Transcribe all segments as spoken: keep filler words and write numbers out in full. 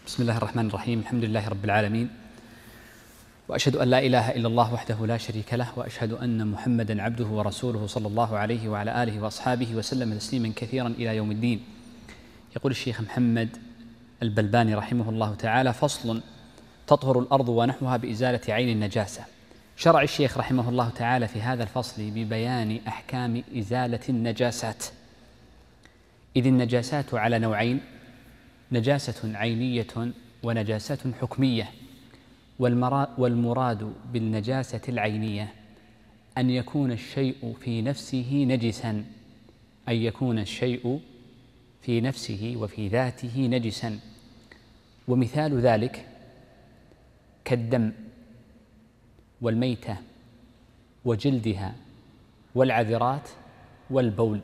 بسم الله الرحمن الرحيم. الحمد لله رب العالمين، وأشهد أن لا إله إلا الله وحده لا شريك له، وأشهد أن محمدًا عبده ورسوله صلى الله عليه وعلى آله وأصحابه وسلم تسليمًا كثيرا إلى يوم الدين. يقول الشيخ محمد البلباني رحمه الله تعالى: فصل: تطهر الأرض ونحوها بإزالة عين النجاسة. شرع الشيخ رحمه الله تعالى في هذا الفصل ببيان أحكام إزالة النجاسات، إذ النجاسات على نوعين: نجاسة عينية ونجاسة حكمية. والمراد بالنجاسة العينية أن يكون الشيء في نفسه نجسا، أن يكون الشيء في نفسه وفي ذاته نجسا. ومثال ذلك كالدم والميتة وجلدها والعذرات والبول.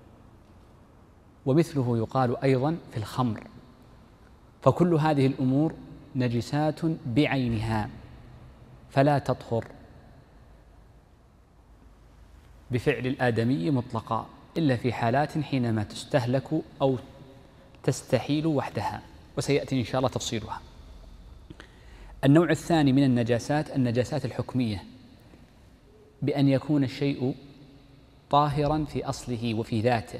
ومثله يقال أيضا في الخمر. فكل هذه الأمور نجسات بعينها، فلا تطهر بفعل الآدمي مطلقا إلا في حالات حينما تستهلك أو تستحيل وحدها، وسيأتي إن شاء الله تفصيلها. النوع الثاني من النجاسات النجاسات الحكمية، بأن يكون الشيء طاهرا في أصله وفي ذاته،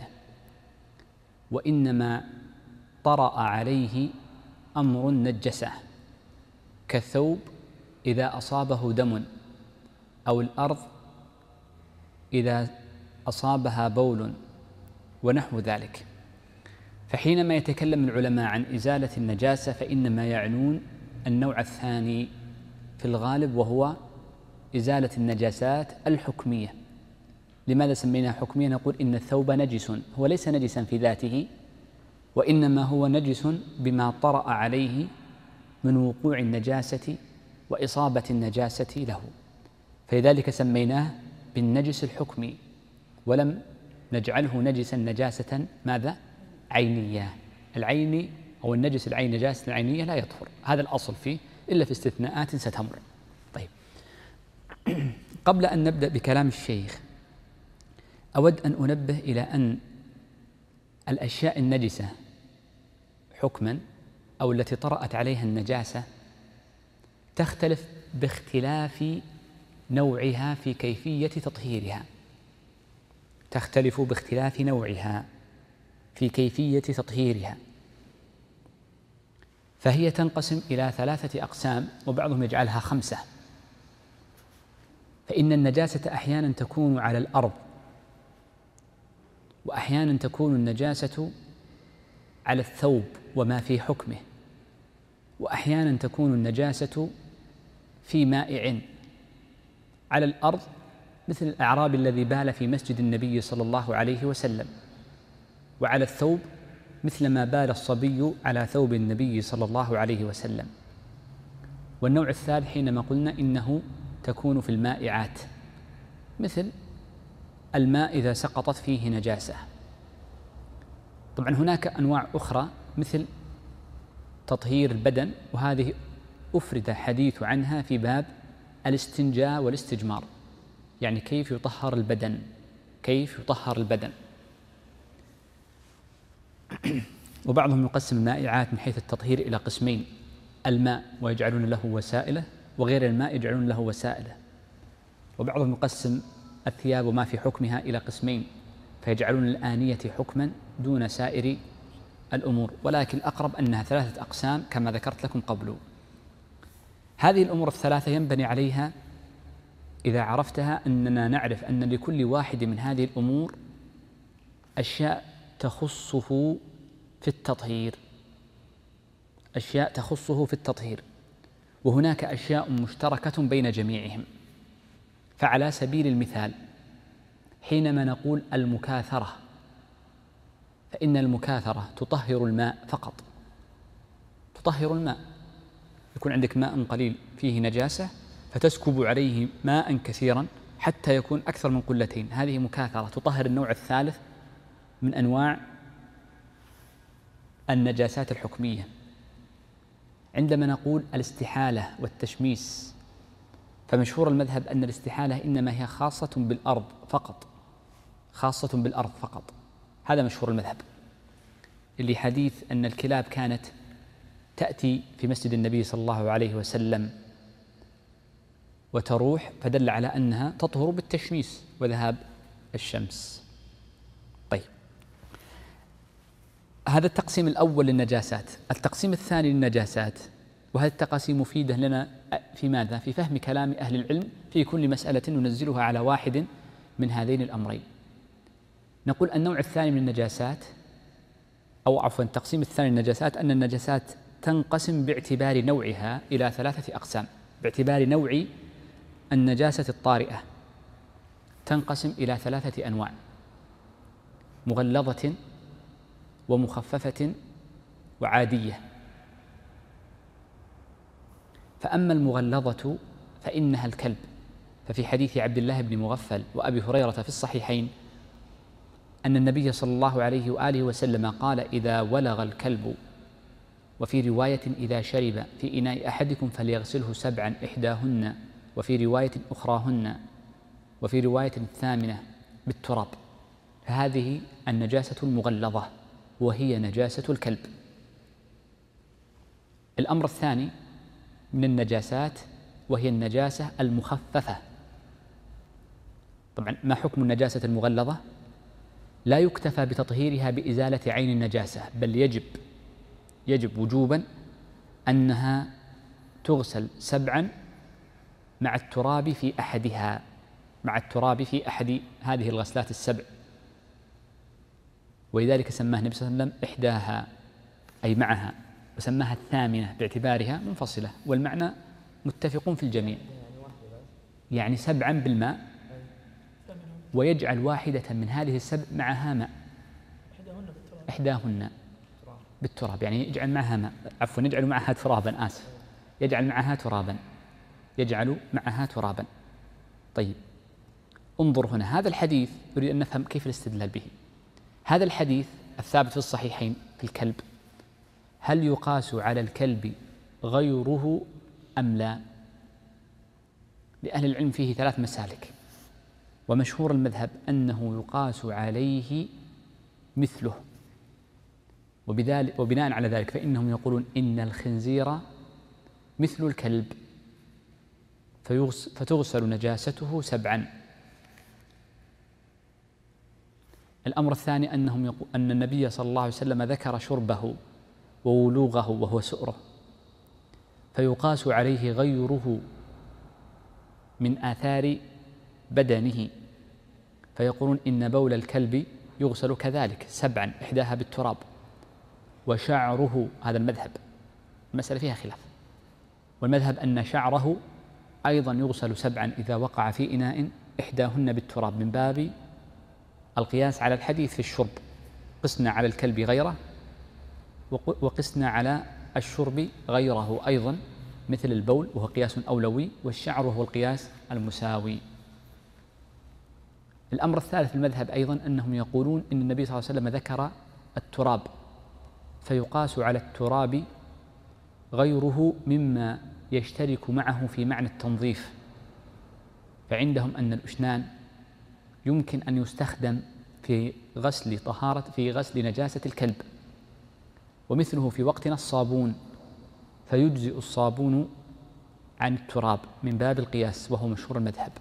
وإنما طرأ عليه أمر نجسه، كالثوب إذا أصابه دم، أو الأرض إذا أصابها بول، ونحو ذلك. فحينما يتكلم العلماء عن إزالة النجاسة فإنما يعنون النوع الثاني في الغالب، وهو إزالة النجاسات الحكمية. لماذا سميناها حكمية؟ نقول إن الثوب نجس، هو ليس نجسا في ذاته، وإنما هو نجس بما طرأ عليه من وقوع النجاسة وإصابة النجاسة له، فلذلك سميناه بالنجس الحكمي، ولم نجعله نجسا نجاسة ماذا؟ عينية. العيني أو النجس العين نجاسة العينية لا يطهر، هذا الأصل فيه، إلا في استثناءات ستمر. طيب، قبل أن نبدأ بكلام الشيخ أود أن أنبه إلى أن الأشياء النجسة حكما أو التي طرأت عليها النجاسة تختلف باختلاف نوعها في كيفية تطهيرها، تختلف باختلاف نوعها في كيفية تطهيرها. فهي تنقسم إلى ثلاثة أقسام، وبعضهم يجعلها خمسة. فإن النجاسة أحيانا تكون على الأرض، وأحيانا تكون النجاسة على الثوب وما في حكمه، وأحيانا تكون النجاسة في مائع. على الأرض مثل الأعرابي الذي بال في مسجد النبي صلى الله عليه وسلم، وعلى الثوب مثل ما بال الصبي على ثوب النبي صلى الله عليه وسلم. والنوع الثالث حينما قلنا إنه تكون في المائعات، مثل الماء إذا سقطت فيه نجاسة. طبعا هناك أنواع أخرى مثل تطهير البدن، وهذه أفرد حديث عنها في باب الاستنجاء والاستجمار، يعني كيف يطهر البدن، كيف يطهر البدن. وبعضهم يقسم المائعات من حيث التطهير إلى قسمين: الماء ويجعلون له وسائله، وغير الماء يجعلون له وسائله. وبعضهم يقسم الثياب وما في حكمها إلى قسمين، فيجعلون الآنية حكما دون سائر الأمور، ولكن الأقرب أنها ثلاثة أقسام كما ذكرت لكم قبل. هذه الأمور الثلاثة ينبني عليها إذا عرفتها أننا نعرف أن لكل واحد من هذه الأمور أشياء تخصه في التطهير، أشياء تخصه في التطهير، وهناك أشياء مشتركة بين جميعهم. فعلى سبيل المثال حينما نقول المكاثرة، فإن المكاثرة تطهر الماء فقط، تطهر الماء. يكون عندك ماء قليل فيه نجاسة فتسكب عليه ماء كثيرا حتى يكون أكثر من قلتين، هذه مكاثرة تطهر النوع الثالث من أنواع النجاسات الحكمية. عندما نقول الاستحالة والتشميس، فمشهور المذهب أن الاستحالة إنما هي خاصة بالأرض فقط، خاصة بالأرض فقط، هذا مشهور المذهب. اللي حديث أن الكلاب كانت تأتي في مسجد النبي صلى الله عليه وسلم وتروح، فدل على أنها تطهر بالتشميس وذهاب الشمس. طيب، هذا التقسيم الأول للنجاسات. التقسيم الثاني للنجاسات، وهذه التقاسيم مفيدة لنا في ماذا؟ في فهم كلام أهل العلم في كل مسألة ننزلها على واحد من هذين الأمرين. نقول النوع الثاني من النجاسات، أو عفوا التقسيم الثاني للنجاسات، أن النجاسات تنقسم باعتبار نوعها إلى ثلاثة أقسام. باعتبار نوع النجاسة الطارئة تنقسم إلى ثلاثة أنواع: مغلظة ومخففة وعادية. فأما المغلظة فإنها الكلب، ففي حديث عبد الله بن مغفل وأبي هريرة في الصحيحين أن النبي صلى الله عليه وآله وسلم قال: إذا ولغ الكلب، وفي رواية إذا شرب في إناء أحدكم فليغسله سبعا إحداهن، وفي رواية أخراهن، وفي رواية الثامنة بالتراب. فهذه النجاسة المغلظة وهي نجاسة الكلب. الأمر الثاني من النجاسات وهي النجاسة المخففة. طبعا ما حكم النجاسة المغلظة؟ لا يكتفى بتطهيرها بإزالة عين النجاسة، بل يجب يجب وجوبا أنها تغسل سبعا مع التراب في أحدها مع التراب في أحد هذه الغسلات السبع. ولذلك سماها النبي صلى الله عليه وسلم إحداها أي معها، وسماها الثامنة باعتبارها منفصلة، والمعنى متفق في الجميع، يعني سبعا بالماء، ويجعل واحدة من هذه السبع معها ماء، إحداهن بالتراب، يعني يجعل معها ماء، عفوا يجعل معها ترابا، آسف يجعل معها ترابا يجعل معها ترابا. طيب، انظر هنا، هذا الحديث نريد أن نفهم كيف الاستدلال به. هذا الحديث الثابت في الصحيحين في الكلب، هل يقاس على الكلب غيره أم لا؟ لأهل العلم فيه ثلاث مسالك، ومشهور المذهب أنه يقاس عليه مثله، وبذلك وبناء على ذلك فإنهم يقولون إن الخنزير مثل الكلب فتغسل نجاسته سبعا. الأمر الثاني أنهم يقول أن النبي صلى الله عليه وسلم ذكر شربه وولوغه وهو سؤره، فيقاس عليه غيره من آثار بدنه، فيقولون إن بول الكلب يغسل كذلك سبعا إحداها بالتراب، وشعره، هذا المذهب، المسألة فيها خلاف، والمذهب أن شعره أيضا يغسل سبعا إذا وقع في إناء إحداهن بالتراب، من باب القياس على الحديث في الشرب، قسنا على الكلب غيره وقسنا على الشرب غيره أيضا مثل البول، وهو قياس أولوي، والشعر هو القياس المساوي. الأمر الثالث في المذهب أيضا أنهم يقولون إن النبي صلى الله عليه وسلم ذكر التراب، فيقاس على التراب غيره مما يشترك معه في معنى التنظيف، فعندهم أن الأشنان يمكن أن يستخدم في غسل طهارة في غسل نجاسة الكلب، ومثله في وقتنا الصابون، فيجزئ الصابون عن التراب من باب القياس، وهو مشهور المذهب.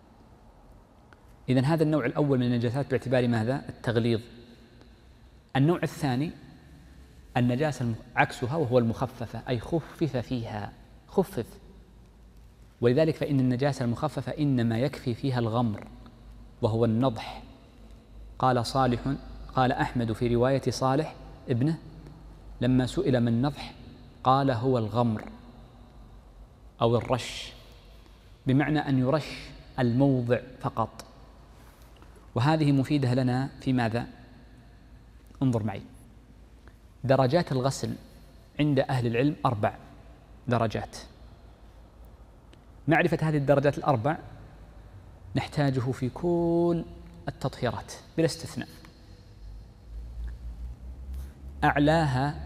إذن هذا النوع الأول من النجاسات باعتبار ماذا؟ التغليظ. النوع الثاني النجاسة عكسها وهو المخففة، أي خفف فيها، خفف، ولذلك فإن النجاسة المخففة إنما يكفي فيها الغمر وهو النضح. قال صالح قال أحمد في رواية صالح ابنه لما سئل من النضح قال هو الغمر أو الرش، بمعنى أن يرش الموضع فقط. وهذه مفيدة لنا في ماذا؟ انظر معي، درجات الغسل عند أهل العلم أربع درجات. معرفة هذه الدرجات الأربع نحتاجه في كل التطهيرات بلا استثناء. أعلاها،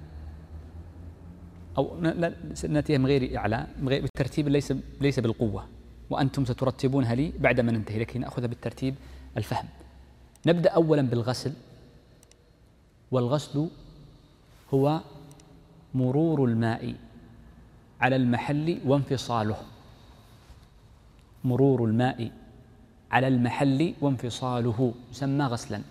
أو نأتيها من غير أعلى، بالترتيب ليس ليس بالقوة، وأنتم سترتبونها لي بعدما ننتهي، لكن نأخذها بالترتيب الفهم. نبدأ أولا بالغسل، والغسل هو مرور الماء على المحل وانفصاله. مرور الماء على المحل وانفصاله يسمى غسلا.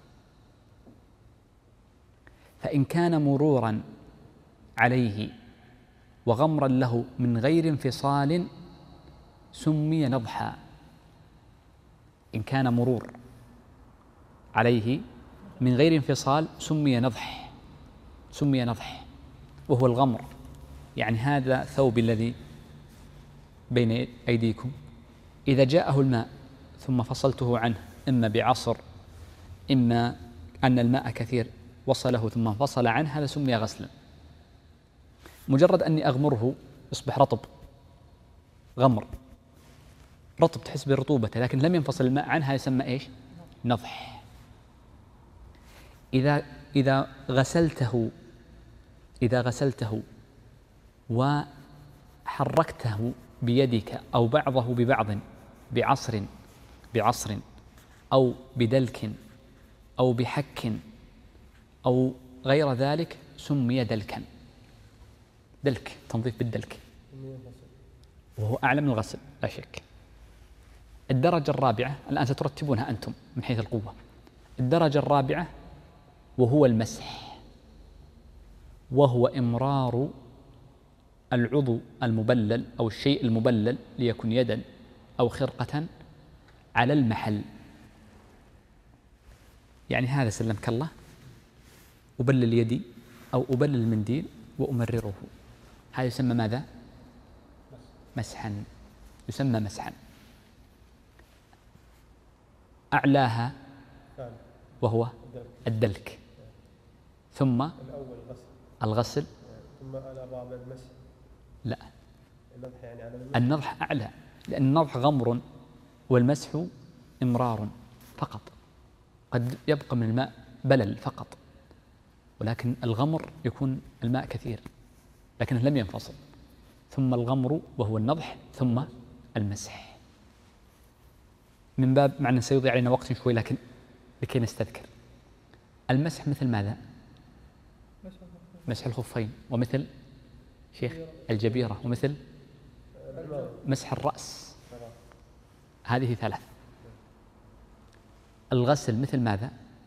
فإن كان مرورا عليه وغمرا له من غير انفصال سمي نضحا. إن كان مرور عليه من غير انفصال سمي نضح، سمي نضح وهو الغمر. يعني هذا ثوب الذي بين أيديكم إذا جاءه الماء ثم فصلته عنه إما بعصر إما أن الماء كثير وصله ثم انفصل عنه، هذا سمي غسلا. مجرد أني أغمره يصبح رطب، غمر رطب تحس برطوبته لكن لم ينفصل الماء عنه، هذا يسمى إيش؟ نضح. إذا إذا غسلته إذا غسلته وحركته بيدك أو بعضه ببعض بعصر بعصر أو بدلك أو بحك أو غير ذلك سمي دلكا. دلك تنظيف بالدلك وهو أعلى من الغسل لا شك. الدرجة الرابعة الآن سترتبونها أنتم من حيث القوة. الدرجة الرابعة وهو المسح، وهو إمرار العضو المبلل أو الشيء المبلل ليكن يدا أو خرقة على المحل. يعني هذا سلمك الله أبلل يدي أو أبلل المنديل وأمرره، هذا يسمى ماذا؟ مسحا، يسمى مسحا. أعلاها وهو الدلك، ثم الغسل، ثم على بعض المسح. لا، النضح يعني على المسح. النضح أعلى، لأن النضح غمر والمسح إمرار فقط، قد يبقى من الماء بلل فقط، ولكن الغمر يكون الماء كثير لكنه لم ينفصل. ثم الغمر وهو النضح ثم المسح. من باب معنى سيضيع علينا وقت شوي لكن لكي نستذكر. المسح مثل ماذا؟ مسح الخفين، ومثل شيخ الجبيرة، ومثل مسح الرأس. هذه ثلاث. الغسل مثل ماذا؟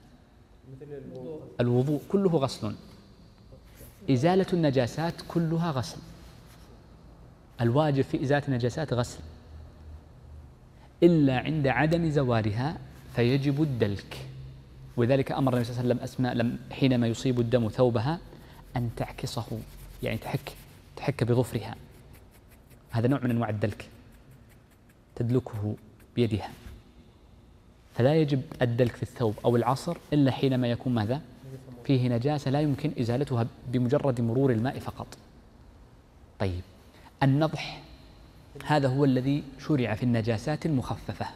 الوضوء كله غسل. إزالة النجاسات كلها غسل. الواجب في إزالة النجاسات غسل إلا عند عدم زوالها فيجب الدلك. وذلك أمر النبي صلى الله عليه وسلم أسماء لم حينما يصيب الدم ثوبها أن تعكصه، يعني تحك تحك بظفرها، هذا نوع من أنواع الدلك، تدلكه بيدها. فلا يجب الدلك في الثوب أو العصر إلا حينما يكون ماذا؟ فيه نجاسة لا يمكن إزالتها بمجرد مرور الماء فقط. طيب، النضح هذا هو الذي شرع في النجاسات المخففة.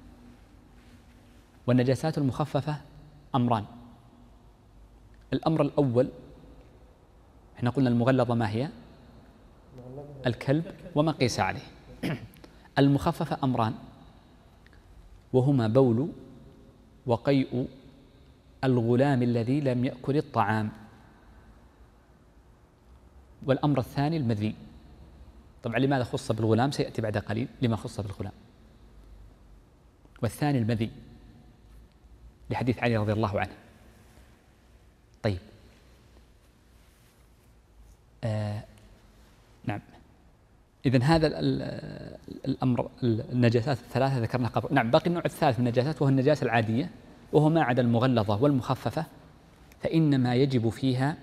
والنجاسات المخففة أمران. الأمر الأول احنا قلنا المغلظة ما هي؟ الكلب وما قيس عليه. المخففة أمران، وهما بول وقيء الغلام الذي لم يأكل الطعام. والأمر الثاني المذي. طبعا لماذا خص بالغلام سيأتي بعد قليل لما خص بالغلام. والثاني المذي لحديث علي رضي الله عنه. طيب، آه نعم، إذن هذا الأمر النجاسات الثلاثة ذكرنا قبل. نعم، باقي النوع الثالث من النجاسات وهو النجاسة العادية، وهو ما عدا المغلظة والمخففة فإنما يجب فيها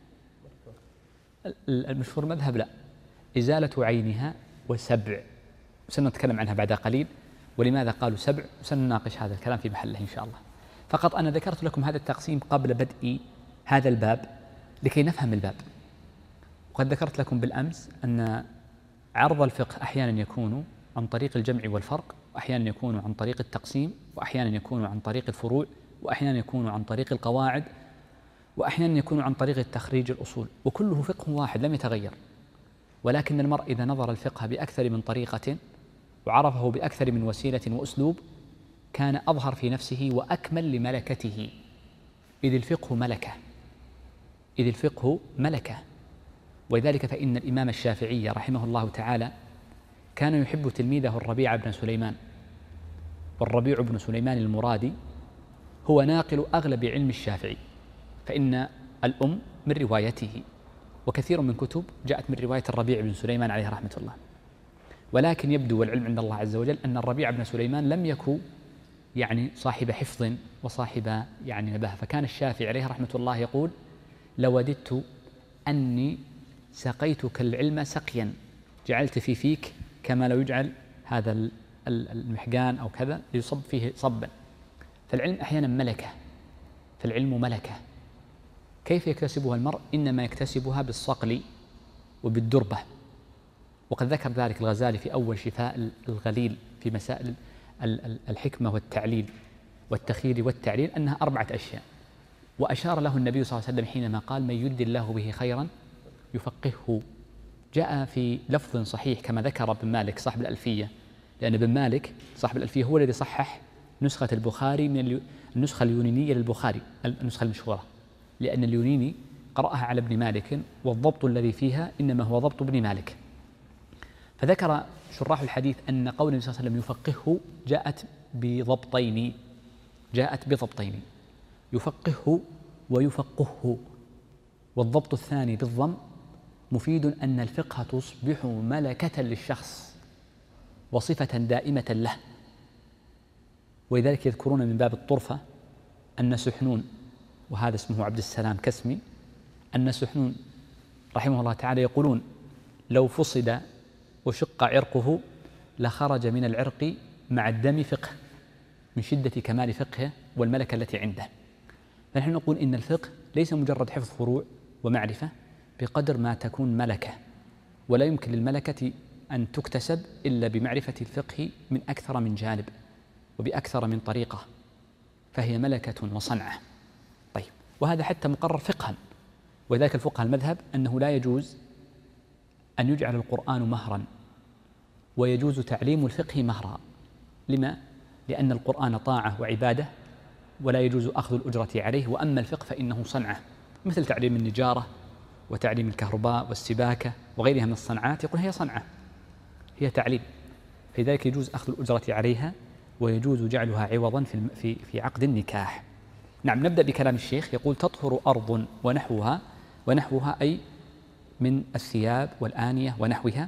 المشهور مذهب لا إزالة عينها وسبع، سنتكلم عنها بعد قليل ولماذا قالوا سبع، وسنناقش هذا الكلام في محله إن شاء الله. فقط أنا ذكرت لكم هذا التقسيم قبل بدء هذا الباب لكي نفهم الباب. وقد ذكرت لكم بالأمس أن عرض الفقه أحيانا يكون عن طريق الجمع والفرق، وأحيانا يكون عن طريق التقسيم، وأحيانا يكون عن طريق الفروع، وأحيانا يكون عن طريق القواعد، وأحيانا يكون عن طريق التخريج الأصول، وكله فقه واحد لم يتغير. ولكن المرء إذا نظر الفقه بأكثر من طريقة وعرفه بأكثر من وسيلة وأسلوب كان أظهر في نفسه وأكمل لملكته. إذ الفقه ملكة، إذ الفقه ملكة ولذلك فإن الإمام الشافعي رحمه الله تعالى كان يحب تلميذه الربيع بن سليمان، والربيع بن سليمان المرادي هو ناقل أغلب علم الشافعي، فإن الأم من روايته، وكثير من كتب جاءت من رواية الربيع بن سليمان عليه رحمة الله. ولكن يبدو والعلم عند الله عز وجل أن الربيع بن سليمان لم يكن يعني صاحب حفظ وصاحب يعني نباهة، فكان الشافعي عليه رحمة الله يقول: لوددت أني سقيتك العلم سقيا جعلت في فيك كما لو يجعل هذا المحجان أو كذا يصب فيه صبا. فالعلم أحيانا ملكة، فالعلم ملكة كيف يكتسبها المرء؟ إنما يكتسبها بالصقل وبالدربة، وقد ذكر ذلك الغزالي في أول شفاء الغليل في مسائل الحكمة والتعليل والتخيير والتعليل أنها أربعة أشياء، وأشار له النبي صلى الله عليه وسلم حينما قال: من يرد الله به خيرا يفقهه. جاء في لفظ صحيح كما ذكر ابن مالك صاحب الألفية، لأن ابن مالك صاحب الألفية هو الذي صحح نسخة البخاري من النسخة اليونانية للبخاري، النسخة المشهورة، لأن اليوناني قرأها على ابن مالك، والضبط الذي فيها إنما هو ضبط ابن مالك. فذكر شراح الحديث أن قول النبي صلى الله عليه وسلم يفقهه جاءت بضبطين، جاءت بضبطين يفقهه ويفقهه. والضبط الثاني بالضم مفيد أن الفقه تصبح ملكة للشخص وصفة دائمة له. ولذلك يذكرون من باب الطرفة أن سحنون، وهذا اسمه عبد السلام كسمي، أن سحنون رحمه الله تعالى يقولون: لو فصد وشق عرقه لخرج من العرق مع الدم فقه، من شدة كمال فقهه والملكة التي عنده. فنحن نقول إن الفقه ليس مجرد حفظ فروع ومعرفة بقدر ما تكون ملكة، ولا يمكن للملكة أن تكتسب إلا بمعرفة الفقه من أكثر من جانب وبأكثر من طريقة، فهي ملكة وصنعة. طيب، وهذا حتى مقرر فقها، وذلك الفقه المذهب أنه لا يجوز أن يجعل القرآن مهرا ويجوز تعليم الفقه مهرا. لما؟ لأن القرآن طاعة وعبادة ولا يجوز أخذ الأجرة عليه، وأما الفقه فإنه صنعة، مثل تعليم النجارة وتعليم الكهرباء والسباكة وغيرها من الصنعات، يقول هي صنعة، هي تعليم، فلذلك يجوز أخذ الأجرة عليها ويجوز جعلها عوضا في في في عقد النكاح. نعم، نبدأ بكلام الشيخ. يقول: تطهر أرض ونحوها، ونحوها أي من الثياب والآنية ونحوها،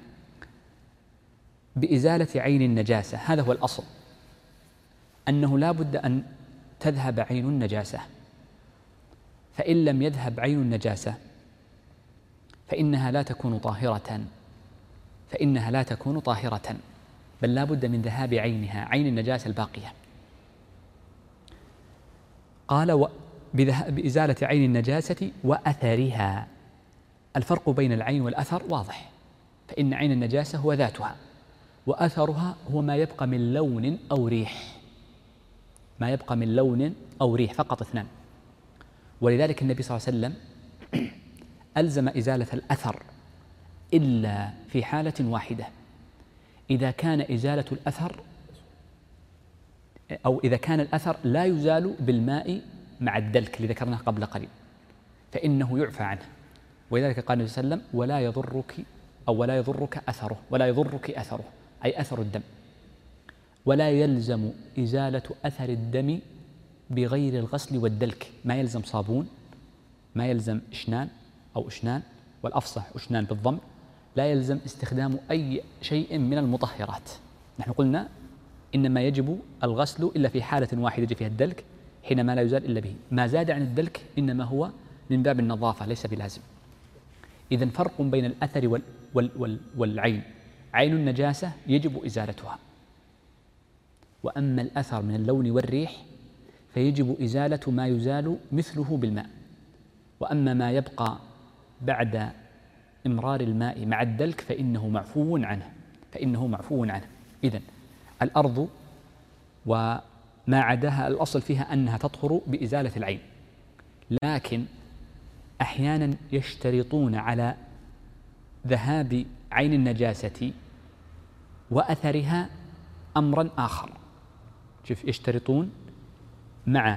بإزالة عين النجاسة. هذا هو الأصل، أنه لا بد أن تذهب عين النجاسة، فإن لم يذهب عين النجاسة فإنها لا تكون طاهرة، فإنها لا تكون طاهرة بل لا بد من ذهاب عينها، عين النجاسة الباقية. قال: بإزالة عين النجاسة وأثرها. الفرق بين العين والأثر واضح، فإن عين النجاسة هو ذاتها، وأثرها هو ما يبقى من لون أو ريح، ما يبقى من لون أو ريح، فقط اثنان. ولذلك النبي صلى الله عليه وسلم ألزم إزالة الأثر إلا في حالة واحدة، إذا كان إزالة الأثر أو إذا كان الأثر لا يزال بالماء مع الدلك اللي ذكرناه قبل قليل، فإنه يعفى عنه. ولذلك قال النبي صلى الله عليه وسلم: ولا يضرك أو ولا يضرك أثره، ولا يضرك أثره أي أثر الدم. ولا يلزم إزالة أثر الدم بغير الغسل والدلك، ما يلزم صابون، ما يلزم إشنان أو إشنان، والأفصح إشنان بالضم، لا يلزم استخدام أي شيء من المطهرات. نحن قلنا إنما يجب الغسل إلا في حالة واحدة يجي فيها الدلك، حينما لا يزال إلا به. ما زاد عن الدلك إنما هو من باب النظافة ليس بلازم. إذن فرق بين الأثر وال وال وال والعين. عين النجاسة يجب إزالتها، وأما الأثر من اللون والريح فيجب إزالة ما يزال مثله بالماء، وأما ما يبقى بعد إمرار الماء مع الدلك فإنه معفو عنه، فإنه معفو عنه. إذن الأرض وما عداها الأصل فيها أنها تطهر بإزالة العين، لكن أحيانا يشترطون على ذهاب عين النجاسة وأثرها أمرا آخر. شوف، يشترطون مع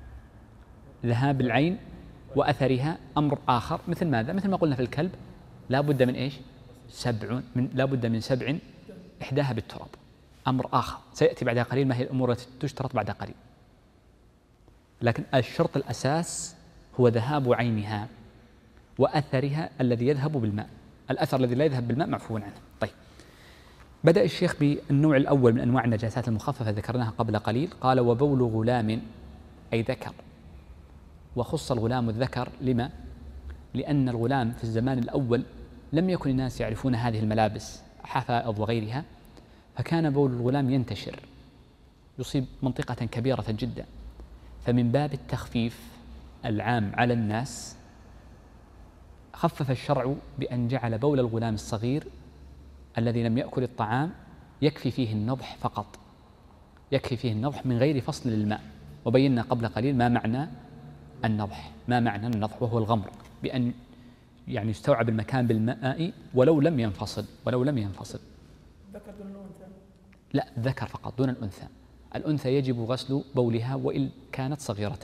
ذهاب العين وأثرها أمر آخر، مثل ماذا؟ مثل ما قلنا في الكلب: لا بد من إيش؟ سبع من لا بد من سبع إحداها بالتراب. أمر آخر سيأتي بعد قليل ما هي الأمور التي تشترط بعد قليل، لكن الشرط الأساس هو ذهاب عينها وأثرها الذي يذهب بالماء. الأثر الذي لا يذهب بالماء معفو عنه. طيب، بدأ الشيخ بالنوع الأول من أنواع النجاسات المخففة ذكرناها قبل قليل. قال: وبول غلام، أي ذكر، وخص الغلام الذكر. لما؟ لأن الغلام في الزمان الأول لم يكن الناس يعرفون هذه الملابس، حفائض وغيرها، فكان بول الغلام ينتشر يصيب منطقة كبيرة جدا، فمن باب التخفيف العام على الناس خفف الشرع بأن جعل بول الغلام الصغير الذي لم يأكل الطعام يكفي فيه النضح فقط، يكفي فيه النضح من غير فصل للماء. وبينا قبل قليل ما معنى النضح، ما معنى النضح، وهو الغمر، بأن يعني يستوعب المكان بالماء ولو لم ينفصل ولو لم ينفصل. ذكر دون الأنثى؟ لا، ذكر فقط دون الأنثى. الأنثى يجب غسل بولها وإن كانت صغيرة.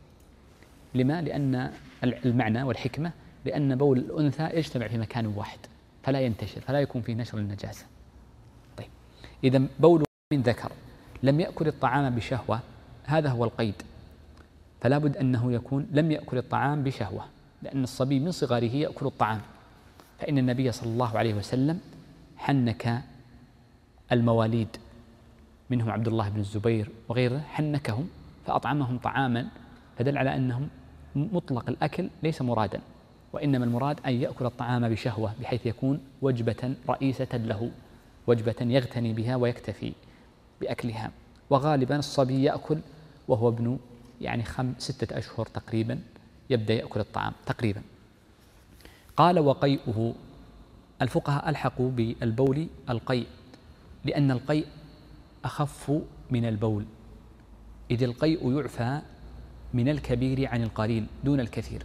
لما؟ لأن المعنى والحكمة لأن بول الأنثى يجتمع في مكان واحد فلا ينتشر، فلا يكون فيه نشر النجاسة. طيب، إذا بول من ذكر لم يأكل الطعام بشهوة، هذا هو القيد، فلا بد أنه يكون لم يأكل الطعام بشهوة، لأن الصبي من صغاره يأكل الطعام، فإن النبي صلى الله عليه وسلم حنك المواليد منهم عبد الله بن الزبير وغيره، حنكهم فأطعمهم طعاما، فدل على أنهم مطلق الأكل ليس مرادا، وإنما المراد أن يأكل الطعام بشهوة بحيث يكون وجبة رئيسة له، وجبة يغتني بها ويكتفي بأكلها. وغالبا الصبي يأكل وهو ابن يعني خم ستة أشهر تقريبا يبدأ يأكل الطعام تقريبا. قال: وقيئه، الفقهاء ألحقوا بالبول القيء، لأن القيء أخف من البول، إذ القيء يعفى من الكبير عن القليل دون الكثير،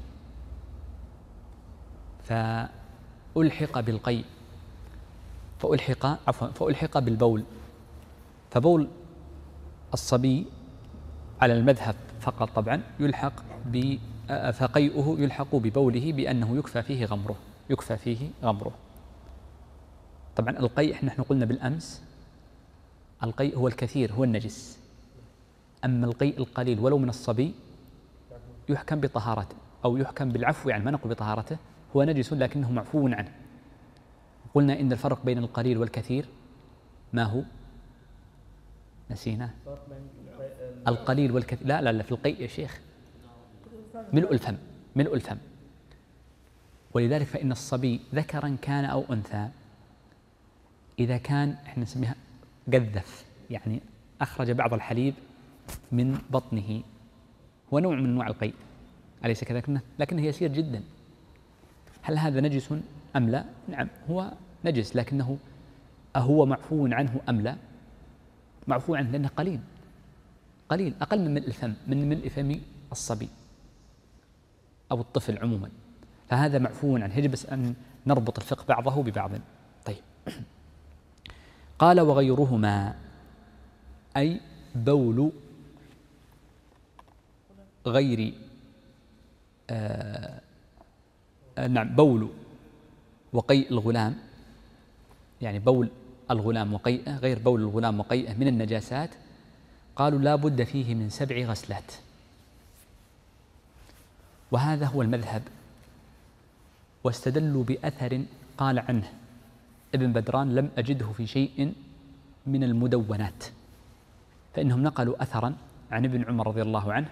فألحق بالقيء فألحق عفوا فألحق بالبول. فبول الصبي على المذهب فقط طبعا يلحق ب فقيئه يلحق ببوله بأنه يكفى فيه غمره يكفى فيه غمره. طبعا القيء نحن قلنا بالأمس القيء هو الكثير، هو النجس، أما القيء القليل ولو من الصبي يحكم بطهارته أو يحكم بالعفو، يعني ما نقول بطهارته، هو نجس لكنه معفو عنه. قلنا إن الفرق بين القليل والكثير ما هو؟ نسينا. القليل والكثير لا لا لا في القيء يا شيخ ملء الفم ملء الفم ولذلك فإن الصبي ذكرا كان أو أنثى إذا كان احنا نسميها قذف، يعني أخرج بعض الحليب من بطنه، هو نوع من أنواع القيء أليس كذلك؟ لكنه يسير جدا. هل هذا نجس أم لا؟ نعم هو نجس، لكنه أهو معفو عنه أم لا؟ معفو عنه لأنه قليل قليل أقل من ملء الفم من ملء فم الصبي أو الطفل عموما، فهذا معفو عنه. يجب بس أن نربط الفقه بعضه ببعض. طيب، قال: وغيرهما، أي بول غير آه نعم بول وقيء الغلام، يعني بول الغلام وقيئه غير بول الغلام وقيئه من النجاسات. قالوا لا بد فيه من سبع غسلات، وهذا هو المذهب، واستدلوا بأثر قال عنه ابن بدران لم أجده في شيء من المدونات، فإنهم نقلوا أثرا عن ابن عمر رضي الله عنه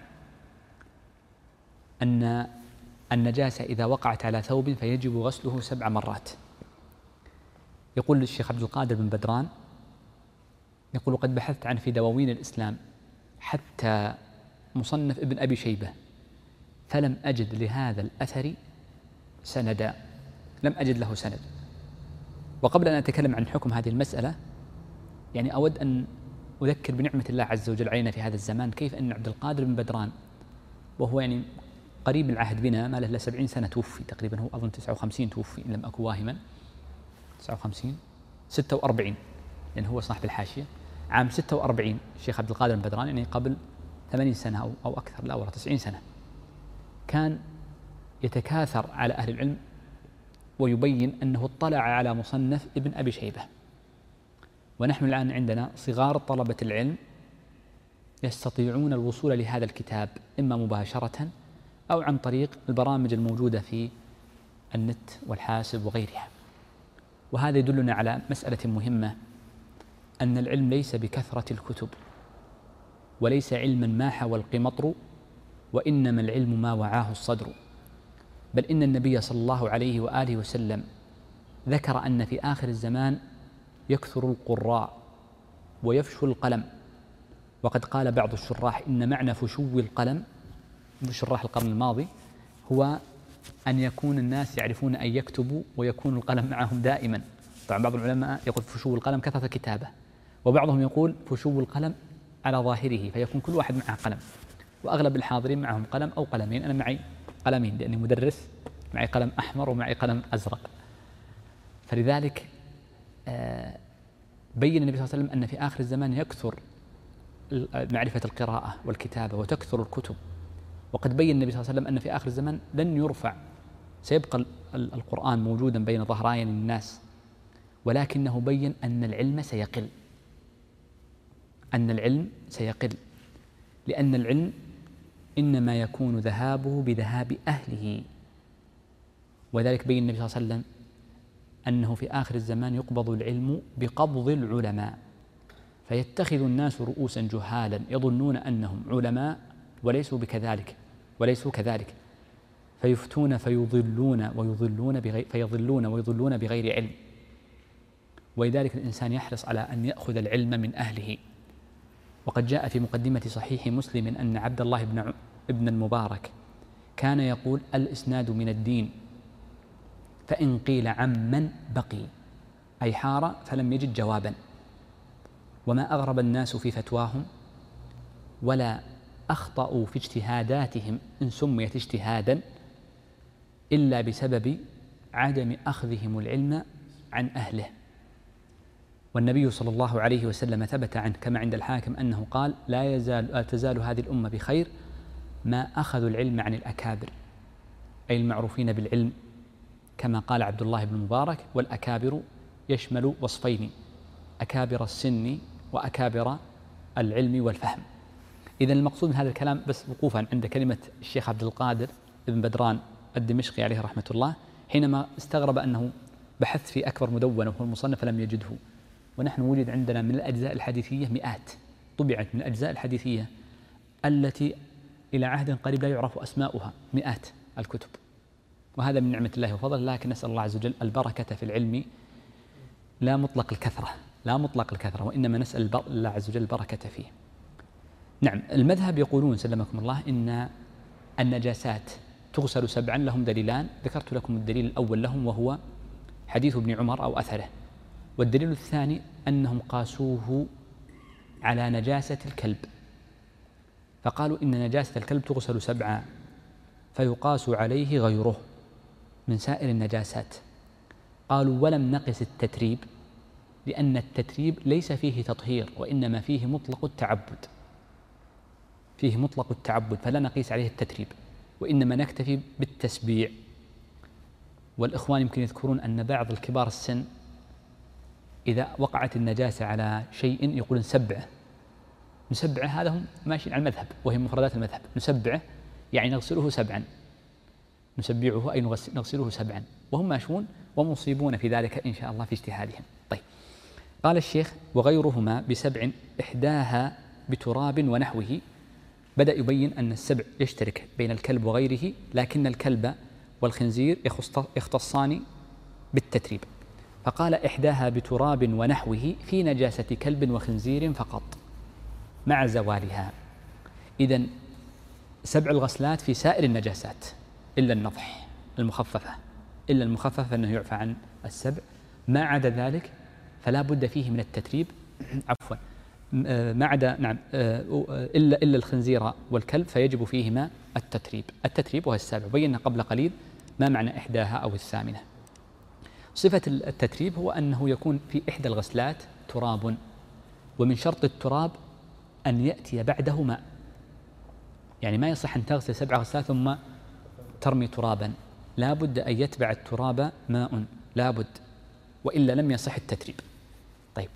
أن النجاسة إذا وقعت على ثوب فيجب غسله سبع مرات. يقول الشيخ عبد القادر بن بدران يقول: قد بحثت عنه في دواوين الإسلام حتى مصنف ابن أبي شيبة فلم أجد لهذا الأثر سندا، لم أجد له سند. وقبل أن أتكلم عن حكم هذه المسألة يعني أود أن أذكر بنعمة الله عز وجل علينا في هذا الزمان، كيف أن عبد القادر بن بدران وهو يعني قريب العهد بنا، ما له إلا سبعين سنة توفي تقريبا، هو أظن تسعة وخمسين توفي إن لم أكن واهما، تسعة وخمسين ستة وأربعين لأن هو صاحب الحاشية، عام ستة وأربعين الشيخ عبد القادر بن بدران، يعني قبل ثمانين سنة أو أو أكثر، لا والله تسعين سنة. كان يتكاثر على أهل العلم ويبين أنه اطلع على مصنف ابن أبي شيبة. ونحن الآن عندنا صغار طلبة العلم يستطيعون الوصول لهذا الكتاب إما مباشرة أو عن طريق البرامج الموجودة في النت والحاسب وغيرها. وهذا يدلنا على مسألة مهمة، أن العلم ليس بكثرة الكتب، وليس علما ما حوى القمطر، وإنما العلم ما وعاه الصدر. بل إن النبي صلى الله عليه وآله وسلم ذكر أن في آخر الزمان يكثر القراء ويفشو القلم. وقد قال بعض الشراح إن معنى فشو القلم، شراح القرن الماضي، هو أن يكون الناس يعرفون أن يكتبوا ويكون القلم معهم دائما. طبعا بعض العلماء يقول فشو القلم كثرة الكتابة، وبعضهم يقول فشو القلم على ظاهره، فيكون كل واحد معه قلم، وأغلب الحاضرين معهم قلم أو قلمين. أنا معي قلمين لأني مدرس، معي قلم أحمر ومعي قلم أزرق. فلذلك بين النبي صلى الله عليه وسلم أن في آخر الزمان يكثر معرفة القراءة والكتابة وتكثر الكتب. وقد بين النبي صلى الله عليه وسلم أن في آخر الزمان لن يرفع، سيبقى القرآن موجودا بين ظهرين الناس، ولكنه بين أن العلم سيقل، أن العلم سيقل لأن العلم إنما يكون ذهابه بذهاب أهله. وذلك بين النبي صلى الله عليه وسلم أنه في آخر الزمان يقبض العلم بقبض العلماء، فيتخذ الناس رؤوسا جهالا يظنون أنهم علماء وليسوا بكذلك وليسوا كذلك، فيفتون فيضلون ويضلون بغير فيضلون ويضلون بغير علم. ولذلك الإنسان يحرص على أن يأخذ العلم من أهله. وقد جاء في مقدمة صحيح مسلم أن عبد الله بن ابن المبارك كان يقول: الإسناد من الدين، فإن قيل عمن بقي، أي حار فلم يجد جوابا. وما أغرب الناس في فتواهم ولا أخطأوا في اجتهاداتهم إن سميت اجتهادا إلا بسبب عدم أخذهم العلم عن أهله. والنبي صلى الله عليه وسلم ثبت عنه كما عند الحاكم أنه قال: لا يزال لا تزال هذه الأمة بخير ما أخذوا العلم عن الأكابر، أي المعروفين بالعلم، كما قال عبد الله بن المبارك: والأكابر يشمل وصفين، أكابر السن وأكابر العلم والفهم. إذن المقصود من هذا الكلام بس وقوفا عند كلمة الشيخ عبد القادر بن بدران الدمشقي عليه رحمة الله، حينما استغرب أنه بحث في أكبر مدونة وهو المصنف فلم يجده، ونحن وجد عندنا من الأجزاء الحديثية مئات طبعت من الأجزاء الحديثية التي إلى عهد قريب لا يعرف أسماؤها، مئات الكتب. وهذا من نعمة الله وفضل، لكن نسأل الله عز وجل البركة في العلم، لا مطلق الكثرة لا مطلق الكثرة وإنما نسأل الله عز وجل البركة فيه. نعم، المذهب يقولون سلمكم الله إن النجاسات تغسل سبعا، لهم دليلان، ذكرت لكم الدليل الأول لهم وهو حديث ابن عمر أو أثره، والدليل الثاني أنهم قاسوه على نجاسة الكلب، فقالوا إن نجاسة الكلب تغسل سبعا فيقاس عليه غيره من سائر النجاسات. قالوا: ولم نقس التتريب لأن التتريب ليس فيه تطهير وإنما فيه مطلق التعبد، فيه مطلق التعبد، فلا نقيس عليه التتريب وإنما نكتفي بالتسبيع. والإخوان يمكن يذكرون أن بعض الكبار السن إذا وقعت النجاسة على شيء يقولون سبعه، نسبعه، هذا هم ماشيين على المذهب وهي مفردات المذهب، نسبعه يعني نغسله سبعا، نسبعه أي نغسله سبعا، وهم ماشون ومصيبون في ذلك إن شاء الله في اجتهادهم. طيب، قال الشيخ: وغيرهما بسبع إحداها بتراب ونحوه. بدأ يبين أن السبع يشترك بين الكلب وغيره، لكن الكلب والخنزير يختصان بالتتريب، فقال: إحداها بتراب ونحوه في نجاسة كلب وخنزير فقط مع زوالها. إذن سبع الغسلات في سائر النجاسات إلا النضح المخففة، إلا المخففة أنه يعفى عن السبع، ما عدا ذلك فلا بد فيه من التتريب عفوا ما عدا نعم إلا إلا الخنزير والكلب فيجب فيهما التتريب التتريب وهو السابع. بينا قبل قليل ما معنى إحداها أو الثامنة. صفة التتريب هو أنه يكون في إحدى الغسلات تراب، ومن شرط التراب أن يأتي بعده ماء، يعني ما يصح أن تغسل سبع غسلات ثم ترمي ترابا، لا بد أن يتبع التراب ماء، لا بد، وإلا لم يصح التتريب. طيب،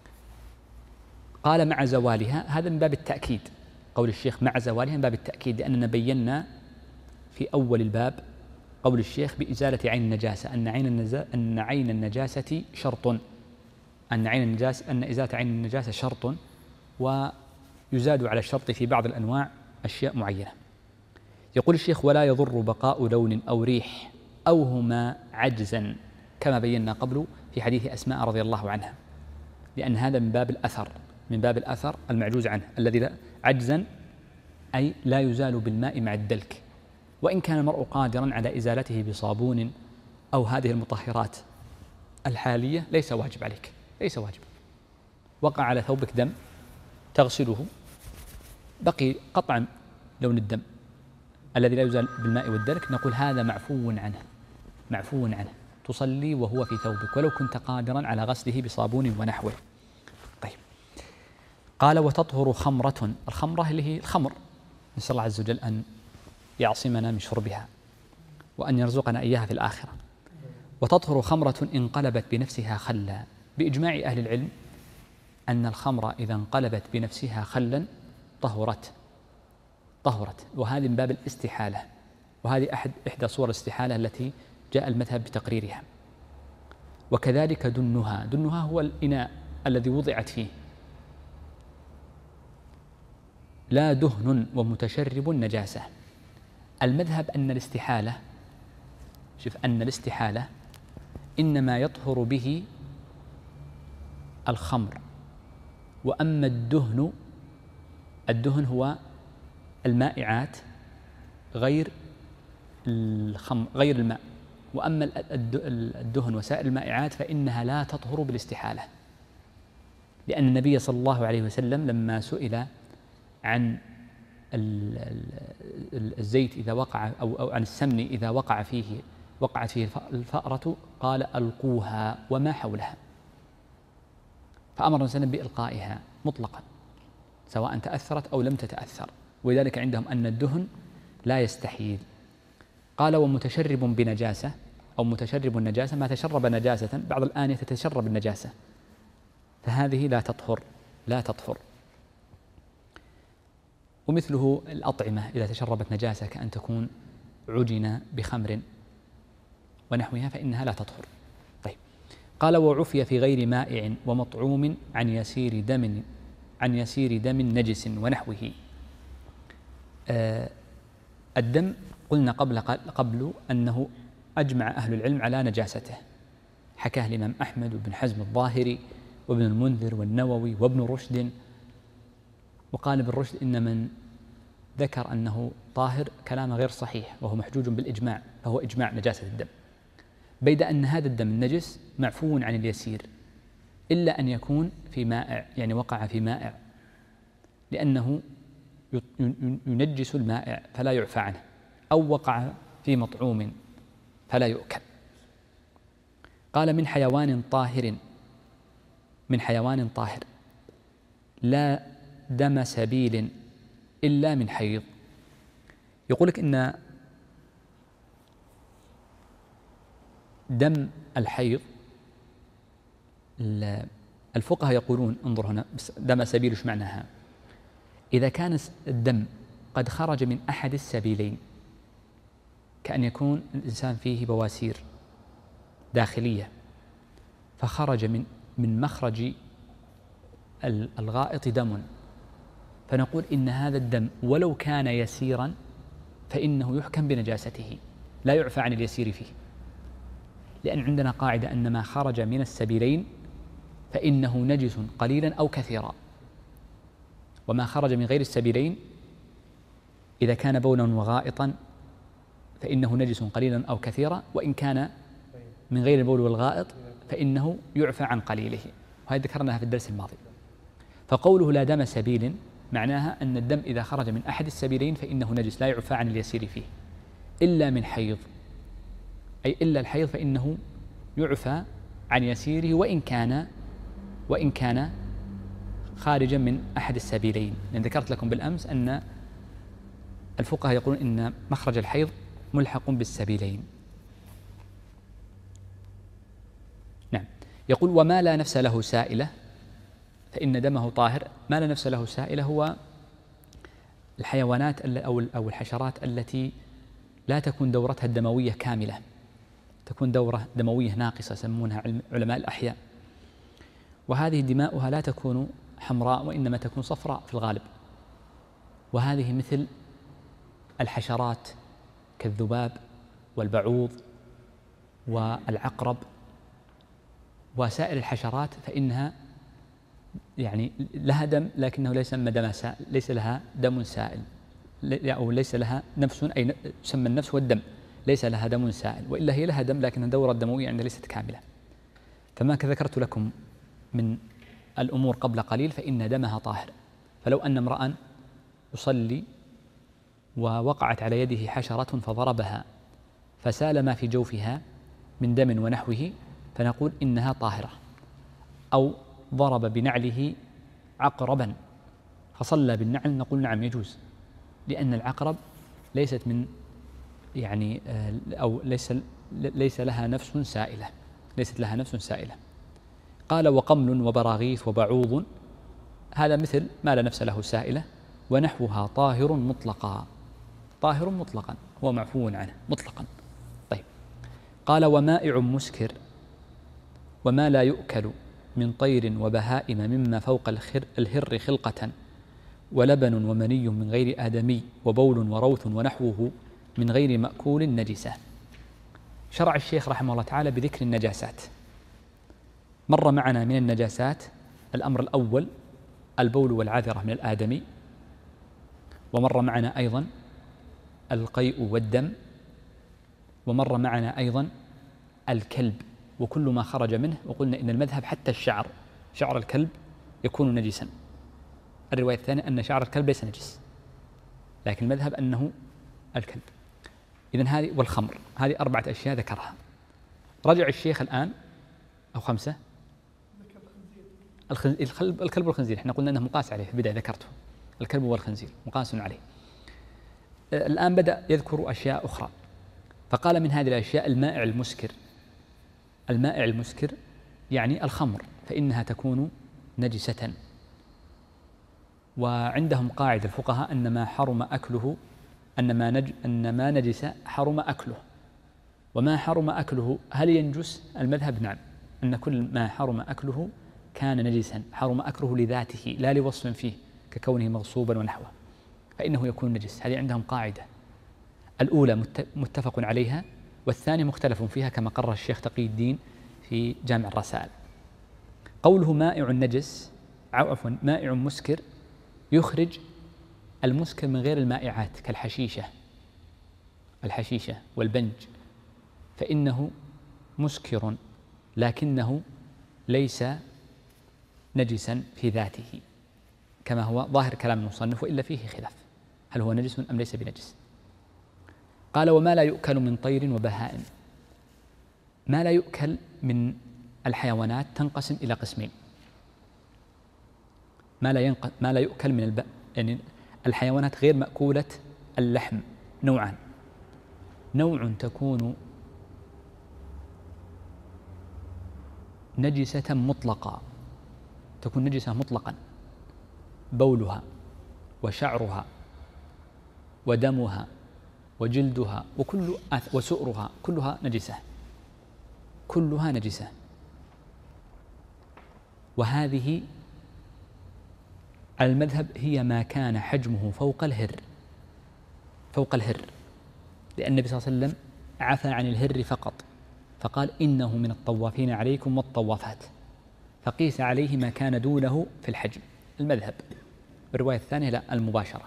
قال مع زوالها، هذا من باب التأكيد، قول الشيخ مع زوالها من باب التأكيد، لأننا بينا في أول الباب قول الشيخ بإزالة عين النجاسة، أن عين النجاسة أن عين النجاسة شرط، أن عين النجاسة أن إزالة عين النجاسة شرط، ويزاد على الشرط في بعض الأنواع أشياء معينة. يقول الشيخ: ولا يضر بقاء لون أو ريح أو هما عجزا، كما بينا قبل في حديث أسماء رضي الله عنها، لأن هذا من باب الأثر، من باب الأثر المعجوز عنه، الذي لا عجزا أي لا يزال بالماء مع الدلك، وإن كان المرء قادرا على إزالته بصابون أو هذه المطهرات الحالية ليس واجب عليك، ليس واجب. وقع على ثوبك دم تغسله، بقي قطعا لون الدم الذي لا يزال بالماء والدلك، نقول هذا معفو عنه، معفو عنه، تصلي وهو في ثوبك ولو كنت قادرا على غسله بصابون ونحوه. طيب، قال: وتطهر خمرة، الخمرة اللي هي الخمر، نسأل الله عز وجل أن يعصمنا من شربها وأن يرزقنا إياها في الآخرة. وتطهر خمرة انقلبت بنفسها خلا، بإجماع أهل العلم أن الخمر إذا انقلبت بنفسها خلا طهرت، طهرت، وهذه من باب الاستحالة، وهذه أحد إحدى صور الاستحالة التي جاء المذهب بتقريرها. وكذلك دنها، دنها هو الإناء الذي وضعت فيه، لا دهن ومتشرب نجاسة. المذهب أن الاستحالة، شوف، أن الاستحالة إنما يطهر به الخمر، وأما الدهن، الدهن هو المائعات غير الخمر غير الماء، وأما الدهن وسائر المائعات فإنها لا تطهر بالاستحالة، لأن النبي صلى الله عليه وسلم لما سئل عن الزيت إذا وقع أو عن السمن إذا وقع فيه وقعت فيه الفأرة قال: ألقوها وما حولها، فأمر وسلم بإلقائها مطلقا سواء تأثرت أو لم تتأثر، ولذلك عندهم أن الدهن لا يستحيل. قال: ومتشرب بنجاسة، أو متشرب النجاسة ما تشرب نجاسة، بعض الآنية تتشرب النجاسة، فهذه لا تطهر، لا تطهر. ومثله الأطعمة إذا تشربت نجاسة كأن تكون عجن بخمر ونحوها فإنها لا تطهر. طيب، قال: وعفي في غير مائع ومطعوم عن يسير دم عن يسير دم نجس ونحوه. آه الدم قلنا قبل قبل أنه أجمع أهل العلم على نجاسته، حكاه الإمام أحمد وابن حزم الظاهري وابن المنذر والنووي وابن رشد. وقال ابن رشد إن من ذكر أنه طاهر كلام غير صحيح، وهو محجوج بالإجماع، فهو إجماع نجاسة الدم، بيد أن هذا الدم النجس معفو عن اليسير، إلا أن يكون في مائع، يعني وقع في مائع، لأنه ينجس المائع فلا يعفى عنه، أو وقع في مطعوم فلا يؤكل. قال: من حيوان طاهر، من حيوان طاهر لا دم سبيل إلا من حيض. يقول لك إن دم الحيض، الفقهاء يقولون، انظر هنا، دم سبيل ايش معناها؟ إذا كان الدم قد خرج من أحد السبيلين، كأن يكون الإنسان فيه بواسير داخلية فخرج من من مخرج الغائط دم، فنقول إن هذا الدم ولو كان يسيرا فإنه يحكم بنجاسته، لا يعفى عن اليسير فيه، لأن عندنا قاعدة أن ما خرج من السبيلين فإنه نجس قليلا أو كثيرا، وما خرج من غير السبيلين إذا كان بولا وغائطا فإنه نجس قليلا أو كثيرا، وإن كان من غير البول والغائط فإنه يعفى عن قليله، وهذه ذكرناها في الدرس الماضي. فقوله لا دم سبيل معناها أن الدم إذا خرج من أحد السبيلين فإنه نجس، لا يعفى عن اليسير فيه، إلا من حيض، أي إلا الحيض فإنه يعفى عن يسيره وإن كان وإن كان خارجا من أحد السبيلين. لأن ذكرت لكم بالأمس أن الفقهاء يقولون إن مخرج الحيض ملحق بالسبيلين، يقول وما لا نفس له سائلة فإن دمه طاهر. ما لا نفس له سائلة هو الحيوانات أو أو الحشرات التي لا تكون دورتها الدموية كاملة، تكون دورة دموية ناقصة يسمونها علماء الأحياء، وهذه دماؤها لا تكون حمراء وإنما تكون صفراء في الغالب، وهذه مثل الحشرات كالذباب والبعوض والعقرب وسائر الحشرات، فإنها يعني لها دم لكنه ليس دم سائل، ليس لها دم سائل أو ليس لها نفس، أي يسمى النفس والدم، ليس لها دم سائل، وإلا هي لها دم لكن الدورة الدموية عندها ليست كاملة. فما ذكرت لكم من الأمور قبل قليل فإن دمها طاهر. فلو أن امرأ يصلي ووقعت على يده حشرة فضربها فسال ما في جوفها من دم ونحوه فنقول إنها طاهرة. أو ضرب بنعله عقربا فصلى بالنعل نقول نعم يجوز، لأن العقرب ليست من يعني أو ليس ليس لها نفس سائلة، ليست لها نفس سائلة. قال وقمل وبراغيث وبعوض هذا مثل ما لا نفس له سائلة ونحوها طاهر مطلقا، طاهر مطلقا هو معفو عنه مطلقا. طيب قال ومائع مسكر وما لا يؤكل من طير وبهائم مما فوق الهر خلقة ولبن ومني من غير آدمي وبول وروث ونحوه من غير مأكول نجسة. شرع الشيخ رحمه الله تعالى بذكر النجاسات. مر معنا من النجاسات الأمر الأول البول والعذرة من الآدمي، ومر معنا أيضا القيء والدم، ومر معنا أيضا الكلب وكل ما خرج منه، وقلنا إن المذهب حتى الشعر، شعر الكلب يكون نجسا. الرواية الثانية أن شعر الكلب ليس نجس، لكن المذهب أنه الكلب. إذن هذه والخمر، هذه أربعة أشياء ذكرها. رجع الشيخ الآن أو خمسة الكلب الكلب والخنزير، احنا قلنا أنه مقاس عليه في البداية ذكرته، الكلب والخنزير مقاس عليه. الآن بدأ يذكر أشياء أخرى، فقال من هذه الأشياء المائع المسكر. المائع المسكر يعني الخمر، فإنها تكون نجسة. وعندهم قاعدة الفقهاء أن ما حرم أكله أن ما, نج أن ما نجس حرم أكله، وما حرم أكله هل ينجس؟ المذهب نعم، أن كل ما حرم أكله كان نجسا، حرم أكله لذاته لا لوصف فيه ككونه مغصوبا ونحوه، فإنه يكون نجس. هذه عندهم قاعدة الأولى متفق عليها، والثانية مختلف فيها كما قرر الشيخ تقي الدين في جامع الرسائل. قوله مائع نجس عفوا مائع مسكر يخرج المسكر من غير المائعات كالحشيشة، الحشيشة والبنج، فإنه مسكر لكنه ليس نجسا في ذاته كما هو ظاهر كلام المصنف، وإلا فيه خلاف هل هو نجس أم ليس بنجس. قال وما لا يؤكل من طير وبهائم. ما لا يؤكل من الحيوانات تنقسم إلى قسمين. ما لا, ينق... ما لا يؤكل من الب... يعني الحيوانات غير مأكولة اللحم نوعان. نوع تكون نجسة مطلقة، تكون نجسة مطلقا، بولها وشعرها ودمها وجلدها وكل أث... وسؤرها كلها نجسة، كلها نجسة. وهذه على المذهب هي ما كان حجمه فوق الهر، فوق الهر، لأن النبي صلى الله عليه وسلم عفى عن الهر فقط، فقال إنه من الطوافين عليكم والطوافات، فقيس عليه ما كان دونه في الحجم. المذهب بالرواية الثانية لا، المباشرة.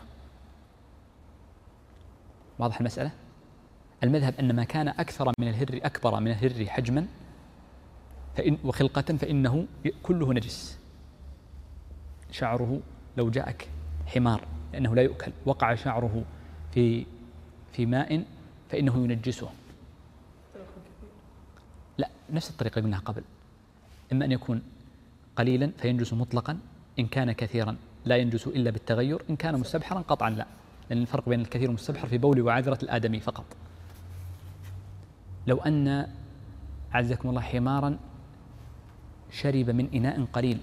واضح المسألة؟ المذهب أن ما كان أكثر من الهر أكبر من الهر حجما فإن وخلقة فإنه كله نجس. شعره لو جاءك حمار لأنه لا يؤكل وقع شعره في في ماء فإنه ينجسه. لا، نفس الطريقة اللي قلناها قبل، إما أن يكون قليلا فينجس مطلقا، إن كان كثيرا لا ينجس إلا بالتغير، إن كان مستبحرا قطعا لا، لأن الفرق بين الكثير والمستبحر في بول وعذرة الآدمي فقط. لو أن عزكم الله حمارا شرب من إناء قليل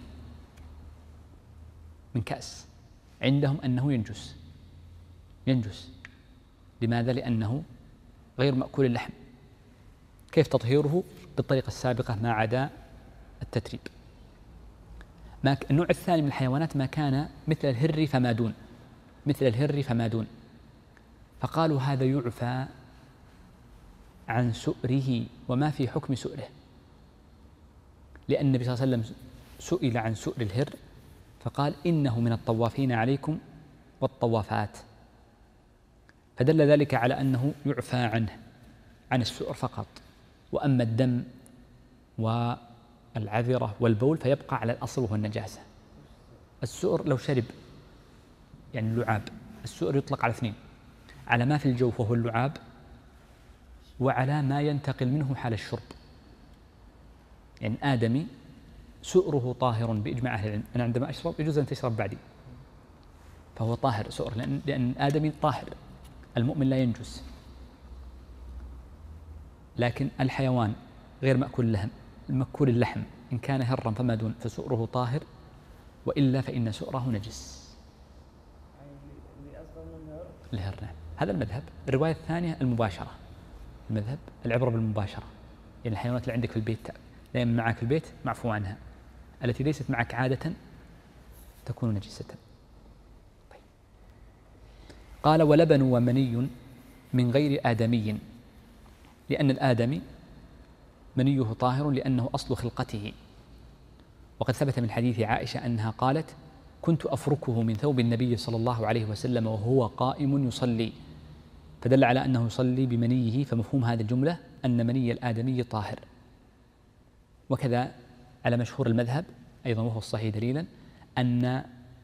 من كأس عندهم أنه ينجس ينجس لماذا؟ لأنه غير مأكول اللحم. كيف تطهيره؟ بالطريقة السابقة ما عدا التتريب. ما ك... النوع الثاني من الحيوانات ما كان مثل الهر فما دون مثل الهر فما دون فقالوا هذا يعفى عن سؤره وما في حكم سؤره، لأن النبي صلى الله عليه وسلم سئل عن سؤر الهر فقال إنه من الطوافين عليكم والطوافات، فدل ذلك على أنه يعفى عنه عن السؤر فقط، وأما الدم والعذرة والبول فيبقى على الأصل وهو النجاسة. السؤر لو شرب يعني اللعاب، السؤر يطلق على اثنين، على ما في الجوف وهو اللعاب، وعلى ما ينتقل منه حال الشرب. يعني آدمي سؤره طاهر بإجماع أهل العلم، أنا عندما أشرب يجوز أن تشرب بعدي، فهو طاهر سؤر، لأن, لأن آدمي طاهر، المؤمن لا ينجس. لكن الحيوان غير مأكول اللحم، المأكول اللحم إن كان هرا فما دون فسؤره طاهر، وإلا فإن سؤره نجس. الهر نعم، هذا المذهب. الرواية الثانية المباشرة، المذهب العبرة بالمباشرة، يعني الحيوانات اللي عندك في البيت دائما معك في البيت معفو عنها، التي ليست معك عادة تكون نجسة. طيب. قال ولبن ومني من غير آدمي، لأن الآدمي منيه طاهر لأنه أصل خلقته، وقد ثبت من حديث عائشة أنها قالت كنت أفركه من ثوب النبي صلى الله عليه وسلم وهو قائم يصلي، فدل على أنه يصلي بمنيه، فمفهوم هذه الجملة أن مني الآدمي طاهر. وكذا على مشهور المذهب أيضا وهو الصحيح دليلا أن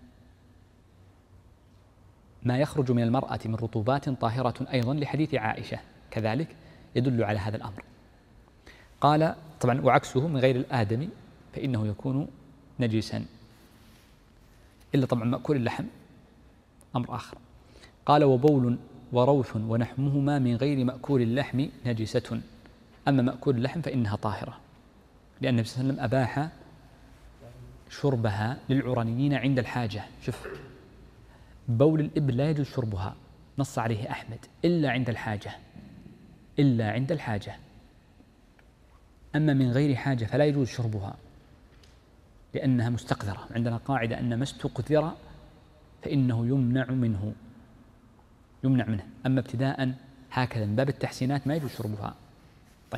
ما يخرج من المرأة من رطوبات طاهرة أيضا لحديث عائشة كذلك يدل على هذا الأمر. قال طبعا وعكسه من غير الآدمي فإنه يكون نجسا، إلا طبعا مأكول اللحم أمر آخر. قال وبول وروث ونحمهما من غير مأكول اللحم نجسة، أما مأكول اللحم فإنها طاهرة، لأن النبي صلى الله عليه وسلم أباح شربها للعرنيين عند الحاجة. شوف، بول الإبل لا يجوز شربها، نص عليه أحمد، إلا عند الحاجة، إلا عند الحاجة. أما من غير حاجة فلا يجوز شربها لأنها مستقذرة. عندنا قاعدة أن ما استقذر فإنه يمنع منه يمنع منه أما ابتداء هكذا من باب التحسينات ما يجوز شربها. طيب.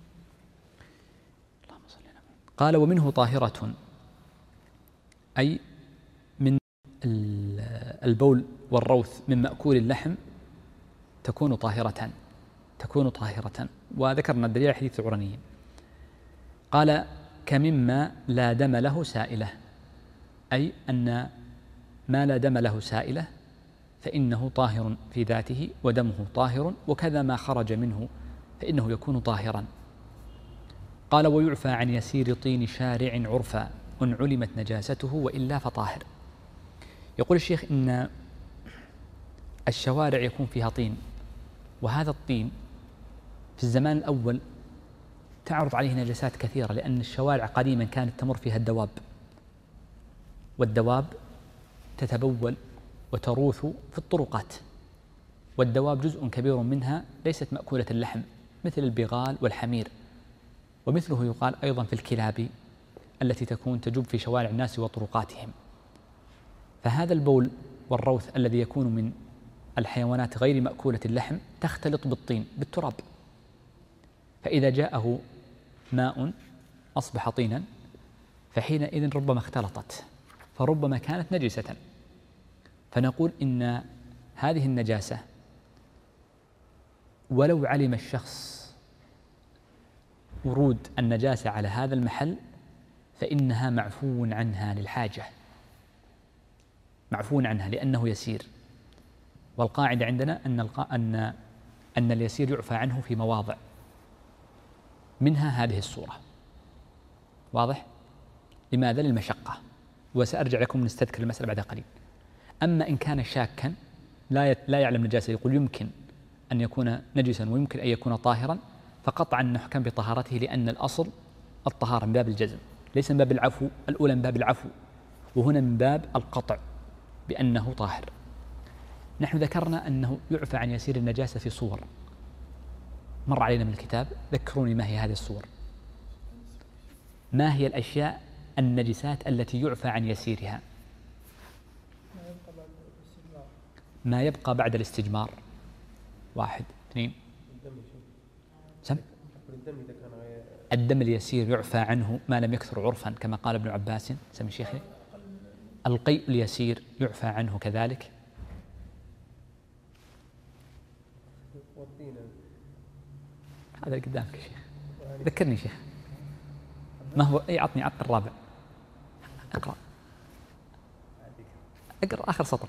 اللهم صل على محمد. قال ومنه طاهرة، أي من البول والروث من مأكول اللحم تكون طاهرة تكون طاهرة وذكرنا الدليل حديث العرنيين. قال كمما لا دم له سائلة، أي أن ما لا دم له سائلة فإنه طاهر في ذاته ودمه طاهر، وكذا ما خرج منه فإنه يكون طاهرا. قال ويعفى عن يسير طين شارع عرفا إن علمت نجاسته وإلا فطاهر. يقول الشيخ إن الشوارع يكون فيها طين، وهذا الطين في الزمان الأول تعرض عليه نجاسات كثيرة، لأن الشوارع قديما كانت تمر فيها الدواب، والدواب تتبول وتروث في الطرقات، والدواب جزء كبير منها ليست مأكولة اللحم مثل البغال والحمير، ومثله يقال أيضا في الكلاب التي تكون تجب في شوارع الناس وطرقاتهم. فهذا البول والروث الذي يكون من الحيوانات غير مأكولة اللحم تختلط بالطين بالتراب، فإذا جاءه ماء أصبح طينا فحينئذ ربما اختلطت فربما كانت نجسة. فنقول إن هذه النجاسة ولو علم الشخص ورود النجاسة على هذا المحل فإنها معفو عنها للحاجة، معفو عنها لأنه يسير. والقاعدة عندنا أن أن أن اليسير يعفى عنه في مواضع، منها هذه الصورة. واضح؟ لماذا؟ للمشقة، وسأرجع لكم نستذكر المسألة بعد قليل. أما إن كان شاكا لا لا يعلم نجاسة، يقول يمكن أن يكون نجسا ويمكن أن يكون طاهرا، فقطعا نحكم بطهارته، لأن الأصل الطهارة من باب الجزم. ليس من باب العفو، الأولى من باب العفو، وهنا من باب القطع بأنه طاهر. نحن ذكرنا أنه يعفى عن يسير النجاسة في صور مر علينا من الكتاب. ذكروني ما هي هذه الصور؟ ما هي الأشياء النجسات التي يعفى عن يسيرها؟ ما يبقى بعد الاستجمار. واحد. اثنين. سم. الدم اليسير يعفى عنه ما لم يكثر عرفا كما قال ابن عباس. سم شيخي. القيء اليسير يعفى عنه كذلك. هذا قدامك يا شيخ، ذكرني شيخ. ما هو؟ اي عطني عطني الرابع. اقرأ اقرأ آخر سطر.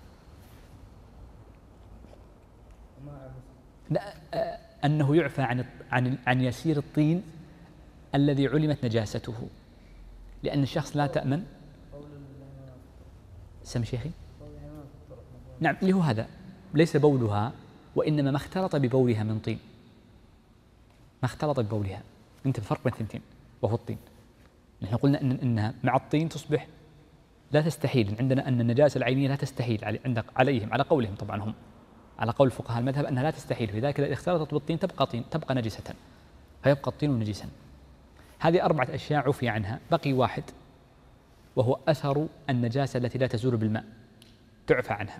لا، أنه يعفى عن عن عن يسير الطين الذي علمت نجاسته، لأن الشخص لا تأمن. سم شيخي. نعم، اللي هو هذا ليس بولها، وإنما ما اختلط ببولها من طين، ما اختلط ببولها. انت بفرق بين الثنتين وهو الطين. نحن قلنا إن إنها مع الطين تصبح لا تستحيل. عندنا أن النجاسة العينية لا تستحيل عندك عليهم، على قولهم طبعا، هم على قول فقهاء المذهب أنها لا تستحيل، لذلك إذا اختلطت بالطين تبقى طين، تبقى نجسة، فيبقى الطين نجسا. هذه أربعة أشياء عفي عنها. بقي واحد وهو أثر النجاسة التي لا تزول بالماء، تعفى عنها.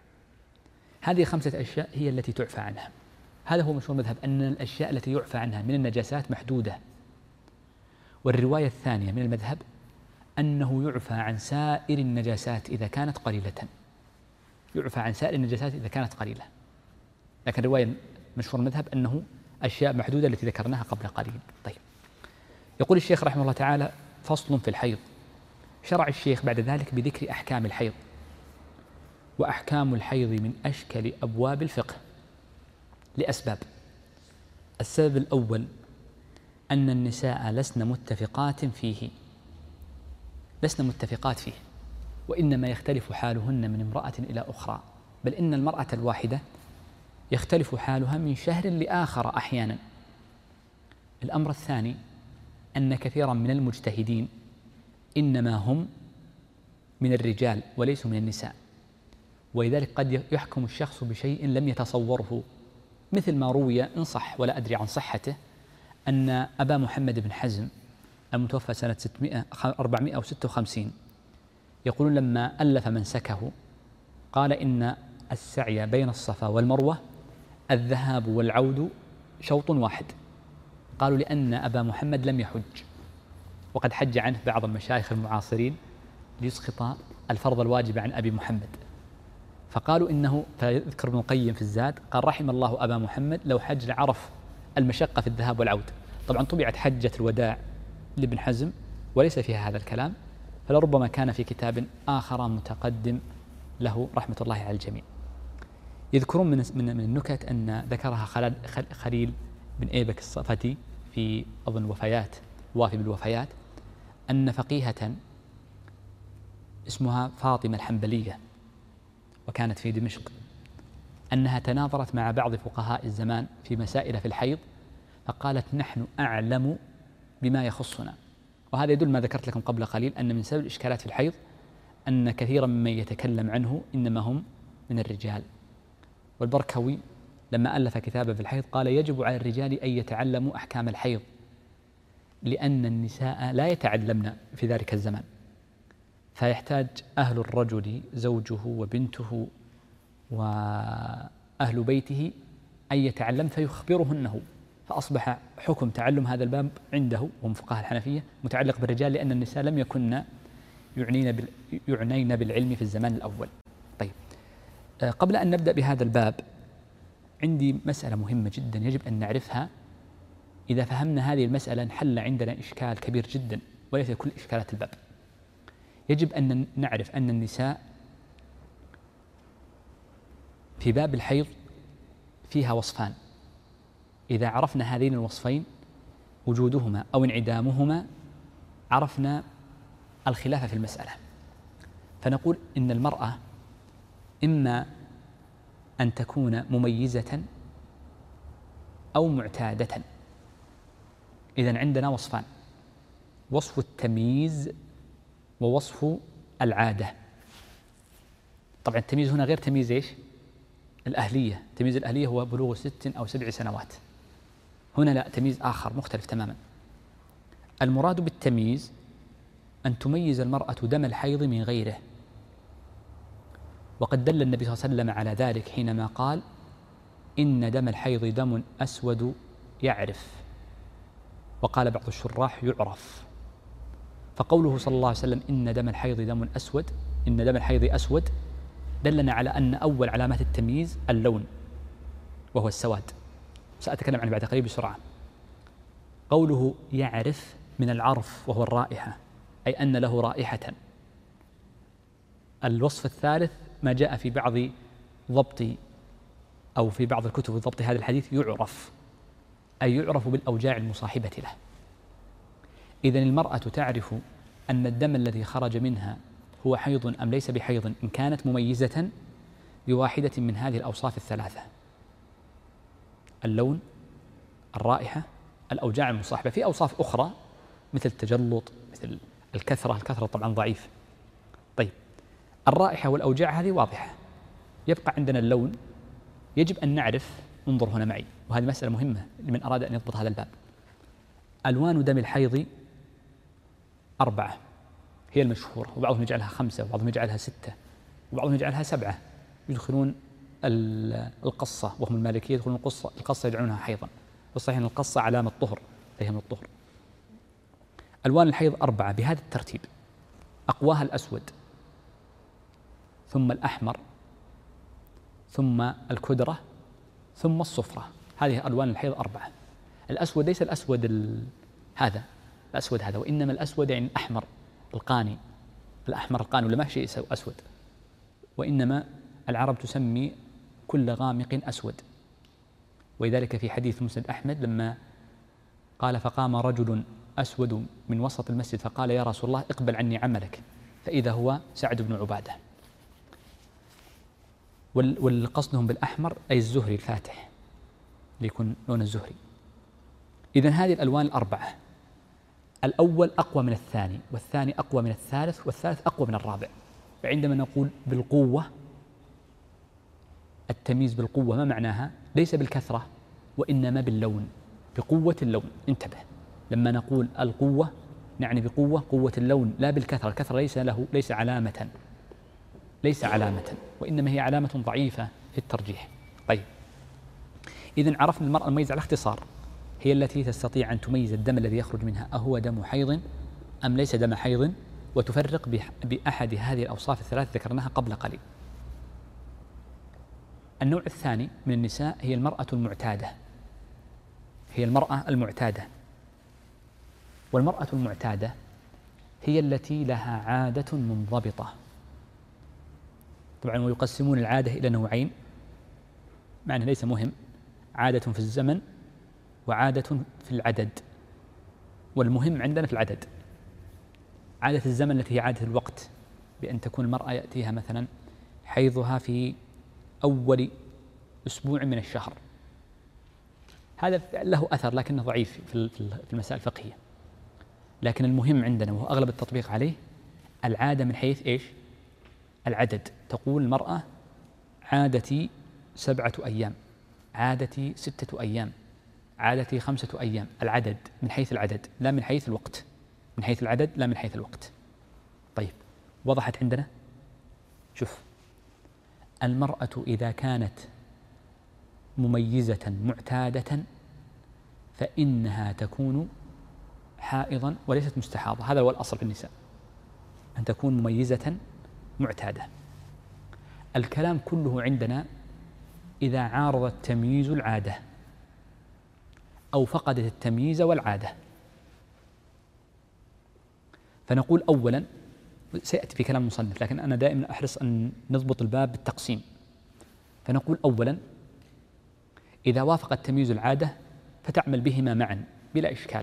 هذه خمسة أشياء هي التي تعفى عنها. هذا هو مشهور المذهب، أن الأشياء التي يعفى عنها من النجاسات محدودة. والرواية الثانية من المذهب أنه يعفى عن سائر النجاسات إذا كانت قليلة، يعفى عن سائر النجاسات إذا كانت قليلة. لكن الرواية مشهور المذهب أنه أشياء محدودة التي ذكرناها قبل قليل. طيب، يقول الشيخ رحمه الله تعالى: فصل في الحيض. شرع الشيخ بعد ذلك بذكر أحكام الحيض. وأحكام الحيض من أشكل أبواب الفقه لأسباب. السبب الأول أن النساء لسن متفقات فيه، لسن متفقات فيه، وإنما يختلف حالهن من امرأة إلى أخرى، بل إن المرأة الواحدة يختلف حالها من شهر لآخر أحيانا. الأمر الثاني أن كثيرا من المجتهدين إنما هم من الرجال وليسوا من النساء، ولذلك قد يحكم الشخص بشيء لم يتصوره، مثل ما روي إن صح ولا أدري عن صحته أن أبا محمد بن حزم المتوفى سنة أربعمائة وستة وخمسين يقولون لما ألف منسكه قال إن السعي بين الصفا والمروة الذهاب والعود شوط واحد. قالوا لأن أبا محمد لم يحج، وقد حج عنه بعض المشايخ المعاصرين ليسقط الفرض الواجب عن أبي محمد، فقالوا إنه، فيذكر ابن القيم في الزاد قال: رحم الله أبا محمد لو حج لعرف المشقة في الذهاب والعود. طبعا طبعت حجة الوداع لابن حزم وليس فيها هذا الكلام، فلربما كان في كتاب آخر متقدم له رحمة الله على الجميع. يذكرون من من النكت أن ذكرها خليل بن أيبك الصفتي في أظن الوفيات، وافي بالوفيات، أن فقيهة اسمها فاطمة الحنبلية وكانت في دمشق، أنها تناظرت مع بعض فقهاء الزمان في مسائل في الحيض، فقالت: نحن أعلم بما يخصنا. وهذا يدل ما ذكرت لكم قبل قليل، أن من سبب الإشكالات في الحيض أن كثيرا ممن يتكلم عنه إنما هم من الرجال. والبركوي لما ألف كتابه في الحيض قال: يجب على الرجال أن يتعلموا أحكام الحيض، لأن النساء لا يتعلمن في ذلك الزمان، فيحتاج أهل الرجل زوجه وبنته وأهل بيته أن يتعلم فيخبرهنه، فأصبح حكم تعلم هذا الباب عنده وهم فقهاء الحنفية متعلق بالرجال، لأن النساء لم يكن يعنين يعنين بالعلم في الزمان الأول. طيب، قبل أن نبدأ بهذا الباب عندي مسألة مهمة جدا يجب أن نعرفها. إذا فهمنا هذه المسألة انحل عندنا إشكال كبير جدا وليس كل إشكالات الباب. يجب أن نعرف أن النساء في باب الحيض فيها وصفان، إذا عرفنا هذين الوصفين وجودهما أو انعدامهما عرفنا الخلاف في المسألة. فنقول إن المرأة إما أن تكون مميزة أو معتادة. إذن عندنا وصفان: وصف التمييز ووصف العادة. طبعا التمييز هنا غير تمييز إيش؟ الأهلية. تمييز الأهلية هو بلوغ ست أو سبع سنوات. هنا لا، تمييز آخر مختلف تماما. المراد بالتمييز أن تميز المرأة دم الحيض من غيره، وقد دل النبي صلى الله عليه وسلم على ذلك حينما قال: إن دم الحيض دم أسود يعرف، وقال بعض الشراح يعرف. فقوله صلى الله عليه وسلم إن دم الحيض دم أسود، إن دم الحيض أسود، دلنا على أن أول علامات التمييز اللون وهو السواد، سأتكلم عنه بعد قليل بسرعة. قوله يعرف من العرف وهو الرائحة، أي أن له رائحة. الوصف الثالث ما جاء في بعض ضبط أو في بعض الكتب ضبط هذا الحديث يعرف، أي يعرف بالأوجاع المصاحبة له. إذن المرأة تعرف أن الدم الذي خرج منها هو حيض أم ليس بحيض إن كانت مميزة بواحدة من هذه الأوصاف الثلاثة: اللون، الرائحة، الأوجاع المصاحبة. في أوصاف أخرى مثل التجلط، مثل الكثرة. الكثرة طبعا ضعيف. طيب، الرائحة والأوجاع هذه واضحة. يبقى عندنا اللون. يجب أن نعرف، انظر هنا معي، وهذه مسألة مهمة لمن أراد أن يضبط هذا الباب. ألوان دم الحيض أربعة هي المشهورة، وبعضهم يجعلها خمسة، وبعضهم يجعلها ستة، وبعضهم يجعلها سبعة. يدخلون القصة، وهم المالكية يدخلون القصة القصة يجعلونها حيضا، والصحيح أن القصة علامة طهر، فهي من الطهر. ألوان الحيض أربعة بهذا الترتيب: أقواها الأسود، ثم الأحمر، ثم الكدرة، ثم الصفرة. هذه ألوان الحيض أربعة. الأسود ليس الأسود ال... هذا الأسود هذا، وإنما الأسود يعني الأحمر القاني، الأحمر القاني، ولا ما شيء أسود، وإنما العرب تسمي كل غامق أسود. ولذلك في حديث مسند أحمد لما قال: فقام رجل أسود من وسط المسجد فقال: يا رسول الله اقبل عني عملك، فإذا هو سعد بن عبادة. والقصدهم بالأحمر أي الزهري الفاتح، ليكون لون الزهري. إذن هذه الألوان الأربعة، الأول أقوى من الثاني، والثاني أقوى من الثالث، والثالث أقوى من الرابع. فعندما نقول بالقوة، التمييز بالقوة ما معناها؟ ليس بالكثرة، وإنما باللون، بقوة اللون. انتبه، لما نقول القوة نعني بقوة قوة اللون، لا بالكثرة. الكثرة ليس له ليس علامة ليس علامة وإنما هي علامة ضعيفة في الترجيح. طيب، إذن عرفنا المرأة المميزة على اختصار هي التي تستطيع أن تميز الدم الذي يخرج منها أهو دم حيض أم ليس دم حيض، وتفرق بأحد هذه الأوصاف الثلاث ذكرناها قبل قليل. النوع الثاني من النساء هي المرأة المعتادة، هي المرأة المعتادة. والمرأة المعتادة هي التي لها عادة منضبطة. طبعا ويقسمون العادة إلى نوعين، معنى ليس مهم: عادة في الزمن وعادة في العدد. والمهم عندنا في العدد عادة الزمن التي هي عادة الوقت، بأن تكون المرأة يأتيها مثلا حيضها في أول أسبوع من الشهر. هذا له أثر لكنه ضعيف في المسائل الفقهية. لكن المهم عندنا وهو أغلب التطبيق عليه العادة من حيث إيش؟ العدد. تقول المرأة: عادتي سبعة أيام، عادتي ستة أيام، عادتي خمسة أيام. العدد من حيث العدد لا من حيث الوقت، من حيث العدد لا من حيث الوقت. طيب، وضحت عندنا؟ شوف، المرأة إذا كانت مميزة معتادة فإنها تكون حائضا وليست مستحاضة. هذا هو الأصل في النساء، أن تكون مميزة معتادة. الكلام كله عندنا إذا عارض التمييز العادة أو فقدت التمييز والعادة. فنقول أولا، سيأتي في كلام المصنف لكن أنا دائما أحرص أن نضبط الباب بالتقسيم. فنقول أولا: إذا وافق التمييز العادة فتعمل بهما معا بلا إشكال.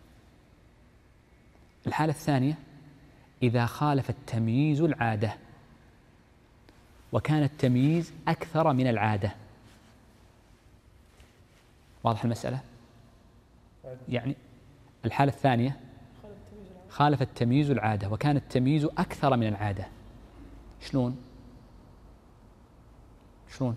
الحالة الثانية: إذا خالف التمييز العادة وكان التمييز أكثر من العادة. واضح المسألة؟ يعني الحالة الثانية خالف التمييز العادة وكان التمييز أكثر من العادة. شلون؟ شلون؟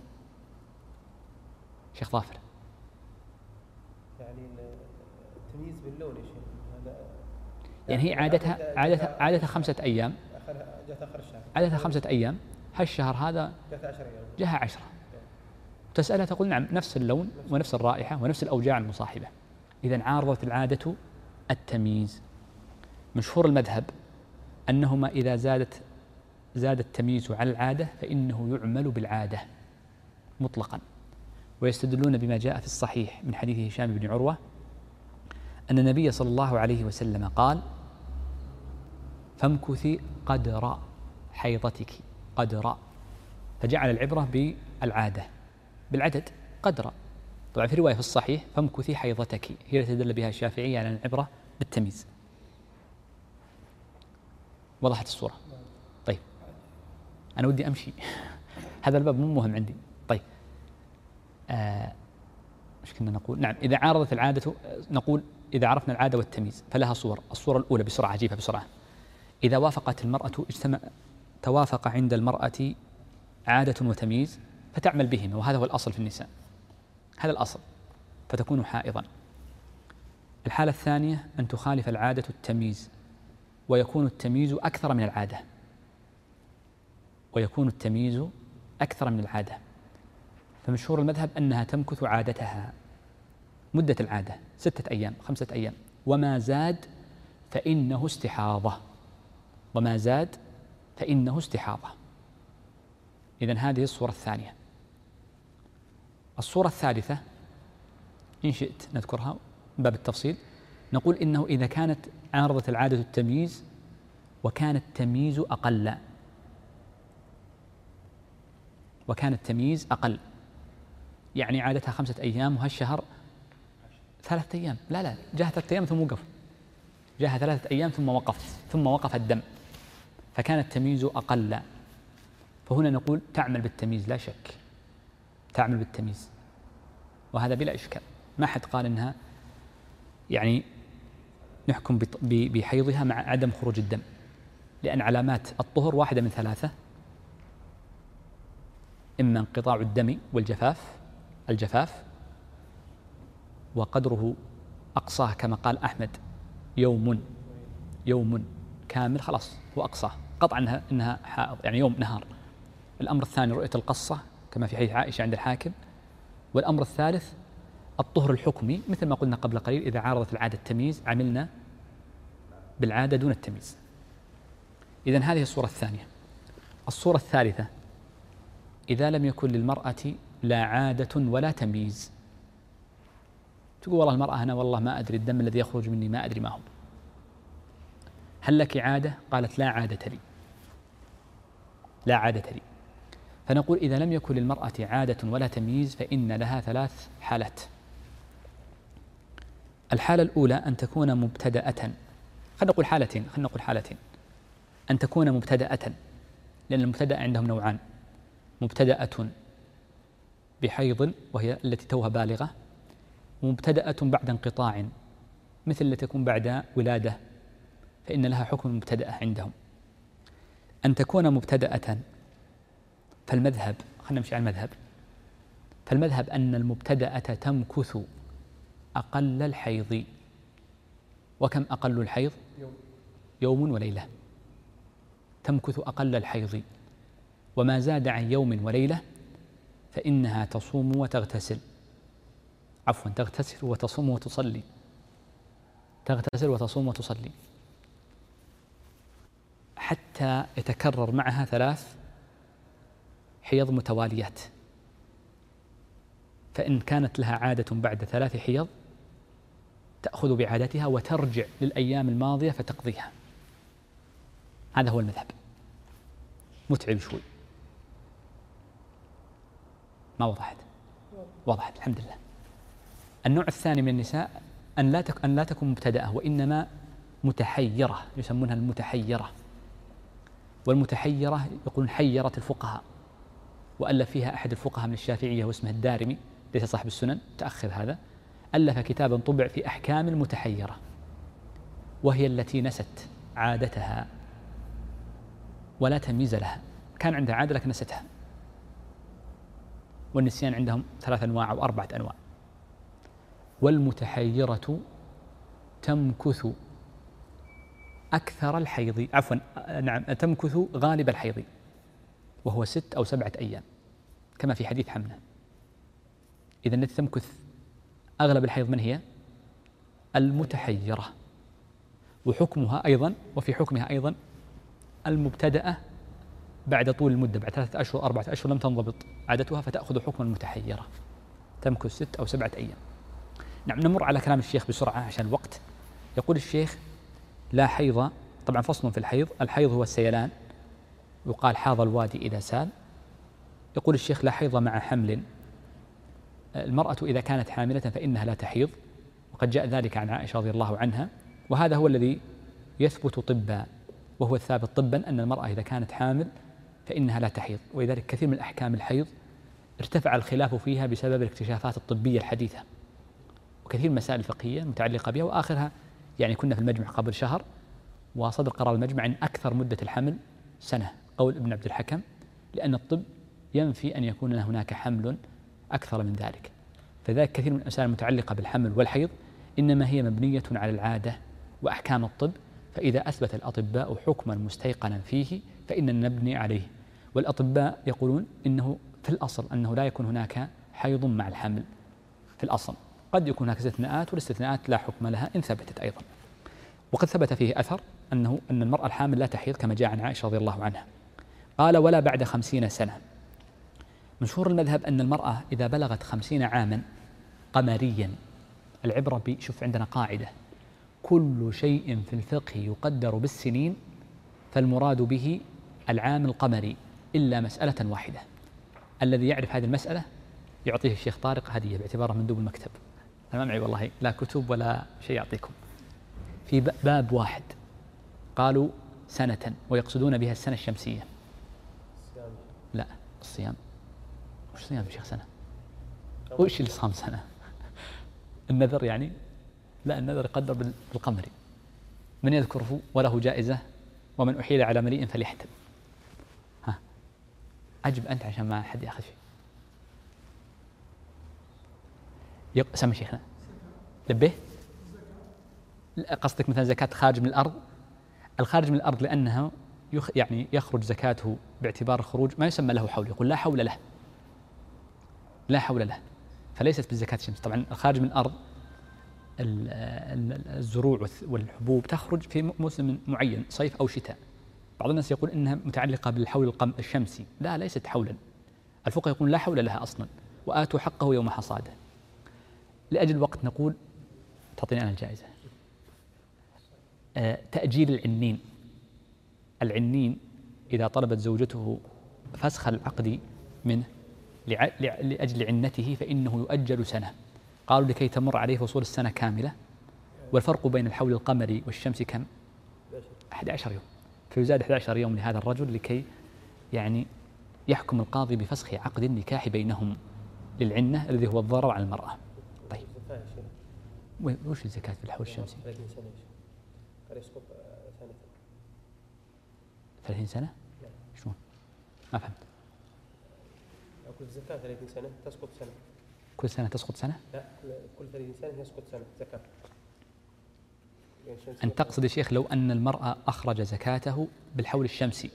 شيخ ظافر. يعني التمييز باللون يا شيخ هذا يعني هي عادتها عادتها عادتها خمسة أيام. جاءت آخر الشهر. عادتها خمسة أيام، هالشهر هذا جاءت عشرة أيام. جاءها عشرة. تسألها تقول نعم نفس اللون ونفس الرائحة ونفس الأوجاع المصاحبة. إذن عارضت العادة التمييز. مشهور المذهب أنهما إذا زادت زاد التمييز على العادة فإنه يعمل بالعادة مطلقا، ويستدلون بما جاء في الصحيح من حديث هشام بن عروة أن النبي صلى الله عليه وسلم قال: فامكثي قدر حيضتك، قدر، فجعل العبرة بالعادة بالعدد قدر. طبعا في رواية في الصحيح فامكثي حيضتك، هي التي تدل بها الشافعية على العبرة بالتمييز. وضحت الصورة؟ طيب أنا ودي أمشي هذا الباب مو مهم عندي. طيب آه مش كنا نقول؟ نعم، إذا عارضت العادة نقول إذا عرفنا العادة والتمييز فلها صور. الصورة الأولى بسرعة أجيبها بسرعة. إذا وافقت المرأة اجتمع توافق عند المرأة عادة وتمييز فتعمل بهما، وهذا هو الأصل في النساء، هذا الأصل، فتكون حائضا. الحالة الثانية أن تخالف العادة التمييز ويكون التمييز أكثر من العادة ويكون التمييز أكثر من العادة فمشهور المذهب أنها تمكث عادتها مدة العادة ستة أيام خمسة أيام، وما زاد فإنه استحاضة، وما زاد فإنه استحاضة. إذن هذه الصورة الثانية. الصورة الثالثة إن شئت نذكرها من باب التفصيل، نقول إنه إذا كانت عارضة العادة التمييز وكان التمييز أقل وكان التمييز أقل يعني عادتها خمسة أيام وهالشهر ثلاثة أيام، لا لا جاء ثلاثة أيام ثم وقف، جاء ثلاثة أيام ثم وقف ثم وقف الدم، فكان التمييز أقل، فهنا نقول تعمل بالتمييز لا شك، تعمل بالتمييز، وهذا بلا إشكال. ما حد قال إنها يعني نحكم بحيضها مع عدم خروج الدم، لأن علامات الطهر واحدة من ثلاثة: إما انقطاع الدم والجفاف الجفاف وقدره أقصاه كما قال أحمد يوم يوم كامل، خلاص هو أقصاه قطعا إنها, إنها حائض يعني يوم نهار. الأمر الثاني رؤية القصة كما في حديث عائشة عند الحاكم. والأمر الثالث الطهر الحكمي مثل ما قلنا قبل قليل، إذا عارضت العادة التمييز عملنا بالعادة دون التمييز. إذن هذه الصورة الثانية. الصورة الثالثة إذا لم يكن للمرأة لا عادة ولا تمييز، تقول والله المرأة أنا والله ما أدري الدم الذي يخرج مني ما أدري ما هو، هل لك عادة؟ قالت لا عادة لي، لا عادة لي. فنقول إذا لم يكن للمرأة عادة ولا تمييز فإن لها ثلاث حالات. الحالة الأولى أن تكون مبتدأة، خلينا نقول حالتين خلينا نقول حالتين أن تكون مبتدأة، لأن المبتدأ عندهم نوعان: مبتدأة بحيض وهي التي توها بالغة، ومبتدأة بعد انقطاع مثل التي تكون بعد ولادة، فإن لها حكم المبتدأة عندهم. أن تكون مبتدأة فالمذهب، خلينا نمشي على المذهب، فالمذهب أن المبتدأة تمكث أقل الحيض. وكم أقل الحيض؟ يوم وليلة، تمكث أقل الحيض، وما زاد عن يوم وليلة فإنها تصوم وتغتسل، عفوا تغتسل وتصوم وتصلي، تغتسل وتصوم وتصلي حتى يتكرر معها ثلاث حيض متواليات. فإن كانت لها عادة بعد ثلاث حيض تأخذ بعادتها وترجع للأيام الماضية فتقضيها. هذا هو المذهب. متعب شوي، ما وضحت؟ وضحت الحمد لله. النوع الثاني من النساء أن لا أن لا تكون مبتدأة وإنما متحيرة، يسمونها المتحيرة. والمتحيرة يقولون حيرت الفقهاء، وألف فيها أحد الفقهاء من الشافعية واسمه الدارمي، ليس صاحب السنن، تأخذ هذا، ألف كتابا طبع في أحكام المتحيرة. وهي التي نست عادتها ولا تمييز لها، كان عندها عادة لكن نستها. والنسيان عندهم ثلاث أنواع أو أربعة أنواع. والمتحيرة تمكث أكثر الحيض، عفوا نعم تمكث غالب الحيض وهو ست أو سبعة أيام كما في حديث حمنة. إذا التي تمكث أغلب الحيض من هي؟ المتحيرة. وحكمها أيضا وفي حكمها أيضا المبتدأة بعد طول المدة، بعد ثلاثة أشهر أربعة أشهر لم تنضبط عادتها فتأخذ حكم المتحيرة، تمكث ست أو سبعة أيام. نعم نمر على كلام الشيخ بسرعة عشان الوقت. يقول الشيخ: لا حيض، طبعا فصل في الحيض، الحيض هو السيلان، يقال حاض الوادي إذا سال. يقول الشيخ: لا حيض مع حمل، المرأة إذا كانت حاملة فإنها لا تحيض، وقد جاء ذلك عن عائشة رضي الله عنها، وهذا هو الذي يثبت طبا، وهو الثابت طبا أن المرأة إذا كانت حامل فإنها لا تحيض. ولذلك كثير من أحكام الحيض ارتفع الخلاف فيها بسبب الاكتشافات الطبية الحديثة، وكثير من مسائل فقهية متعلقة بها، وآخرها يعني كنا في المجمع قبل شهر وصدر قرار المجمع أن أكثر مدة الحمل سنة، قول ابن عبد الحكم، لأن الطب ينفي أن يكون هناك حمل أكثر من ذلك. فذلك كثير من المسائل المتعلقة بالحمل والحيض إنما هي مبنية على العادة وأحكام الطب، فإذا أثبت الأطباء حكما مستيقنا فيه فإننا نبني عليه. والأطباء يقولون إنه في الأصل أنه لا يكون هناك حيض مع الحمل في الأصل، قد يكون هناك استثناءات، والاستثناءات لا حكم لها إن ثبتت أيضا. وقد ثبت فيه أثر أنه أن المرأة الحامل لا تحيض كما جاء عن عائشة رضي الله عنها. قال: ولا بعد خمسين سنة. مشهور المذهب أن المرأة إذا بلغت خمسين عاما قمريا، العبرة بشوف عندنا قاعدة: كل شيء في الفقه يقدر بالسنين، فالمراد به العام القمري إلا مسألة واحدة. الذي يعرف هذه المسألة يعطيه الشيخ طارق هدية باعتباره مندوب المكتب. أنا ما معي والله لا كتب ولا شيء يعطيكم. في باب واحد قالوا سنة ويقصدون بها السنة الشمسية. لا الصيام. وش صيام شيخ سنة؟ وش اللي صام سنة؟ النذر يعني؟ لا النذر يقدر بالقمري. من يذكره وله جائزة، ومن أحيل على مليء فليحتم. ها أجب أنت عشان ما حد يأخذ شيء. سمي شيخنا. لبيه؟ قصدك مثلا زكاة خارج من الأرض؟ الخارج من الأرض لأنها يخ يعني يخرج زكاته باعتبار الخروج ما يسمى له حول، يقول لا حول له، لا حول له، فليست بالزكاة الشمس. طبعا الخارج من الأرض الزروع والحبوب تخرج في موسم معين، صيف أو شتاء. بعض الناس يقول إنها متعلقة بالحول الشمسي، لا ليست حولا. الفقهاء يقول لا حول لها أصلا، وآتوا حقه يوم حصاده. لأجل الوقت نقول تعطيني أنا الجائزة. آه تأجيل العنين. العنين إذا طلبت زوجته فسخ العقد منه لأجل عنته فإنه يؤجل سنة. قالوا لكي تمر عليه فصول السنة كاملة. والفرق بين الحول القمري والشمس كم؟ أحد عشر يوم، فيزاد أحد عشر يوم لهذا الرجل لكي يعني يحكم القاضي بفسخ عقد النكاح بينهم للعنة الذي هو الضرر على المرأة. طيب وش الزكاة في الحول الشمسي؟ ثلاثين سنة؟ شلون؟ ما فهمت. كل زكاة ثلاثين سنة تسقط سنة. كل سنة تسقط سنة؟ لا كل ثلاثين سنة يسقط سنة زكاة. أن تقصد يا شيخ لو أن المرأة أخرج زكاته بالحول الشمسي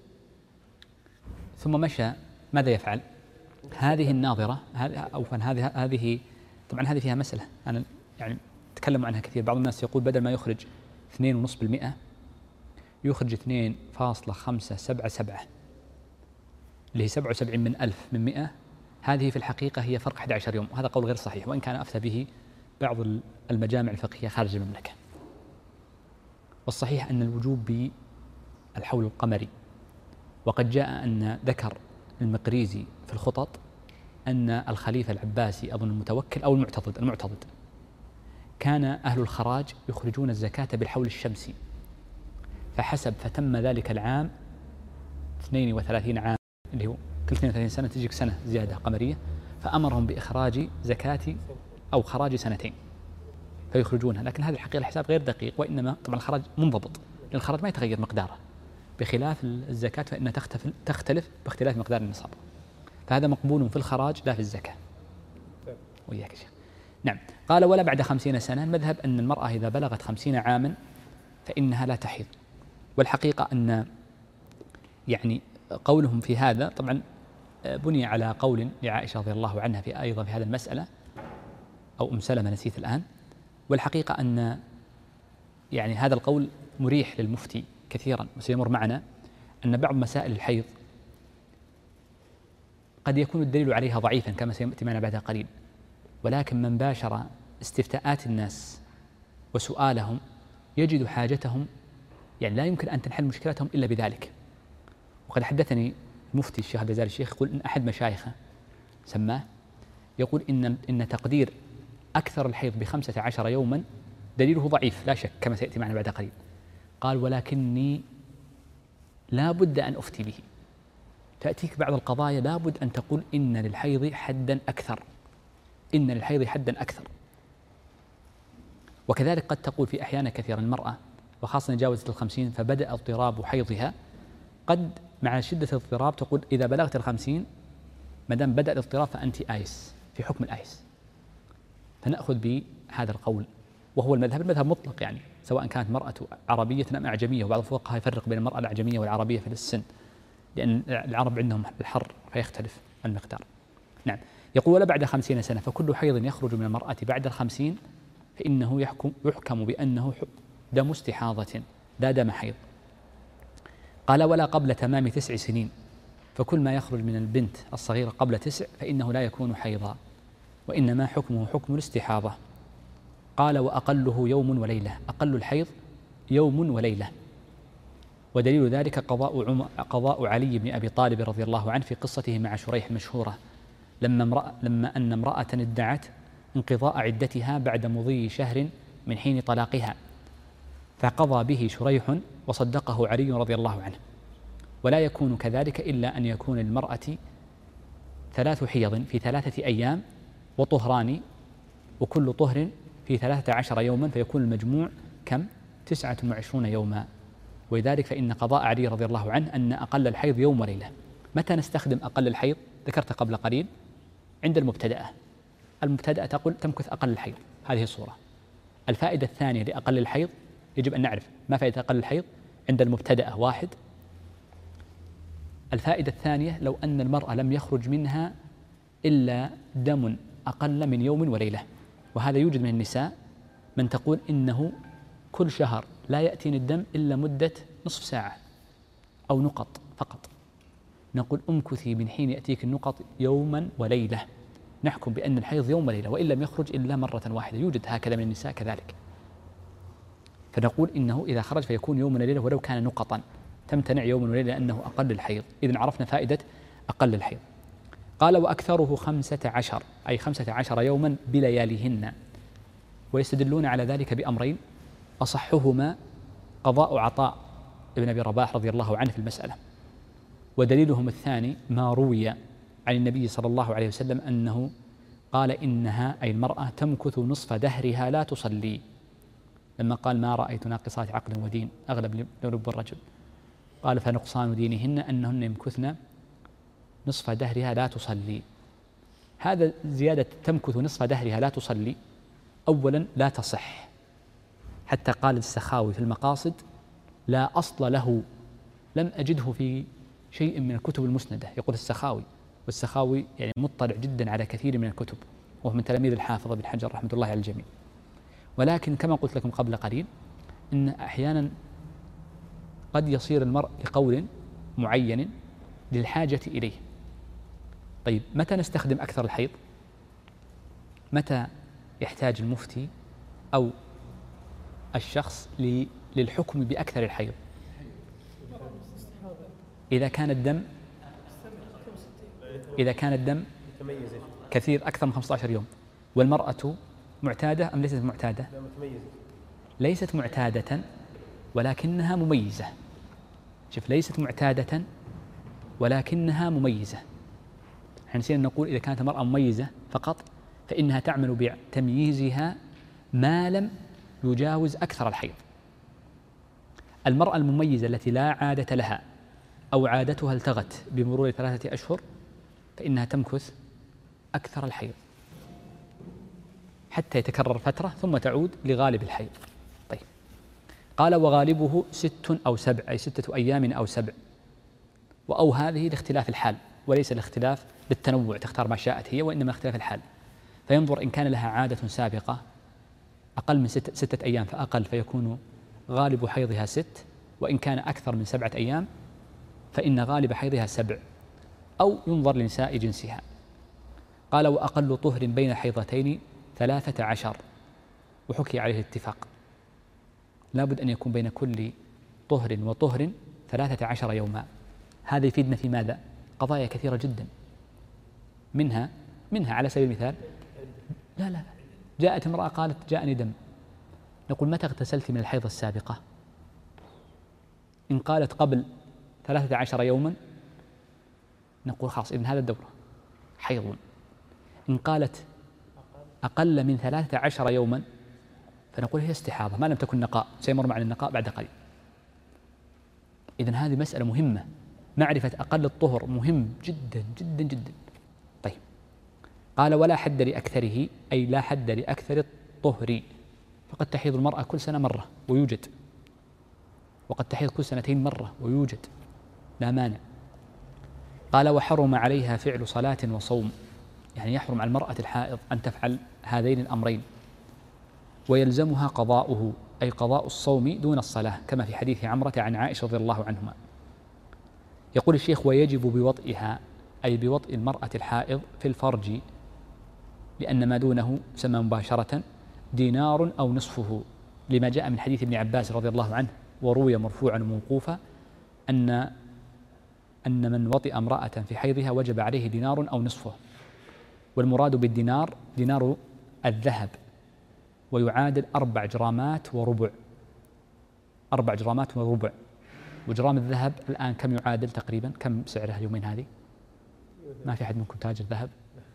ثم مشى ماذا يفعل؟ هذه الناظرة أو هذه هذه طبعا هذه فيها مسألة أنا يعني تكلم عنها كثير. بعض الناس يقول بدل ما يخرج اثنين ونص بالمئة يخرج اثنين فاصلة خمسة سبعة سبعة اللي هي سبعة وسبعين من ألف من مئة. هذه في الحقيقة هي فرق أحد عشر يوم، وهذا قول غير صحيح وإن كان أفتى به بعض المجامع الفقهية خارج المملكة. والصحيح أن الوجوب بالحول القمري. وقد جاء أن ذكر المقريزي في الخطط أن الخليفة العباسي أظن المتوكل أو المعتضد المعتضد كان أهل الخراج يخرجون الزكاة بالحول الشمسي، فحسب فتم ذلك العام اثنين وثلاثين عام اللي هو كل اثنين وثلاثين سنة تجيك سنة زيادة قمرية، فأمرهم بإخراج زكاة أو خراج سنتين. فيخرجونها، لكن هذه الحقيقة الحساب غير دقيق، وإنما طبعا الخراج منضبط، لأن الخراج ما يتغير مقداره، بخلاف الزكاة فإنها تختلف باختلاف مقدار النصاب، فهذا مقبول في الخراج لا في الزكاة. وياك يا شيخ. نعم. قال ولا بعد خمسين سنة. المذهب أن المرأة إذا بلغت خمسين عاما فإنها لا تحيض، والحقيقة أن يعني قولهم في هذا طبعا بني على قول لعائشة رضي الله عنها في أيضا في هذه المسألة، أو أم سلمة نسيت الآن، والحقيقة أن يعني هذا القول مريح للمفتي كثيرا، وسيمر معنا أن بعض مسائل الحيض قد يكون الدليل عليها ضعيفا كما سيأتي معنا بعد قليل، ولكن من باشر استفتاءات الناس وسؤالهم يجد حاجتهم، يعني لا يمكن أن تنحل مشكلتهم إلا بذلك. وقد حدثني المفتي الشيخ عبد الجزائر الشيخ يقول إن أحد مشايخه سماه يقول إن إن تقدير أكثر الحيض بخمسة عشر يوما دليله ضعيف لا شك كما سيأتي معنا بعد قليل. قال ولكني لا بد أن أفتي به، تأتيك بعض القضايا لا بد أن تقول إن للحيض حدا أكثر، إن للحيض حدا أكثر. وكذلك قد تقول في أحيان كثيرا المرأة وخاصة جاوزت الخمسين فبدأ اضطراب حيضها، قد مع شدة الاضطراب تقول إذا بلغت الخمسين ما دام بدأ الاضطراب فأنت آيس في حكم الآيس، فنأخذ بهذا القول وهو المذهب المذهب مطلق، يعني سواء كانت مرأة عربية أم أعجمية، وبعض الفقهاء يفرق بين المرأة الأعجمية والعربية في السن، لأن العرب عندهم الحر فيختلف المقدار. نعم. يقول بعد خمسين سنة فكل حيض يخرج من المرأة بعد الخمسين فإنه يحكم, يحكم بأنه دم استحاضة لا دم حيض. قال ولا قبل تمام تسع سنين، فكل ما يخرج من البنت الصغيرة قبل تسع فإنه لا يكون حيضا، وإنما حكمه حكم الاستحاضة. قال وأقله يوم وليلة، أقل الحيض يوم وليلة، ودليل ذلك قضاء, عم... قضاء علي بن أبي طالب رضي الله عنه في قصته مع شريح المشهورة لما, امرأة لما أن امرأة ادعت انقضاء عدتها بعد مضي شهر من حين طلاقها، فقضى به شريح وصدقه علي رضي الله عنه. ولا يكون كذلك إلا أن يكون للمرأة ثلاث حيض في ثلاثة أيام وطهران، وكل طهر في ثلاثة عشر يوما، فيكون المجموع كم؟ تسعة وعشرون يوما. ولذلك فإن قضاء علي رضي الله عنه أن أقل الحيض يوم وليلة. متى نستخدم أقل الحيض؟ ذكرت قبل قليل عند المبتدأة، المبتدأة تقول تمكث أقل الحيض، هذه الصورة. الفائدة الثانية لأقل الحيض يجب أن نعرف ما فائدة أقل الحيض عند المبتدأة واحد. الفائدة الثانية لو أن المرأة لم يخرج منها إلا دم أقل من يوم وليلة، وهذا يوجد من النساء من تقول إنه كل شهر لا يأتيني الدم إلا مدة نصف ساعة أو نقط فقط، نقول أمكثي من حين يأتيك النقط يوما وليلة، نحكم بأن الحيض يوم وليلة وإن لم يخرج إلا مرة واحدة، يوجد هكذا من النساء كذلك، فنقول إنه إذا خرج فيكون يوم وليلة ولو كان نقطا، تمتنع يوم وليلة لأنه أقل الحيض. إذن عرفنا فائدة أقل الحيض. قال وأكثره خمسة عشر، أي خمسة عشر يوما بلياليهن، ويستدلون على ذلك بأمرين، أصحهما قضاء عطاء ابن أبي رباح رضي الله عنه في المسألة، ودليلهم الثاني ما روي عن النبي صلى الله عليه وسلم أنه قال إنها أي المرأة تمكث نصف دهرها لا تصلي، لما قال ما رأيت ناقصات عقل ودين أغلب لرب الرجل، قال فنقصان دينهن أنهن يمكثن نصف دهرها لا تصلي. هذا زيادة تمكث نصف دهرها لا تصلي أولا لا تصح، حتى قال السخاوي في المقاصد لا أصل له، لم أجده في شيء من الكتب المسندة، يقول السخاوي، والسخاوي يعني مطلع جدا على كثير من الكتب، وهو من تلاميذ الحافظ بن حجر رحمة الله على الجميع. ولكن كما قلت لكم قبل قليل إن أحيانا قد يصير المرء لقول معين للحاجة إليه. طيب متى نستخدم أكثر الحيض؟ متى يحتاج المفتي أو الشخص للحكم بأكثر الحيض؟ إذا كان الدم إذا كان الدم كثير أكثر من خمسة عشر يوم، والمرأة معتادة أم ليست معتادة؟ ليست معتادة ولكنها مميزة. شوف، ليست معتادة ولكنها مميزة. احنا نسينا نقول إذا كانت المرأة مميزة فقط فإنها تعمل بتمييزها ما لم يجاوز أكثر الحيض. المرأة المميزة التي لا عادة لها أو عادتها التغت بمرور ثلاثة أشهر فإنها تمكث أكثر الحيض حتى يتكرر فترة ثم تعود لغالب الحيض. طيب، قال وغالبه ست أو سبع، أي ستة أيام أو سبع، وأو هذه لاختلاف الحال وليس الاختلاف بالتنوع تختار ما شاءت هي، وإنما اختلاف الحال. فينظر إن كان لها عادة سابقة أقل من ستة, ستة أيام فأقل فيكون غالب حيضها ست، وإن كان أكثر من سبعة أيام فإن غالب حيضها سبع، أو ينظر لنساء جنسها. قال وأقل طهر بين الحيضتين ثلاثة عشر، وحكي عليه الاتفاق، لا بد أن يكون بين كل طهر وطهر ثلاثة عشر يوما. هذا يفيدنا في ماذا؟ قضايا كثيرة جدا، منها منها على سبيل المثال، لا لا جاءت امرأة قالت جاءني دم، نقول متى اغتسلت من الحيض السابقة؟ إن قالت قبل ثلاثة عشر يوما نقول خلاص إذن هذا الدورة حيض. إن قالت أقل من ثلاثة عشر يوما فنقول هي استحاضة ما لم تكن نقاء، سيمر معنا النقاء بعد قليل. إذن هذه مسألة مهمة، معرفة أقل الطهر مهم جدا جدا جدا. طيب، قال ولا حد لأكثره، أي لا حد لأكثر الطهر، فقد تحيض المرأة كل سنة مرة ويوجد، وقد تحيض كل سنتين مرة ويوجد، لا مانع. قال وحرم عليها فعل صلاة وصوم، يعني يحرم على المرأة الحائض أن تفعل هذين الأمرين، ويلزمها قضاؤه، أي قضاء الصوم دون الصلاة، كما في حديث عمرة عن عائشة رضي الله عنهما. يقول الشيخ ويجب بوطئها، أي بوطئ المرأة الحائض في الفرج، لأن ما دونه سمى مباشرة دينار أو نصفه، لما جاء من حديث ابن عباس رضي الله عنه وروي مرفوعا وموقوفا أن أن من وطئ امرأة في حيضها وجب عليه دينار أو نصفه. والمراد بالدينار دينار الذهب، ويعادل أربع جرامات وربع، أربع جرامات وربع. وجرام الذهب الآن كم يعادل تقريبا؟ كم سعره اليومين هذه؟ ما في أحد منكم تاجر ذهب؟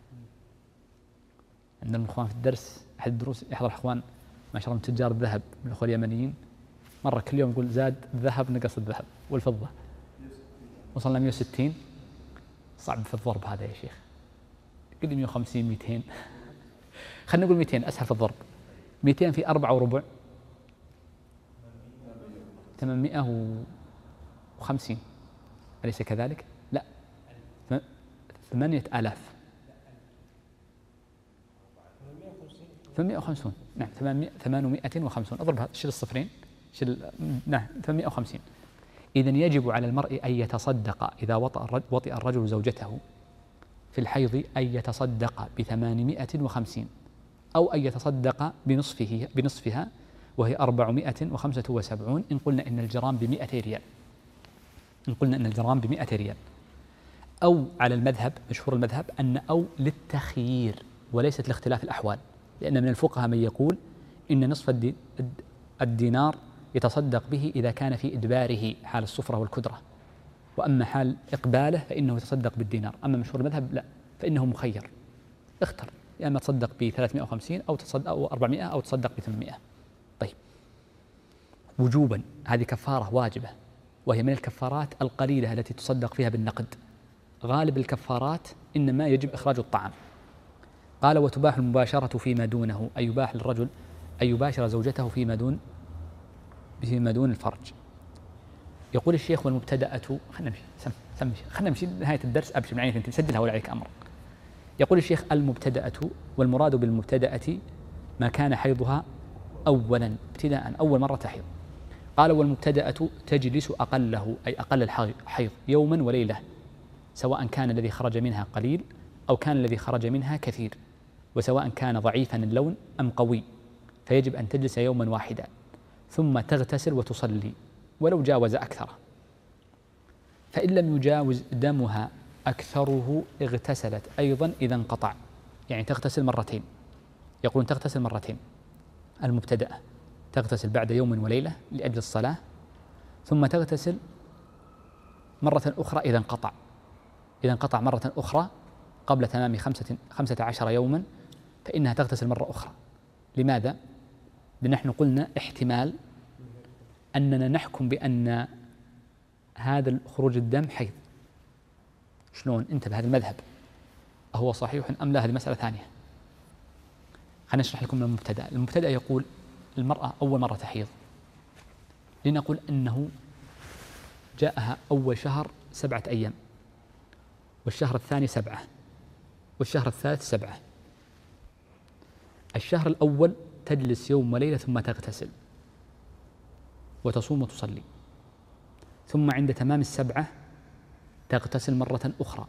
عندنا الأخوان في الدرس، أحد الدروس يحضر أخوان ما شاء الله من تجار الذهب من الأخوة اليمنيين، مرة كل يوم يقول زاد الذهب نقص الذهب والفضة، وصلنا مئة وستين. صعب في الضرب هذا يا شيخ، قل لي مئة وخمسين مئتين، خلينا نقول مئتين أسهل في الضرب. مئتين في أربعة وربع ثمانمائة وخمسين، أليس كذلك؟ لا، ثمانية آلاف، ثمانمائة وخمسون، نعم ثمانمائة وخمسون، اضربها شيل الصفرين شيل، نعم ثمانمائة وخمسين. إذن يجب على المرء أن يتصدق إذا وطئ الرجل زوجته في الحيض أن يتصدق بثمانمائة وخمسين، أو أن يتصدق بنصفه بنصفها وهي أربعمائة وخمسة وسبعون، إن قلنا إن الجرام بمائة ريال، إن قلنا إن الجرام بمائة ريال. أو على المذهب مشهور المذهب أن أو للتخيير وليست لاختلاف الأحوال، لأن من الفقهاء من يقول إن نصف الدينار يتصدق به إذا كان في إدباره حال الصفرة والكدرة، وأما حال إقباله فإنه يتصدق بالدينار. أما مشهور المذهب لا، فإنه مخير، اختر، يا إما تصدق ب ثلاثمائة وخمسين أو تصدق أو أربعمائة أو تصدق ب ثمانمائة. طيب، وجوبا هذه كفارة واجبة، وهي من الكفارات القليلة التي تصدق فيها بالنقد. غالب الكفارات إنما يجب إخراج الطعام. قال وتباح المباشرة فيما دونه، أي يباح للرجل أن يباشر زوجته فيما دون فيما دون الفرج. يقول الشيخ والمبتدأة، خلنا نمشي سم خلنا نمشي نهاية الدرس، أبشر معي أنت تسجلها ولا عليك أمر. يقول الشيخ المبتدأة، والمراد بالمبتدأة ما كان حيضها أولا ابتداء، أول مرة تحيض. قال والمبتدأة تجلس أقله، أي أقل الحيض يوما وليلة، سواء كان الذي خرج منها قليل أو كان الذي خرج منها كثير، وسواء كان ضعيفا اللون أم قوي، فيجب أن تجلس يوما واحدا ثم تغتسل وتصلي ولو جاوز أكثر. فإن لم يجاوز دمها أكثره اغتسلت أيضا إذا انقطع، يعني تغتسل مرتين. يقولون تغتسل مرتين، المبتدأة تغتسل بعد يوم وليلة لأجل الصلاة، ثم تغتسل مرة أخرى إذا انقطع، إذا انقطع مرة أخرى قبل تمام خمسة, خمسة عشر يوما فإنها تغتسل مرة أخرى. لماذا؟ لنحن قلنا احتمال أننا نحكم بأن هذا خروج الدم حيض. شلون؟ انتبه، هذا المذهب أهو صحيح أم لا؟ هذه مسألة ثانية. خلينا نشرح لكم المبتدأ. المبتدأ يقول المرأة أول مرة تحيض، لنقول أنه جاءها أول شهر سبعة أيام، والشهر الثاني سبعة، والشهر الثالث سبعة. الشهر الأول تجلس يوم وليلة ثم تغتسل وتصوم وتصلي، ثم عند تمام السبعة تغتسل مرة أخرى.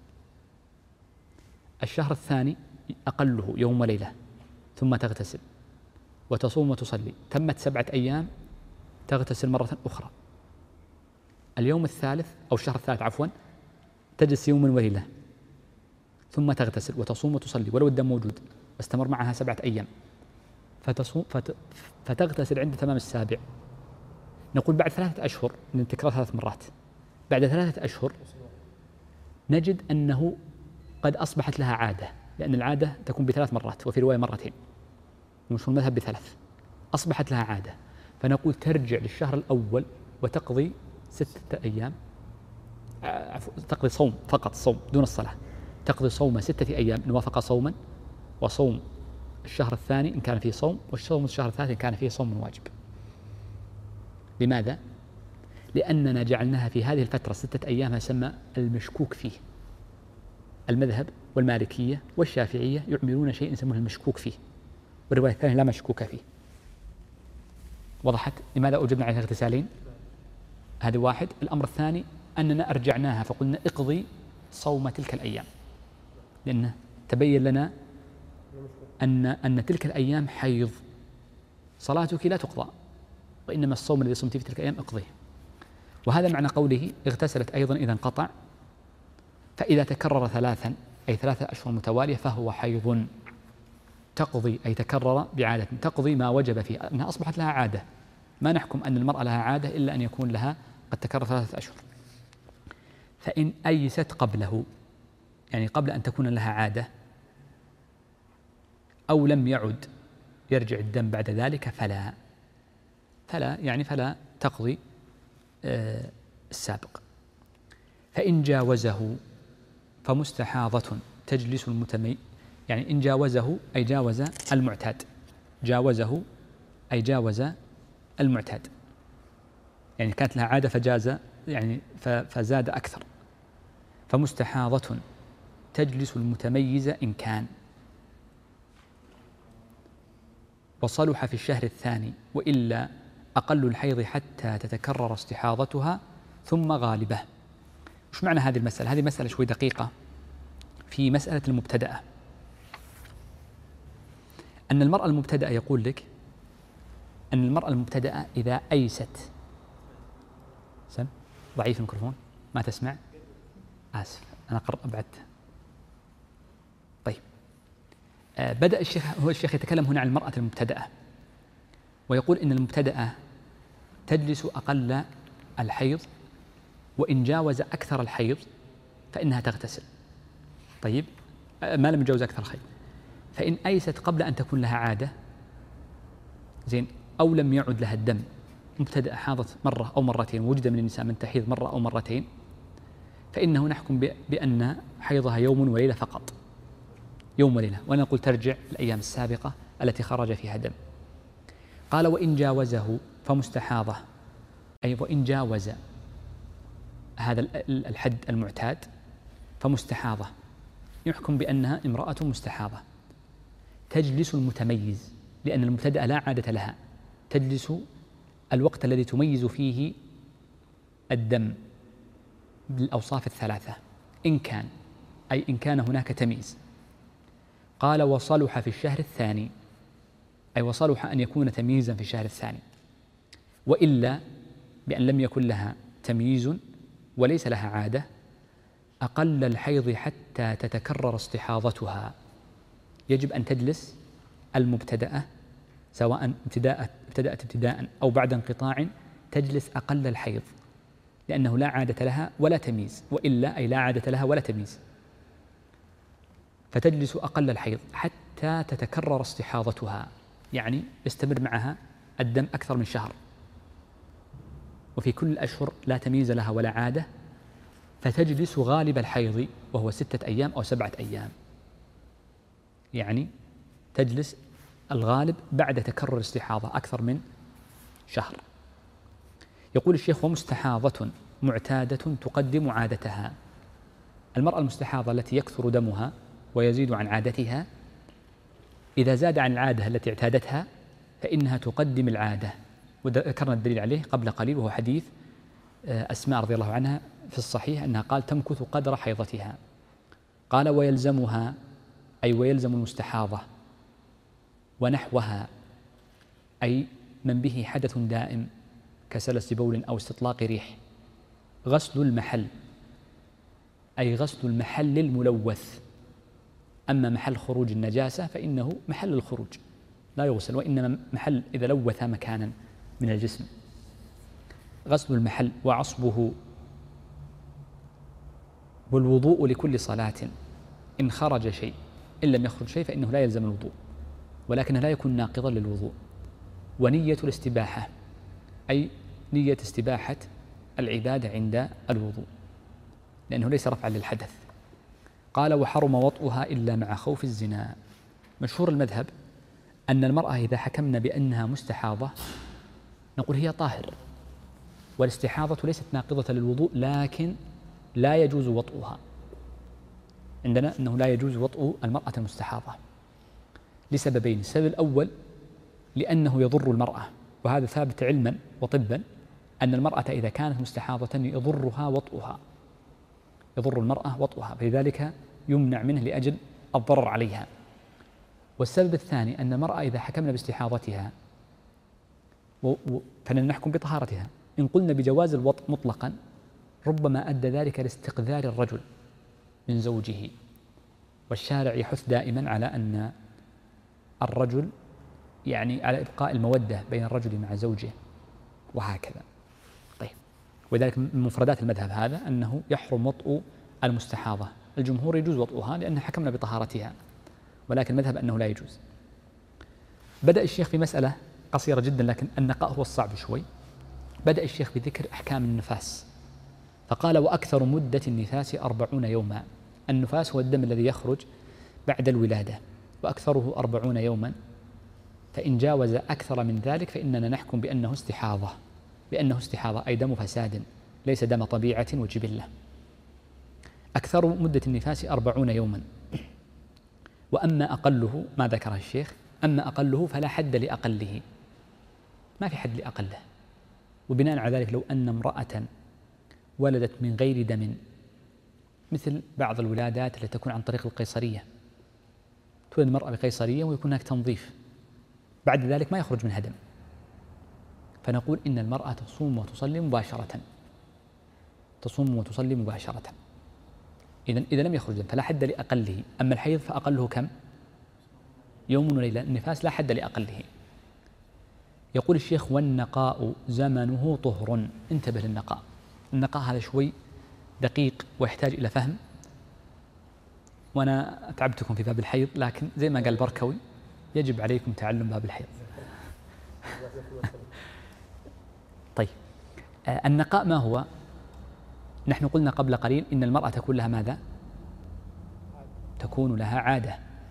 الشهر الثاني أقله يوم وليلة ثم تغتسل وتصوم وتصلي، تمت سبعة أيام تغتسل مرة أخرى. اليوم الثالث أو الشهر الثالث عفوا تجلس يوم وليلة ثم تغتسل وتصوم وتصلي ولو الدم موجود، واستمر معها سبعة أيام، فتصوم فت... فتغتسل عند تمام السابع. نقول بعد ثلاثة أشهر، من تكرار ثلاث مرات، بعد ثلاثة أشهر نجد أنه قد أصبحت لها عادة، لأن العادة تكون بثلاث مرات وفي رواية مرتين، ومشهور المذهب بثلاث. أصبحت لها عادة، فنقول ترجع للشهر الأول وتقضي ستة أيام، عفوا تقضي صوم فقط، صوم دون الصلاة، تقضي صوم ستة أيام إن وافق صوما، وصوم الشهر الثاني إن كان فيه صوم، وصوم الشهر الثالث إن كان فيه صوم واجب. لماذا؟ لأننا جعلناها في هذه الفترة ستة أيام يسمى المشكوك فيه. المذهب والمالكية والشافعية يعملون شيء يسمونه المشكوك فيه، والرواية الثانية لا مشكوك فيه. وضحت؟ لماذا أوجبنا عليها اغتسالين؟ هذا واحد. الأمر الثاني أننا أرجعناها فقلنا اقضي صوم تلك الأيام، لأنه تبين لنا أن أن تلك الأيام حيض، صلاتك لا تقضى، وإنما الصوم الذي صمت في تلك الأيام اقضيه. وهذا معنى قوله اغتسلت أيضا إذا انقطع، فإذا تكرر ثلاثا أي ثلاثة أشهر متوالية فهو حيض. تقضي أي تكرر بعادة، تقضي ما وجب فيه، أنها أصبحت لها عادة. ما نحكم أن المرأة لها عادة إلا أن يكون لها قد تكرر ثلاثة أشهر. فإن أيست قبله، يعني قبل أن تكون لها عادة، أو لم يعد يرجع الدم بعد ذلك فلا فلا يعني فلا تقضي آه السابق. فإن جاوزه فمستحاضة تجلس المتمي، يعني إن جاوزه أي جاوز المعتاد، جاوزه أي جاوز المعتاد، يعني كانت لها عادة فجاز يعني فزاد أكثر. فمستحاضة تجلس المتميز إن كان، وصلح في الشهر الثاني، وإلا أقل الحيض حتى تتكرر استحاضتها ثم غالبه. وش معنى هذه المسألة؟ هذه مسألة شوي دقيقة في مسألة المبتدأة. أن المرأة المبتدأة يقول لك أن المرأة المبتدأة إذا أيست، سم ضعيف الميكروفون ما تسمع، آسف أنا قرأ أبعدته. طيب آه بدأ الشيخ هو الشيخ يتكلم هنا عن المرأة المبتدأة، ويقول إن المبتدأة تجلس أقل الحيض، وإن جاوز أكثر الحيض فإنها تغتسل. طيب ما لم يجاوز أكثر الحيض، فإن أيست قبل أن تكون لها عادة زين، أو لم يعد لها الدم، مبتدأ حاضت مرة أو مرتين، وجد من النساء من تحيض مرة أو مرتين، فإنه نحكم بأن حيضها يوم وليلة فقط، يوم وليلة، ونقول ترجع الأيام السابقة التي خرج فيها دم. قال وإن جاوزه فمستحاضة، أي وإن جاوز هذا الحد المعتاد فمستحاضة، يحكم بأنها امرأة مستحاضة تجلس المتميز، لأن المبتدأ لا عادة لها، تجلس الوقت الذي تميز فيه الدم بالأوصاف الثلاثة إن كان، أي إن كان هناك تمييز. قال وصلح في الشهر الثاني، أي وصلح أن يكون تمييزا في الشهر الثاني، وإلا بأن لم يكن لها تمييز وليس لها عادة، أقل الحيض حتى تتكرر استحاضتها. يجب أن تجلس المبتدأة سواء ابتداء ابتدأت ابتداء أو بعد انقطاع، تجلس أقل الحيض، لأنه لا عادة لها ولا تمييز، وإلا أي لا عادة لها ولا تمييز، فتجلس أقل الحيض حتى تتكرر استحاضتها. يعني يستمر معها الدم أكثر من شهر، وفي كل الأشهر لا تمييز لها ولا عادة، فتجلس غالب الحيض وهو ستة أيام أو سبعة أيام، يعني تجلس الغالب بعد تكرر الاستحاضة أكثر من شهر. يقول الشيخ: ومستحاضة معتادة تقدم عادتها. المرأة المستحاضة التي يكثر دمها ويزيد عن عادتها، إذا زاد عن العادة التي اعتادتها فإنها تقدم العادة، وذكرنا الدليل عليه قبل قليل وهو حديث أسماء رضي الله عنها في الصحيح أنها قال: تمكث قدر حيضتها. قال: ويلزمها، أي ويلزم المستحاضة ونحوها، أي من به حدث دائم كسلس بول أو استطلاق ريح، غسل المحل، أي غسل المحل الملوث. أما محل خروج النجاسة فإنه محل الخروج لا يغسل، وإنما محل إذا لوث مكانا من الجسم. غسل المحل وعصبه، والوضوء لكل صلاة إن خرج شيء، إن لم يخرج شيء فإنه لا يلزم الوضوء، ولكنه لا يكون ناقضا للوضوء. ونية الاستباحة، أي نية استباحة العبادة عند الوضوء، لأنه ليس رفعا للحدث. قال: وحرم وطئها إلا مع خوف الزنا. مشهور المذهب أن المرأة إذا حكمنا بأنها مستحاضة نقول هي طاهر، والاستحاضة ليست ناقضة للوضوء، لكن لا يجوز وطئها. عندنا أنه لا يجوز وطئ المرأة المستحاضة لسببين: السبب الأول لأنه يضر المرأة، وهذا ثابت علما وطبا أن المرأة إذا كانت مستحاضة يضرها وطئها، يضر المرأة وطئها، فلذلك يمنع منه لأجل الضرر عليها. والسبب الثاني أن المرأة إذا حكمنا باستحاضتها فنحكم بطهارتها، إن قلنا بجواز الوطء مطلقا ربما أدى ذلك لاستقذار الرجل من زوجه، والشارع يحث دائما على أن الرجل يعني على إبقاء المودة بين الرجل مع زوجه وهكذا. طيب، وذلك من مفردات المذهب هذا أنه يحرم وطء المستحاضة. الجمهور يجوز وطئها لأن حكمنا بطهارتها، ولكن المذهب أنه لا يجوز. بدأ الشيخ في مسألة قصيرة جدا، لكن النقاء هو الصعب شوي. بدأ الشيخ بذكر أحكام النفاس، فقال: وأكثر مدة النفاس أربعون يوما. النفاس هو الدم الذي يخرج بعد الولادة، وأكثره أربعون يوما، فإن جاوز أكثر من ذلك فإننا نحكم بأنه استحاضة، بأنه استحاضة أي دم فساد ليس دم طبيعة وجبلة. أكثر مدة النفاس أربعون يوما. وأما أقله ما ذكره الشيخ، أما أقله فلا حد لأقله، ما في حد لأقله. وبناء على ذلك لو أن امرأة ولدت من غير دم، مثل بعض الولادات التي تكون عن طريق القيصرية، تولد المرأة بقيصرية ويكون هناك تنظيف، بعد ذلك ما يخرج منها دم، فنقول إن المرأة تصوم وتصلي مباشرة، تصوم وتصلي مباشرة. إذن إذا لم يخرج دم فلا حد لأقله. أما الحيض فأقله كم؟ يوم وليلة. النفاس لا حد لأقله. يقول الشيخ: والنقاء زمنه طهر. انتبه للنقاء. النقاء هذا شوي دقيق ويحتاج إلى فهم، وأنا أتعبتكم في باب الحيض، لكن زي ما قال بركوي يجب عليكم تعلم باب الحيض. طيب، النقاء ما هو؟ نحن قلنا قبل قليل إن المرأة تكون لها ماذا؟ تكون لها عادة.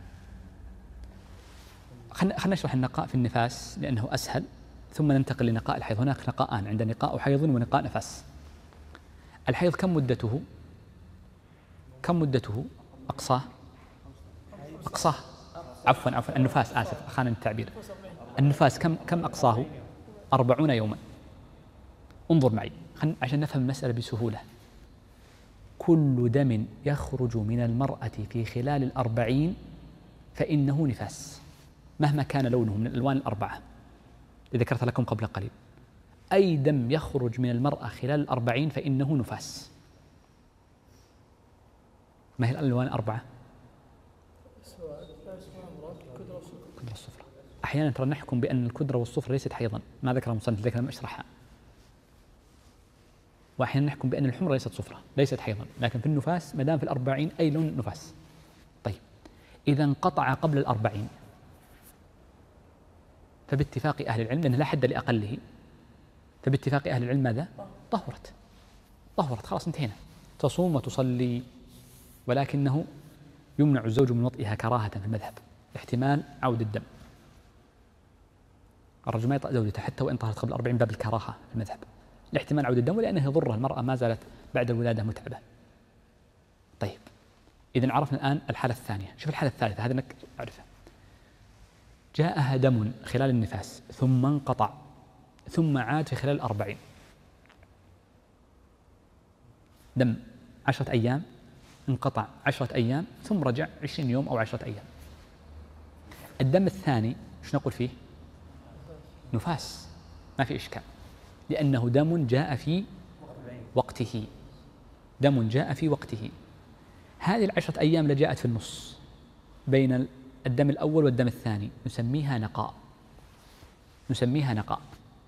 خلنا نشرح النقاء في النفاس لأنه أسهل، ثم ننتقل لنقاء الحيض. هناك نقاءان، عند نقاء حيض ونقاء نفاس. الحيض كم مدته؟ كم مدته؟ أقصاه أقصاه عفوا عفوا النفاس، آسف خان التعبير. النفاس كم كم أقصاه؟ أربعون يوما. انظر معي عشان نفهم المسألة بسهولة. كل دم يخرج من المرأة في خلال الأربعين فإنه نفاس، مهما كان لونه من الألوان الأربعة التي ذكرت لكم قبل قليل. أي دم يخرج من المرأة خلال الأربعين فإنه نفاس. ما هي الألوان الأربعة؟ الكدرة والصفرة. أحيانا ترى نحكم بأن الكدرة والصفرة ليست حيضا، ما ذكر المصنف لكن لم أشرحها. وأحيانا نحكم بأن الحمرة ليست صفرة، ليست حيضا، لكن في النفاس ما دام في الأربعين أي لون نفاس. طيب، إذا انقطع قبل الأربعين فباتفاق أهل العلم، لأنه لا حد لأقله، فباتفاق أهل العلم ماذا؟ طهرت طهرت خلاص انتهينا. تصوم وتصلي، ولكنه يمنع الزوج من وطئها كراهة في المذهب، احتمال عود الدم. الرجل ما يطأ زوجته حتى وإن طهرت قبل أربعين باب الكراهة في المذهب، لاحتمال عود الدم ولأنه يضرها، المرأة ما زالت بعد الولادة متعبة. طيب إذن عرفنا الآن الحالة الثانية. شوف الحالة الثالثة، هذا انك أعرفها. جاءها دم خلال النفاس ثم انقطع ثم عاد في خلال الأربعين، دم عشرة أيام، انقطع عشرة أيام، ثم رجع عشرين يوم أو عشرة أيام. الدم الثاني ايش نقول فيه؟ نفاس، ما في إشكال، لأنه دم جاء في وقته، دم جاء في وقته. هذه العشرة أيام اللي جاءت في النص بين الدم الأول والدم الثاني نسميها نقاء، نسميها نقاء.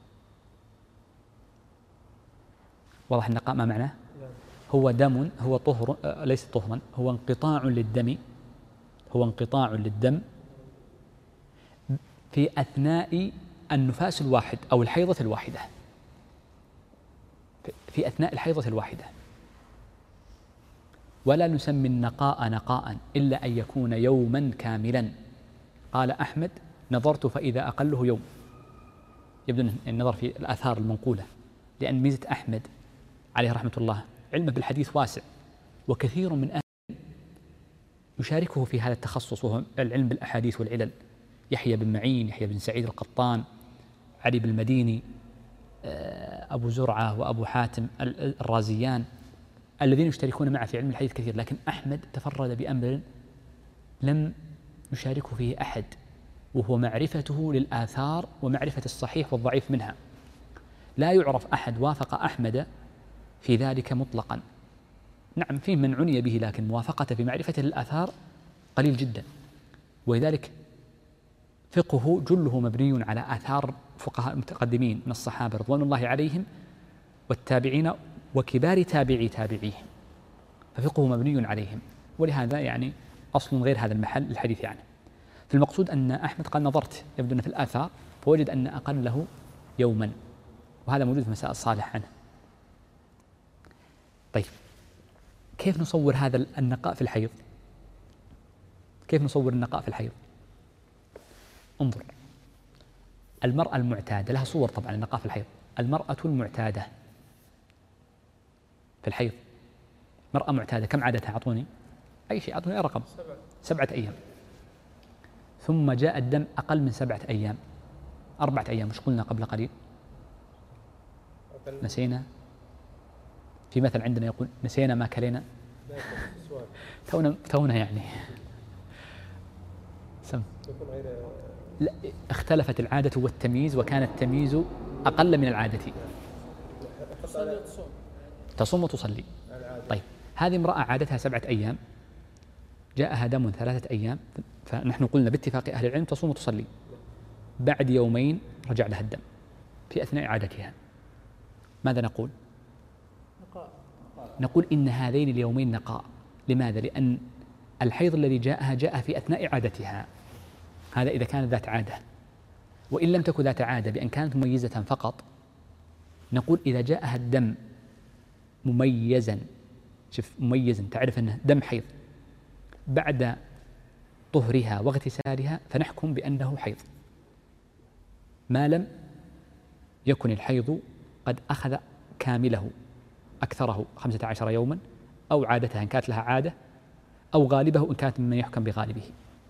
واضح النقاء ما معناه؟ هو دم، هو طهر، ليس طهرا، هو انقطاع للدم، هو انقطاع للدم في أثناء النفاس الواحد أو الحيضة الواحدة، في أثناء الحيضة الواحدة. ولا نسمي النقاء نقاء إلا أن يكون يوما كاملا. قال أحمد: نظرت فإذا أقله يوم. يبدو النظر في الآثار المنقولة، لأن ميزة أحمد عليه رحمة الله علمه بالحديث واسع، وكثير من أهل يشاركه في هذا التخصص وهو العلم بالأحاديث والعلل. يحيى بن معين، يحيى بن سعيد القطان، علي بن المديني، أبو زرعة وأبو حاتم الرازيان، الذين يشتركون معه في علم الحديث كثير. لكن أحمد تفرد بأمر لم يشاركه فيه أحد، وهو معرفته للآثار ومعرفة الصحيح والضعيف منها. لا يعرف أحد وافق أحمد في ذلك مطلقا. نعم فيه من عني به، لكن موافقته في معرفة الآثار قليل جدا. ولذلك فقهه جله مبني على آثار فقهاء المتقدمين من الصحابة رضوان الله عليهم والتابعين وكبار تابعي تابعيهم، ففقهه مبني عليهم. ولهذا يعني أصل غير هذا المحل الحديث عنه. فالمقصود أن أحمد قال: نظرت، يبدو أن في الآثار، فوجد أن أقله يوما، وهذا موجود في مسائل صالح عنه. طيب كيف نصور هذا النقاء في الحيض؟ كيف نصور النقاء في الحيض؟ انظر، المرأة المعتادة لها صور طبعا النقاء في الحيض. المرأة المعتادة في الحيض، مرأة معتادة كم عادتها؟ أعطوني أي شيء، أعطوني أي رقم. سبعة أيام. ثم جاء الدم أقل من سبعة أيام، أربعة أيام، مش قلنا قبل قليل؟ نسينا. في مثل عندنا يقول: نسينا ما كلينا. تونا تونا يعني سم. لا، اختلفت العادة والتمييز، وكان التمييز أقل من العادة. تصوم وتصلي. طيب هذه امرأة عادتها سبعة أيام، جاءها دم ثلاثة أيام، فنحن قلنا باتفاق أهل العلم تصوم وتصلي. بعد يومين رجع لها الدم في أثناء عادتها، ماذا نقول؟ نقاء. نقول إن هذين اليومين نقاء. لماذا؟ لأن الحيض الذي جاءها جاء في أثناء عادتها، هذا إذا كانت ذات عادة. وإن لم تكن ذات عادة بأن كانت مميزة فقط، نقول إذا جاءها الدم مميزا، شوف مميزا، تعرف أنه دم حيض، بعد طهرها واغتسالها، فنحكم بأنه حيض، ما لم يكن الحيض قد أخذ كامله أكثره خمسة عشر يوما، أو عادتها إن كانت لها عادة، أو غالبه إن كانت ممن يحكم بغالبه.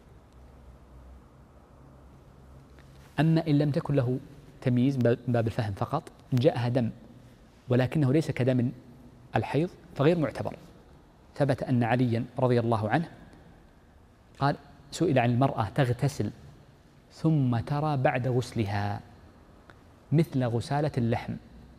أما إن لم تكن له تمييز من باب الفهم فقط، إن جاءها دم ولكنه ليس كدم الحيض فغير معتبر. ثبت أن عليا رضي الله عنه قال: سئل عن المرأة تغتسل ثم ترى بعد غسلها مثل غسالة اللحم،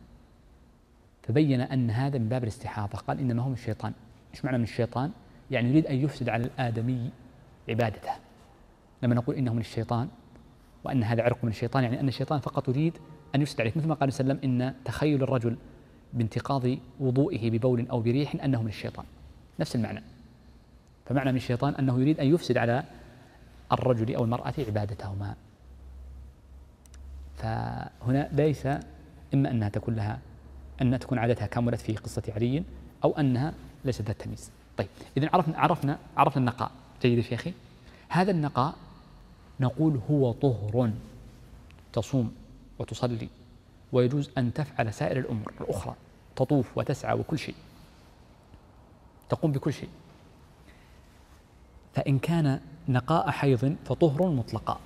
فبين أن هذا من باب الاستحاضة. قال: إنما هو من الشيطان. إيش معنى من الشيطان؟ يعني يريد أن يفسد على الآدمي عبادته. لما نقول إنه من الشيطان وأن هذا عرق من الشيطان، يعني أن الشيطان فقط يريد أن يفسد عليك، مثل ما قال وسلم: إن تخيل الرجل بانتقاض وضوئه ببول أو بريح أنه من الشيطان، نفس المعنى. فمعنى من الشيطان أنه يريد أن يفسد على الرجل أو المرأة عبادتهما. فهنا ليس إما أنها تكون لها أن تكون عادتها كملت في قصة علي أو أنها ليست ذات تمييز. طيب إذن عرفنا عرفنا عرفنا النقاء. جيد يا شيخي. هذا النقاء نقول هو طهر تصوم وتصلي ويجوز أن تفعل سائر الأمور الأخرى، تطوف وتسعى وكل شيء، تقوم بكل شيء. فإن كان نقاء حيض فطهر مطلقا،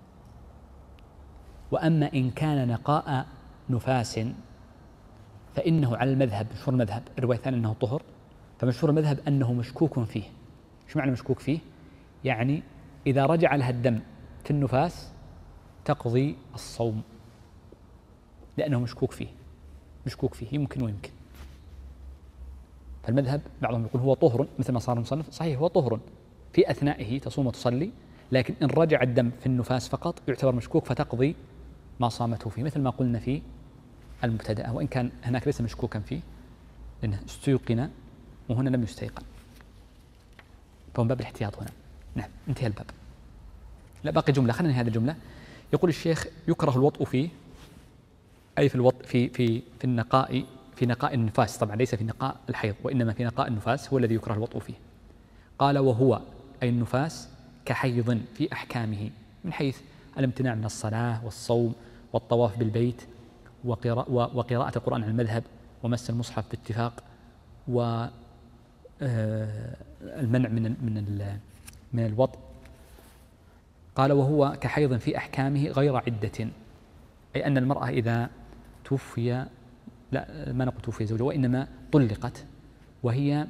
وأما إن كان نقاء نفاس فإنه على المذهب، مشهور المذهب الرواية الثانية أنه طهر، فمشهور المذهب أنه مشكوك فيه. شو معنى مشكوك فيه؟ يعني إذا رجع لها الدم في النفاس تقضي الصوم، لأنه مشكوك فيه، مشكوك فيه يمكن ويمكن. فالمذهب بعضهم يقول هو طهر مثل ما صار المصنف، صحيح هو طهر في أثنائه تصوم وتصلي، لكن إن رجع الدم في النفاس فقط يعتبر مشكوك فتقضي ما صامته فيه، مثل ما قلنا في المبتدأة، وإن كان هناك ليس مشكوكا فيه لأنه استيقن وهنا لم يستيقن، فهو باب الاحتياط هنا. نعم انتهى الباب. لا باقي جملة، خلينا هذه الجملة. يقول الشيخ يكره الوطء فيه، أي في الوطء في في في النقاء، في نقاء النفاس، طبعا ليس في نقاء الحيض وإنما في نقاء النفاس هو الذي يكره الوطء فيه. قال وهو أي النفاس كحيض في أحكامه، من حيث الامتناع من الصلاة والصوم والطواف بالبيت وقراءة القرآن على المذهب ومس المصحف باتفاق والمنع من من من الوطء. قال وهو كحيض في أحكامه غير عدة، أي أن المرأة إذا توفي، لا ما نقول توفي زوجها، وإنما طلقت وهي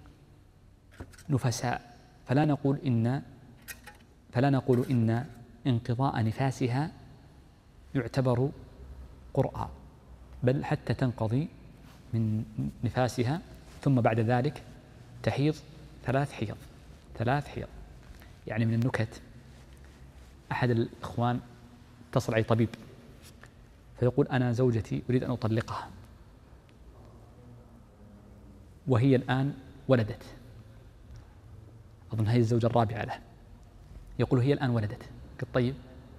نفساء، فلا نقول إن فلا نقول إن انقضاء نفاسها يعتبر قرأ، بل حتى تنقضي من نفاسها ثم بعد ذلك تحيض ثلاث حيض ثلاث حيض. يعني من النكت، أحد الإخوان اتصل علي طبيب فيقول أنا زوجتي أريد أن أطلقها وهي الآن ولدت، أظن هي الزوجة الرابعة له، يقول هي الآن ولدت. قلت طيب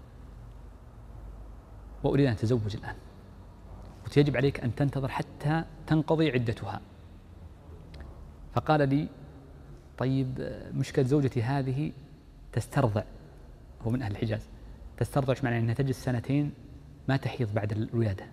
وأريد أن أتزوج الآن، قلت يجب عليك أن تنتظر حتى تنقضي عدتها. فقال لي طيب مشكلة زوجتي هذه تسترضع، هو من أهل الحجاز، تسترضع ايش معنى؟ أنها تجلس سنتين ما تحيض بعد الولادة.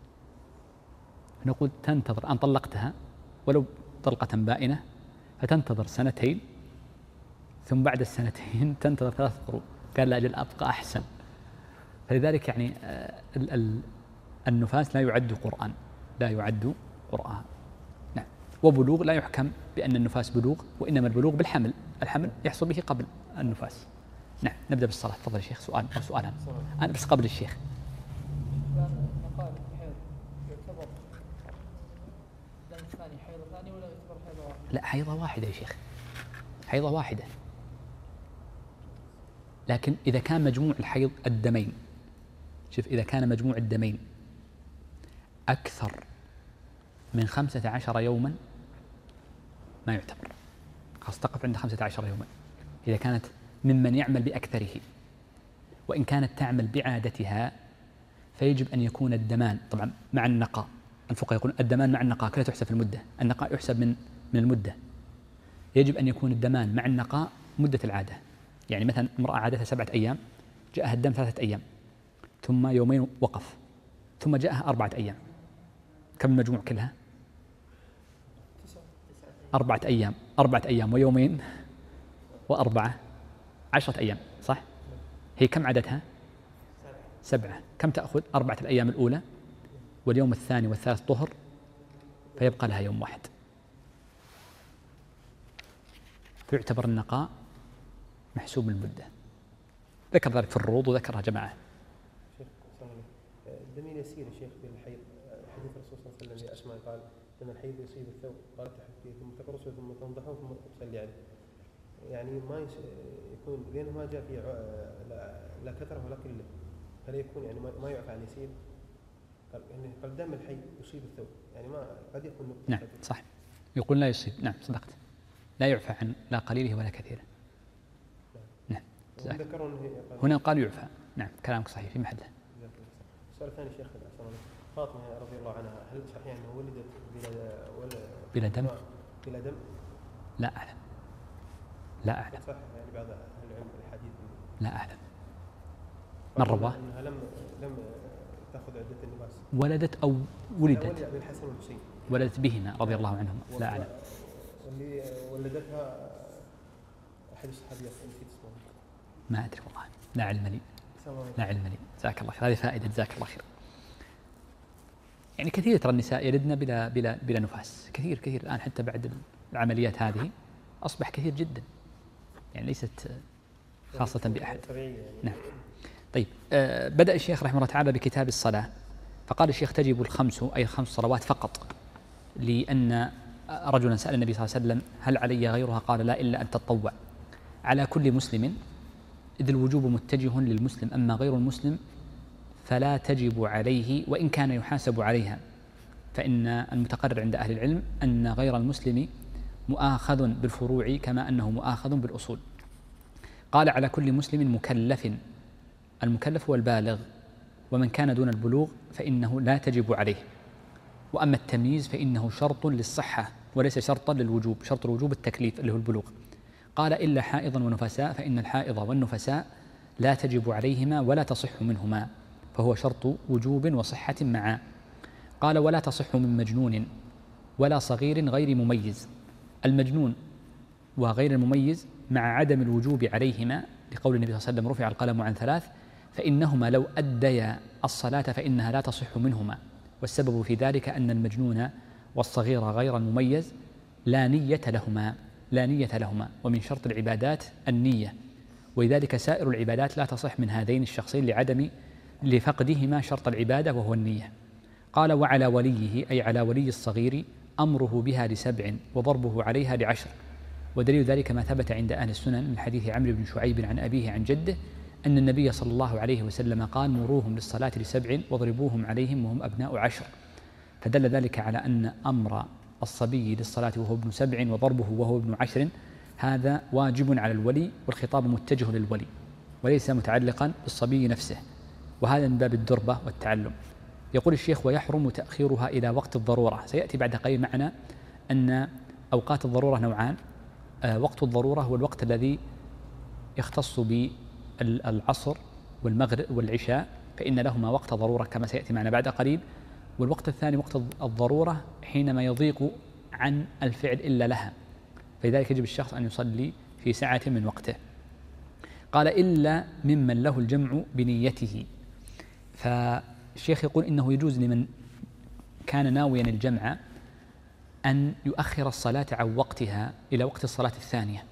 نقول تنتظر، أن طلقتها ولو طلقة بائنة فتنتظر سنتين ثم بعد السنتين تنتظر ثلاث قروء. قال لا أجل أبقى أحسن. فلذلك يعني ال ال النفاس لا يعد قرآن، لا يعد قرآن. نعم. وبلوغ لا يحكم بأن النفاس بلوغ، وإنما البلوغ بالحمل، الحمل يحصل به قبل النفاس. نعم. نبدأ بالصلاة. تفضل يا شيخ. سؤال أو سؤالان. أنا بس قبل الشيخ. لا حيضة واحدة يا شيخ، حيضة واحدة. لكن إذا كان مجموع الحيض الدمين، شوف إذا كان مجموع الدمين أكثر من خمسة عشر يوما ما يعتبر، خلاص تقف عند خمسة عشر يوما إذا كانت ممن يعمل بأكثره. وإن كانت تعمل بعادتها فيجب أن يكون الدمان طبعا مع النقاء. الفقهاء يقولون الدمان مع النقاء كلا تحسب في المدة، النقاء يحسب من من المدة. يجب أن يكون الدمان مع النقاء مدة العادة. يعني مثلا امرأة عادتها سبعة أيام، جاءها الدم ثلاثة أيام ثم يومين وقف ثم جاءها أربعة أيام، كم المجموع كلها؟ أربعة أيام، أربعة أيام ويومين وأربعة، عشرة أيام صح؟ هي كم عددها؟ سبعة. كم تأخذ؟ أربعة الأيام الأولى واليوم الثاني والثالث طهر، فيبقى لها يوم واحد، فيعتبر النقاء محسوب المدة. ذكر ذلك في الروض وذكرها جماعة. شيخ الدم يسير يا شيخ في الحيض، حديث الرسول صلى الله عليه وسلم لأسماء قال أن الحيض يصيب الثوب، قال تحكي ثم تقرصه ثم تنضحه ثم تصلي عليه. يعني ما يكون لأنه ما جاء في لا, لا كثرة ولا قلة، فلا يكون يعني ما يعفى عن يسير. قال يعني قال دم الحي يصيب الثوب، يعني ما قد يكون نقطة. نعم صح، يقول لا يصيب. نعم صدقت، لا يعفى عن لا قليله ولا كثيره. نعم, نعم. هنا قال هنا قال يعفى. نعم كلامك صحيح في محله. السؤال الثاني شيخ فاطمة رضي الله عنها هل صحيح أنها ولدت بلا ولا بلا دم؟ بلا دم؟ لا أعلم، لا أعلم. صح يعني بعض أهل العلم الحديث لا أعلم. من رواه؟ أنها لم لم تأخذ عدة النفاس. ولدت أو ولدت؟ ولدت بالحسن والحسين. ولدت بهما رضي الله عنهما. لا أعلم. واللي ولدتها أحد الصحابيات نسيت اسمه. ما أدري والله، لا علم لي. لا علم لي. جزاك الله خير. هذه فائدة، جزاك الله خير. يعني كثير ترى النساء يلدن بلا بلا بلا نفاس، كثير كثير الآن حتى بعد العمليات هذه أصبح كثير جدا، يعني ليست خاصة بأحد. نعم. طيب، آه بدأ الشيخ رحمه الله تعالى بكتاب الصلاة، فقال الشيخ تجب الخمس أي الخمس صلوات فقط، لأن رجلا سأل النبي صلى الله عليه وسلم هل علي غيرها؟ قال لا إلا أن تتطوع على كل مسلم، إذ الوجوب متجه للمسلم، أما غير المسلم فلا تجب عليه وإن كان يحاسب عليها، فإن المتقرر عند أهل العلم أن غير المسلم مؤاخذ بالفروع كما أنه مؤاخذ بالأصول. قال على كل مسلم مكلف، المكلف هو البالغ، ومن كان دون البلوغ فإنه لا تجب عليه. وأما التمييز فإنه شرط للصحة وليس شرطا للوجوب، شرط الوجوب التكليف اللي هو البلوغ. قال إلا حائضا ونفساء، فإن الحائض والنفساء لا تجب عليهما ولا تصح منهما، فهو شرط وجوب وصحة معا. قال ولا تصح من مجنون ولا صغير غير مميز. المجنون وغير المميز مع عدم الوجوب عليهما، لقول النبي صلى الله عليه وسلم رفع القلم عن ثلاث، فإنهما لو أديا الصلاة فإنها لا تصح منهما، والسبب في ذلك أن المجنون والصغير غير المميز لا نية لهما، لا نية لهما، ومن شرط العبادات النية، ولذلك سائر العبادات لا تصح من هذين الشخصين لعدم لفقدهما شرط العبادة وهو النية. قال وعلى وليه أي على ولي الصغير أمره بها لسبع وضربه عليها لعشر، ودليل ذلك ما ثبت عند أهل السنن من حديث عمرو بن شعيب عن أبيه عن جده أن النبي صلى الله عليه وسلم قال مروهم للصلاة لسبع واضربوهم عليهم وهم أبناء عشر، فدل ذلك على أن أمر الصبي للصلاة وهو ابن سبع وضربه وهو ابن عشر هذا واجب على الولي، والخطاب متجه للولي وليس متعلقا بالصبي نفسه، وهذا من باب الدربة والتعلم. يقول الشيخ ويحرم تأخيرها إلى وقت الضرورة. سيأتي بعد قليل معنا أن أوقات الضرورة نوعان، آه وقت الضرورة هو الوقت الذي يختص بالعصر والمغرب والعشاء، فإن لهما وقت ضرورة كما سيأتي معنا بعد قليل، والوقت الثاني وقت الضرورة حينما يضيق عن الفعل إلا لها، فلذلك يجب الشخص أن يصلي في ساعة من وقته. قال إلا ممن له الجمع بنيته، فالشيخ يقول إنه يجوز لمن كان ناويا الجمع أن يؤخر الصلاة عن وقتها إلى وقت الصلاة الثانية،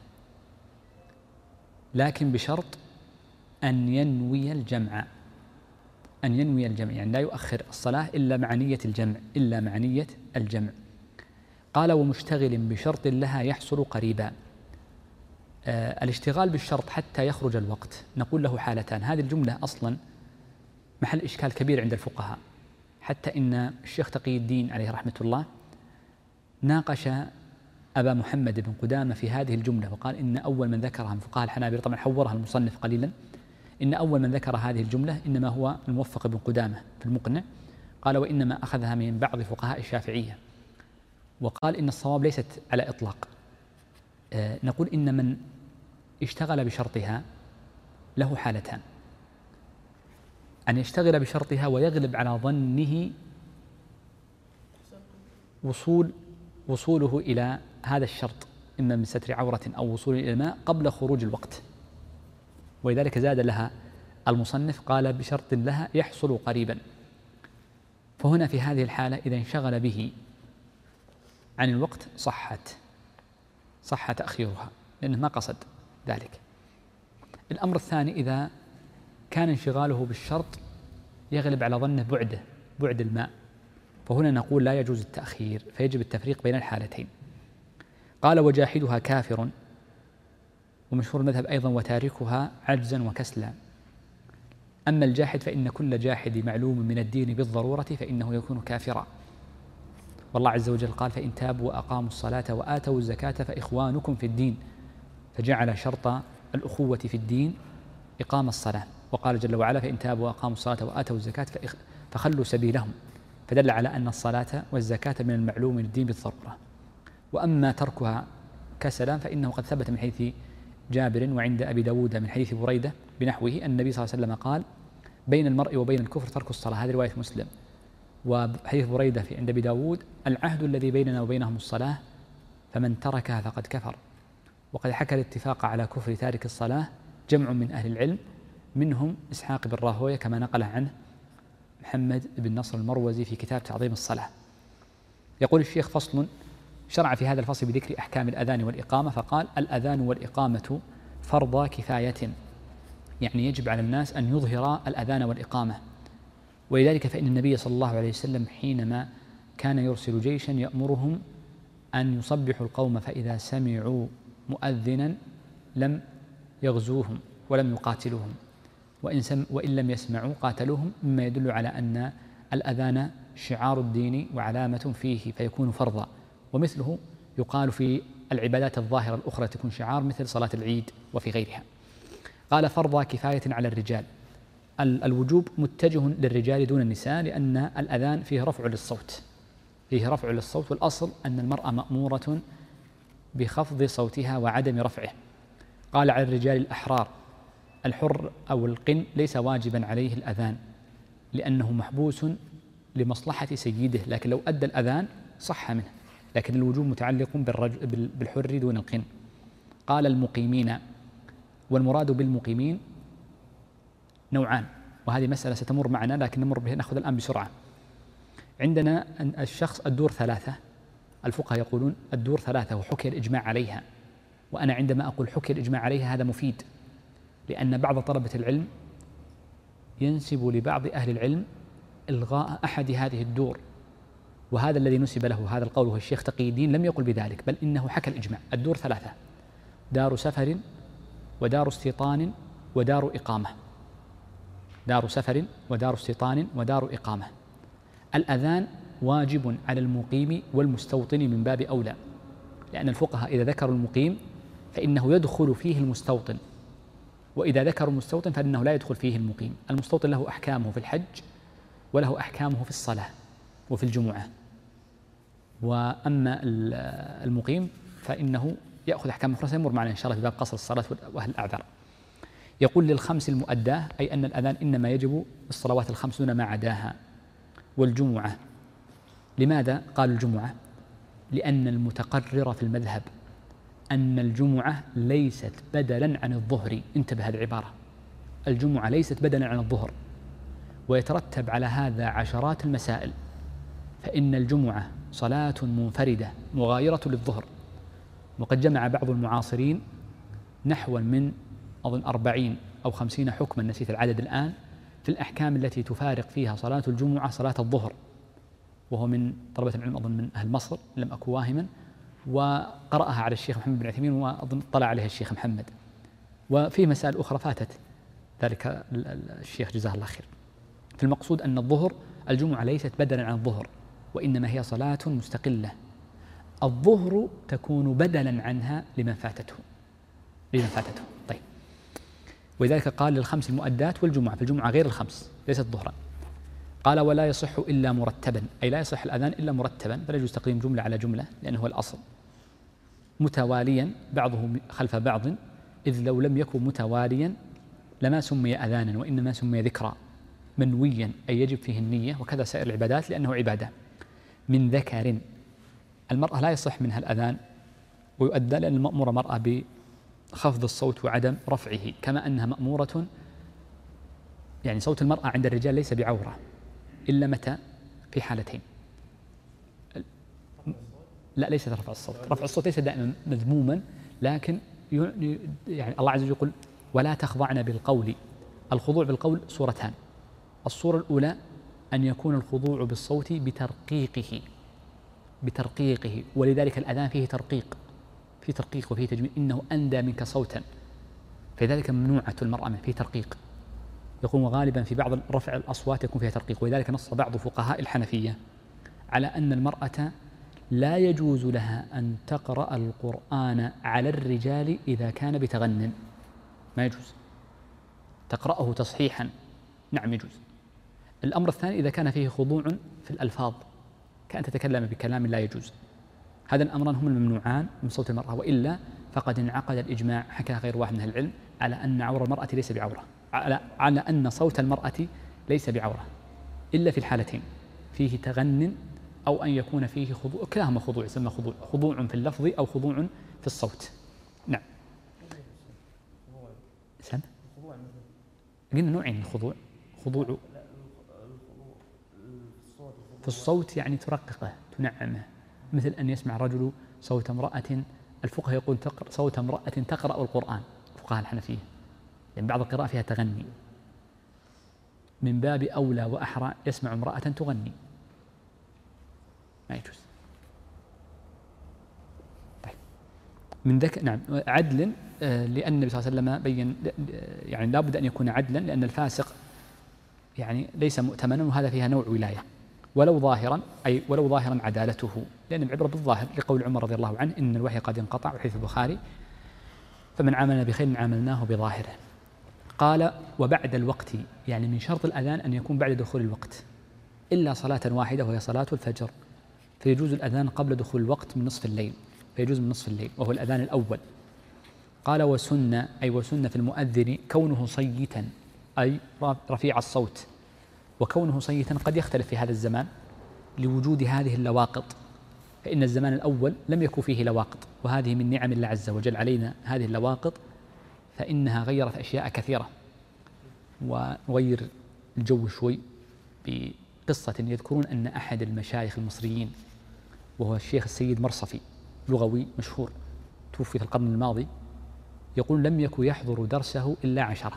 لكن بشرط أن ينوي الجمع، أن ينوي الجمع، يعني لا يؤخر الصلاة إلا مع نية الجمع، إلا مع نية الجمع. قال ومشتغل بشرط لها يحصل قريبا. آه الاشتغال بالشرط حتى يخرج الوقت نقول له حالتان. هذه الجملة أصلا محل إشكال كبير عند الفقهاء، حتى إن الشيخ تقي الدين عليه رحمة الله ناقش أبا محمد بن قدامة في هذه الجملة، وقال إن أول من ذكرها من فقهاء الحنابلة، طبعا حورها المصنف قليلا، إن أول من ذكر هذه الجملة إنما هو الموفق بن قدامة في المقنع، قال وإنما أخذها من بعض فقهاء الشافعية، وقال إن الصواب ليست على إطلاق. آه نقول إن من اشتغل بشرطها له حالتان، أن يشتغل بشرطها ويغلب على ظنه وصول وصوله إلى هذا الشرط إما من ستر عورة أو وصول إلى الماء قبل خروج الوقت، ولذلك زاد لها المصنف قال بشرط لها يحصل قريبا. فهنا في هذه الحالة إذا انشغل به عن الوقت صحت صح تأخيرها لأنه ما قصد ذلك. الأمر الثاني إذا كان انشغاله بالشرط يغلب على ظنه بعده بعد الماء، فهنا نقول لا يجوز التأخير، فيجب التفريق بين الحالتين. قال وجاحدها كافر، ومشهور المذهب أيضا وتاركها عجزا وكسلا. أما الجاحد فإن كل جاحد معلوم من الدين بالضرورة فإنه يكون كافرا، والله عز وجل قال فإن تابوا وأقاموا الصلاة وآتوا الزكاة فإخوانكم في الدين، فجعل شرط الأخوة في الدين إقام الصلاة، وقال جل وعلا فإن تابوا وأقاموا الصلاة وآتوا الزكاة فخلوا سبيلهم، فدل على أن الصلاة والزكاة من المعلوم من الدين بالضرورة. وأما تركها كسلا فإنه قد ثبت من حديث جابر وعند أبي داود من حديث بريدة بنحوه أن النبي صلى الله عليه وسلم قال بين المرء وبين الكفر ترك الصلاة، هذه رواية مسلم. وحديث بريدة في عند أبي داود العهد الذي بيننا وبينهم الصلاة فمن تركها فقد كفر. وقد حكى الاتفاق على كفر تارك الصلاة جمع من أهل العلم، منهم إسحاق بن راهويه كما نقله عنه محمد بن نصر المروزي في كتاب تعظيم الصلاة. يقول الشيخ فصل، شرع في هذا الفصل بذكر أحكام الأذان والإقامة فقال الأذان والإقامة فرض كفاية، يعني يجب على الناس أن يظهر الأذان والإقامة. ولذلك فإن النبي صلى الله عليه وسلم حينما كان يرسل جيشا يأمرهم أن يصبحوا القوم فإذا سمعوا مؤذنا لم يغزوهم ولم يقاتلوهم، وإن, سم وإن لم يسمعوا قاتلوهم، مما يدل على أن الأذان شعار الدين وعلامة فيه فيكون فرضا. ومثله يقال في العبادات الظاهرة الأخرى تكون شعار مثل صلاة العيد وفي غيرها. قال فرض كفاية على الرجال، الوجوب متجه للرجال دون النساء، لأن الأذان فيه رفع للصوت فيه رفع للصوت والأصل أن المرأة مأمورة بخفض صوتها وعدم رفعه. قال على الرجال الأحرار، الحر أو القن ليس واجبا عليه الأذان لأنه محبوس لمصلحة سيده، لكن لو أدى الأذان صح منه، لكن الوجوب متعلق بالحر دون القن. قال المقيمين، والمراد بالمقيمين نوعان، وهذه مسألة ستمر معنا لكن نمر بها نأخذ الآن بسرعة. عندنا الشخص الدور ثلاثة، الفقهاء يقولون الدور ثلاثة وحكي الإجماع عليها، وأنا عندما أقول حكي الإجماع عليها هذا مفيد، لأن بعض طلبة العلم ينسب لبعض أهل العلم إلغاء أحد هذه الدور، وهذا الذي نسب له هذا القول هو الشيخ تقي الدين لم يقل بذلك، بل إنه حكى الإجماع. الدور ثلاثة: دار سفر ودار استيطان ودار إقامة. دار سفر ودار استيطان ودار إقامة. الأذان واجب على المقيم والمستوطن من باب أولى، لأن الفقهاء إذا ذكروا المقيم فإنه يدخل فيه المستوطن، وإذا ذكروا المستوطن فإنه لا يدخل فيه المقيم. المستوطن له أحكامه في الحج وله أحكامه في الصلاة وفي الجمعة، وأما المقيم فإنه يأخذ أحكام أخرى سيمر معنا إن شاء الله في باب قصر الصلاة وأهل الأعذار. يقول للخمس المؤداة، أي أن الأذان إنما يجب الصلوات الخمس دون ما عداها والجمعة. لماذا قال الجمعة؟ لأن المتقرر في المذهب أن الجمعة ليست بدلا عن الظهر. انتبه هذه العبارة، الجمعة ليست بدلا عن الظهر، ويترتب على هذا عشرات المسائل. فإن الجمعة صلاة منفردة مغايرة للظهر، وقد جمع بعض المعاصرين نحو من أظن أربعين أو خمسين حكما، نسيت العدد الآن، في الأحكام التي تفارق فيها صلاة الجمعة صلاة الظهر، وهو من طلبة العلم أظن من أهل مصر لم أكن واهما، وقرأها على الشيخ محمد بن عثيمين وأظن طلع عليها الشيخ محمد، وفي مسائل أخرى فاتت ذلك الشيخ جزاه الله خير. في المقصود أن الظهر الجمعة ليست بدلا عن الظهر، وإنما هي صلاة مستقلة. الظهر تكون بدلا عنها لمن فاتته لمن فاتته طيب، ولذلك قال للخمس المؤدات والجمعة، في الجمعة غير الخمس ليست ظهرا. قال ولا يصح إلا مرتبا، أي لا يصح الأذان إلا مرتبا، فلا يجوز تقديم جملة على جملة لأنه هو الأصل. متواليا بعضه خلف بعض، إذ لو لم يكن متواليا لما سمي أذانا وإنما سمي ذكرى. منويا أي يجب فيه النية، وكذا سائر العبادات لأنه عبادة. من ذكر، المرأة لا يصح منها الأذان ويؤدى لأن المأمورة مرأة بخفض الصوت وعدم رفعه، كما أنها مأمورة، يعني صوت المرأة عند الرجال ليس بعورة إلا متى؟ في حالتين. لا ليس رفع الصوت، رفع الصوت ليس دائما مذموما، لكن يعني الله عز وجل يقول ولا تخضعن بالقول. الخضوع بالقول صورتان، الصورة الأولى أن يكون الخضوع بالصوت بترقيقه بترقيقه ولذلك الأذان فيه ترقيق فيه ترقيق وفيه تجميل، إنه أندى منك صوتا، فلذلك ممنوعة المرأة منه، فيه ترقيق. يقول وغالبا في بعض رفع الأصوات يكون فيها ترقيق، ولذلك نص بعض فقهاء الحنفية على أن المرأة لا يجوز لها أن تقرأ القرآن على الرجال إذا كان بتغن، ما يجوز تقرأه تصحيحا نعم يجوز. الأمر الثاني إذا كان فيه خضوع في الألفاظ كأن تتكلم بكلام لا يجوز، هذا الأمران هم الممنوعان من صوت المرأة، وإلا فقد انعقد الإجماع حكى غير واحد من أهل العلم على أن عورة المرأة ليس بعورة، على, على أن صوت المرأة ليس بعورة إلا في الحالتين، فيه تغن أو أن يكون فيه خضوع، كلاهما خضوع يسمى خضوع، خضوع في اللفظ أو خضوع في الصوت. نعم. سن؟ قلنا نوعين من الخضوع، خضوع في الصوت يعني ترققه تنعمه، مثل أن يسمع رجل صوت امرأة، الفقهاء يقول صوت امرأة تقرأ القرآن، الفقهاء الحنفية، لأن بعض القراءة فيها تغني، من باب أولى وأحرى يسمع امرأة تغني، ما يجوز. طيب من ذكر نعم عدل، لأن النبي صلى الله عليه وسلم بين يعني لا بد أن يكون عدلا، لأن الفاسق يعني ليس مؤتمنا، وهذا فيها نوع ولاية، ولو ظاهرا أي ولو ظاهرا عدالته، لأن العبرة بالظاهر، لقول عمر رضي الله عنه إن الوحي قد انقطع، وحديث البخاري فمن عاملنا بخير عاملناه بظاهره. قال وبعد الوقت، يعني من شرط الأذان أن يكون بعد دخول الوقت، إلا صلاة واحدة وهي صلاة الفجر، فيجوز الأذان قبل دخول الوقت من نصف الليل، فيجوز من نصف الليل وهو الأذان الأول. قال وسنة أي وسنة في المؤذن كونه صيتا أي رفيع الصوت، وكونه صيتا قد يختلف في هذا الزمان لوجود هذه اللواقط، فإن الزمان الأول لم يكن فيه لواقط، وهذه من نعم الله عز وجل علينا هذه اللواقط، فإنها غيرت أشياء كثيرة. ونغير الجو شوي بقصة يذكرون أن أحد المشايخ المصريين وهو الشيخ السيد مرصفي، لغوي مشهور توفي في القرن الماضي، يقول لم يكن يحضر درسه إلا عشرة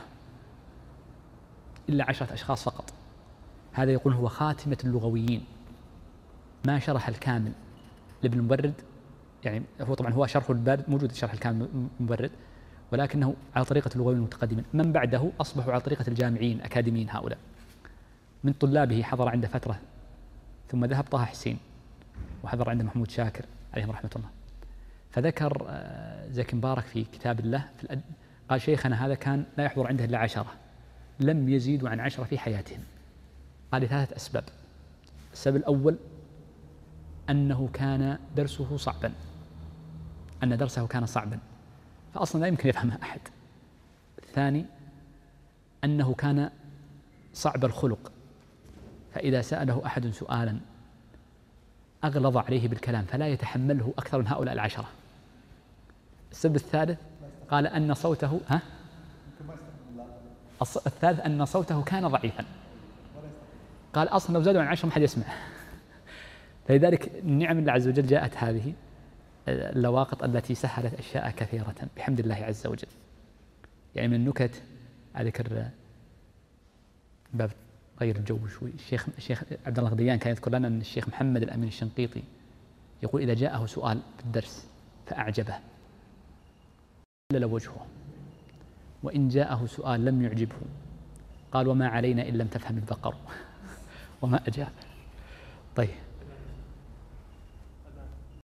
إلا عشرة أشخاص فقط. هذا يقول هو خاتمة اللغويين، ما شرح الكامل لابن المبرد، يعني هو طبعا هو شرح البارد موجود شرح الكامل المبرد، ولكنه على طريقة اللغويين المتقدمين. من بعده أصبحوا على طريقة الجامعيين أكاديميين، هؤلاء من طلابه حضر عنده فترة، ثم ذهب طه حسين وحضر عنده محمود شاكر عليهم رحمة الله. فذكر زكي مبارك في كتاب الله في الأد... قال شيخنا هذا كان لا يحضر عنده إلا عشرة، لم يزيدوا عن عشرة في حياتهم. قال لثلاثة أسباب. السبب الأول أنه كان درسه صعبا، أن درسه كان صعبا فأصلا لا يمكن يفهمه أحد. الثاني أنه كان صعب الخلق، فإذا سأله أحد سؤالا أغلظ عليه بالكلام فلا يتحمله أكثر من هؤلاء العشرة. السبب الثالث قال أن صوته ها الثالث أن صوته كان ضعيفا، قال أصلا لو زادوا عن عشرة ما حد يسمع. فلذلك نعم الله عز وجل جاءت هذه اللواقط التي سهلت أشياء كثيرة بحمد الله عز وجل. يعني من النكت أذكر باب غير الجو شوي، الشيخ الشيخ عبد الله الغديان كان يذكر لنا أن الشيخ محمد الأمين الشنقيطي يقول إذا جاءه سؤال في الدرس فأعجبه لل وجهه، وإن جاءه سؤال لم يعجبه قال وما علينا إن لم تفهم البقر وما أجاب. طيب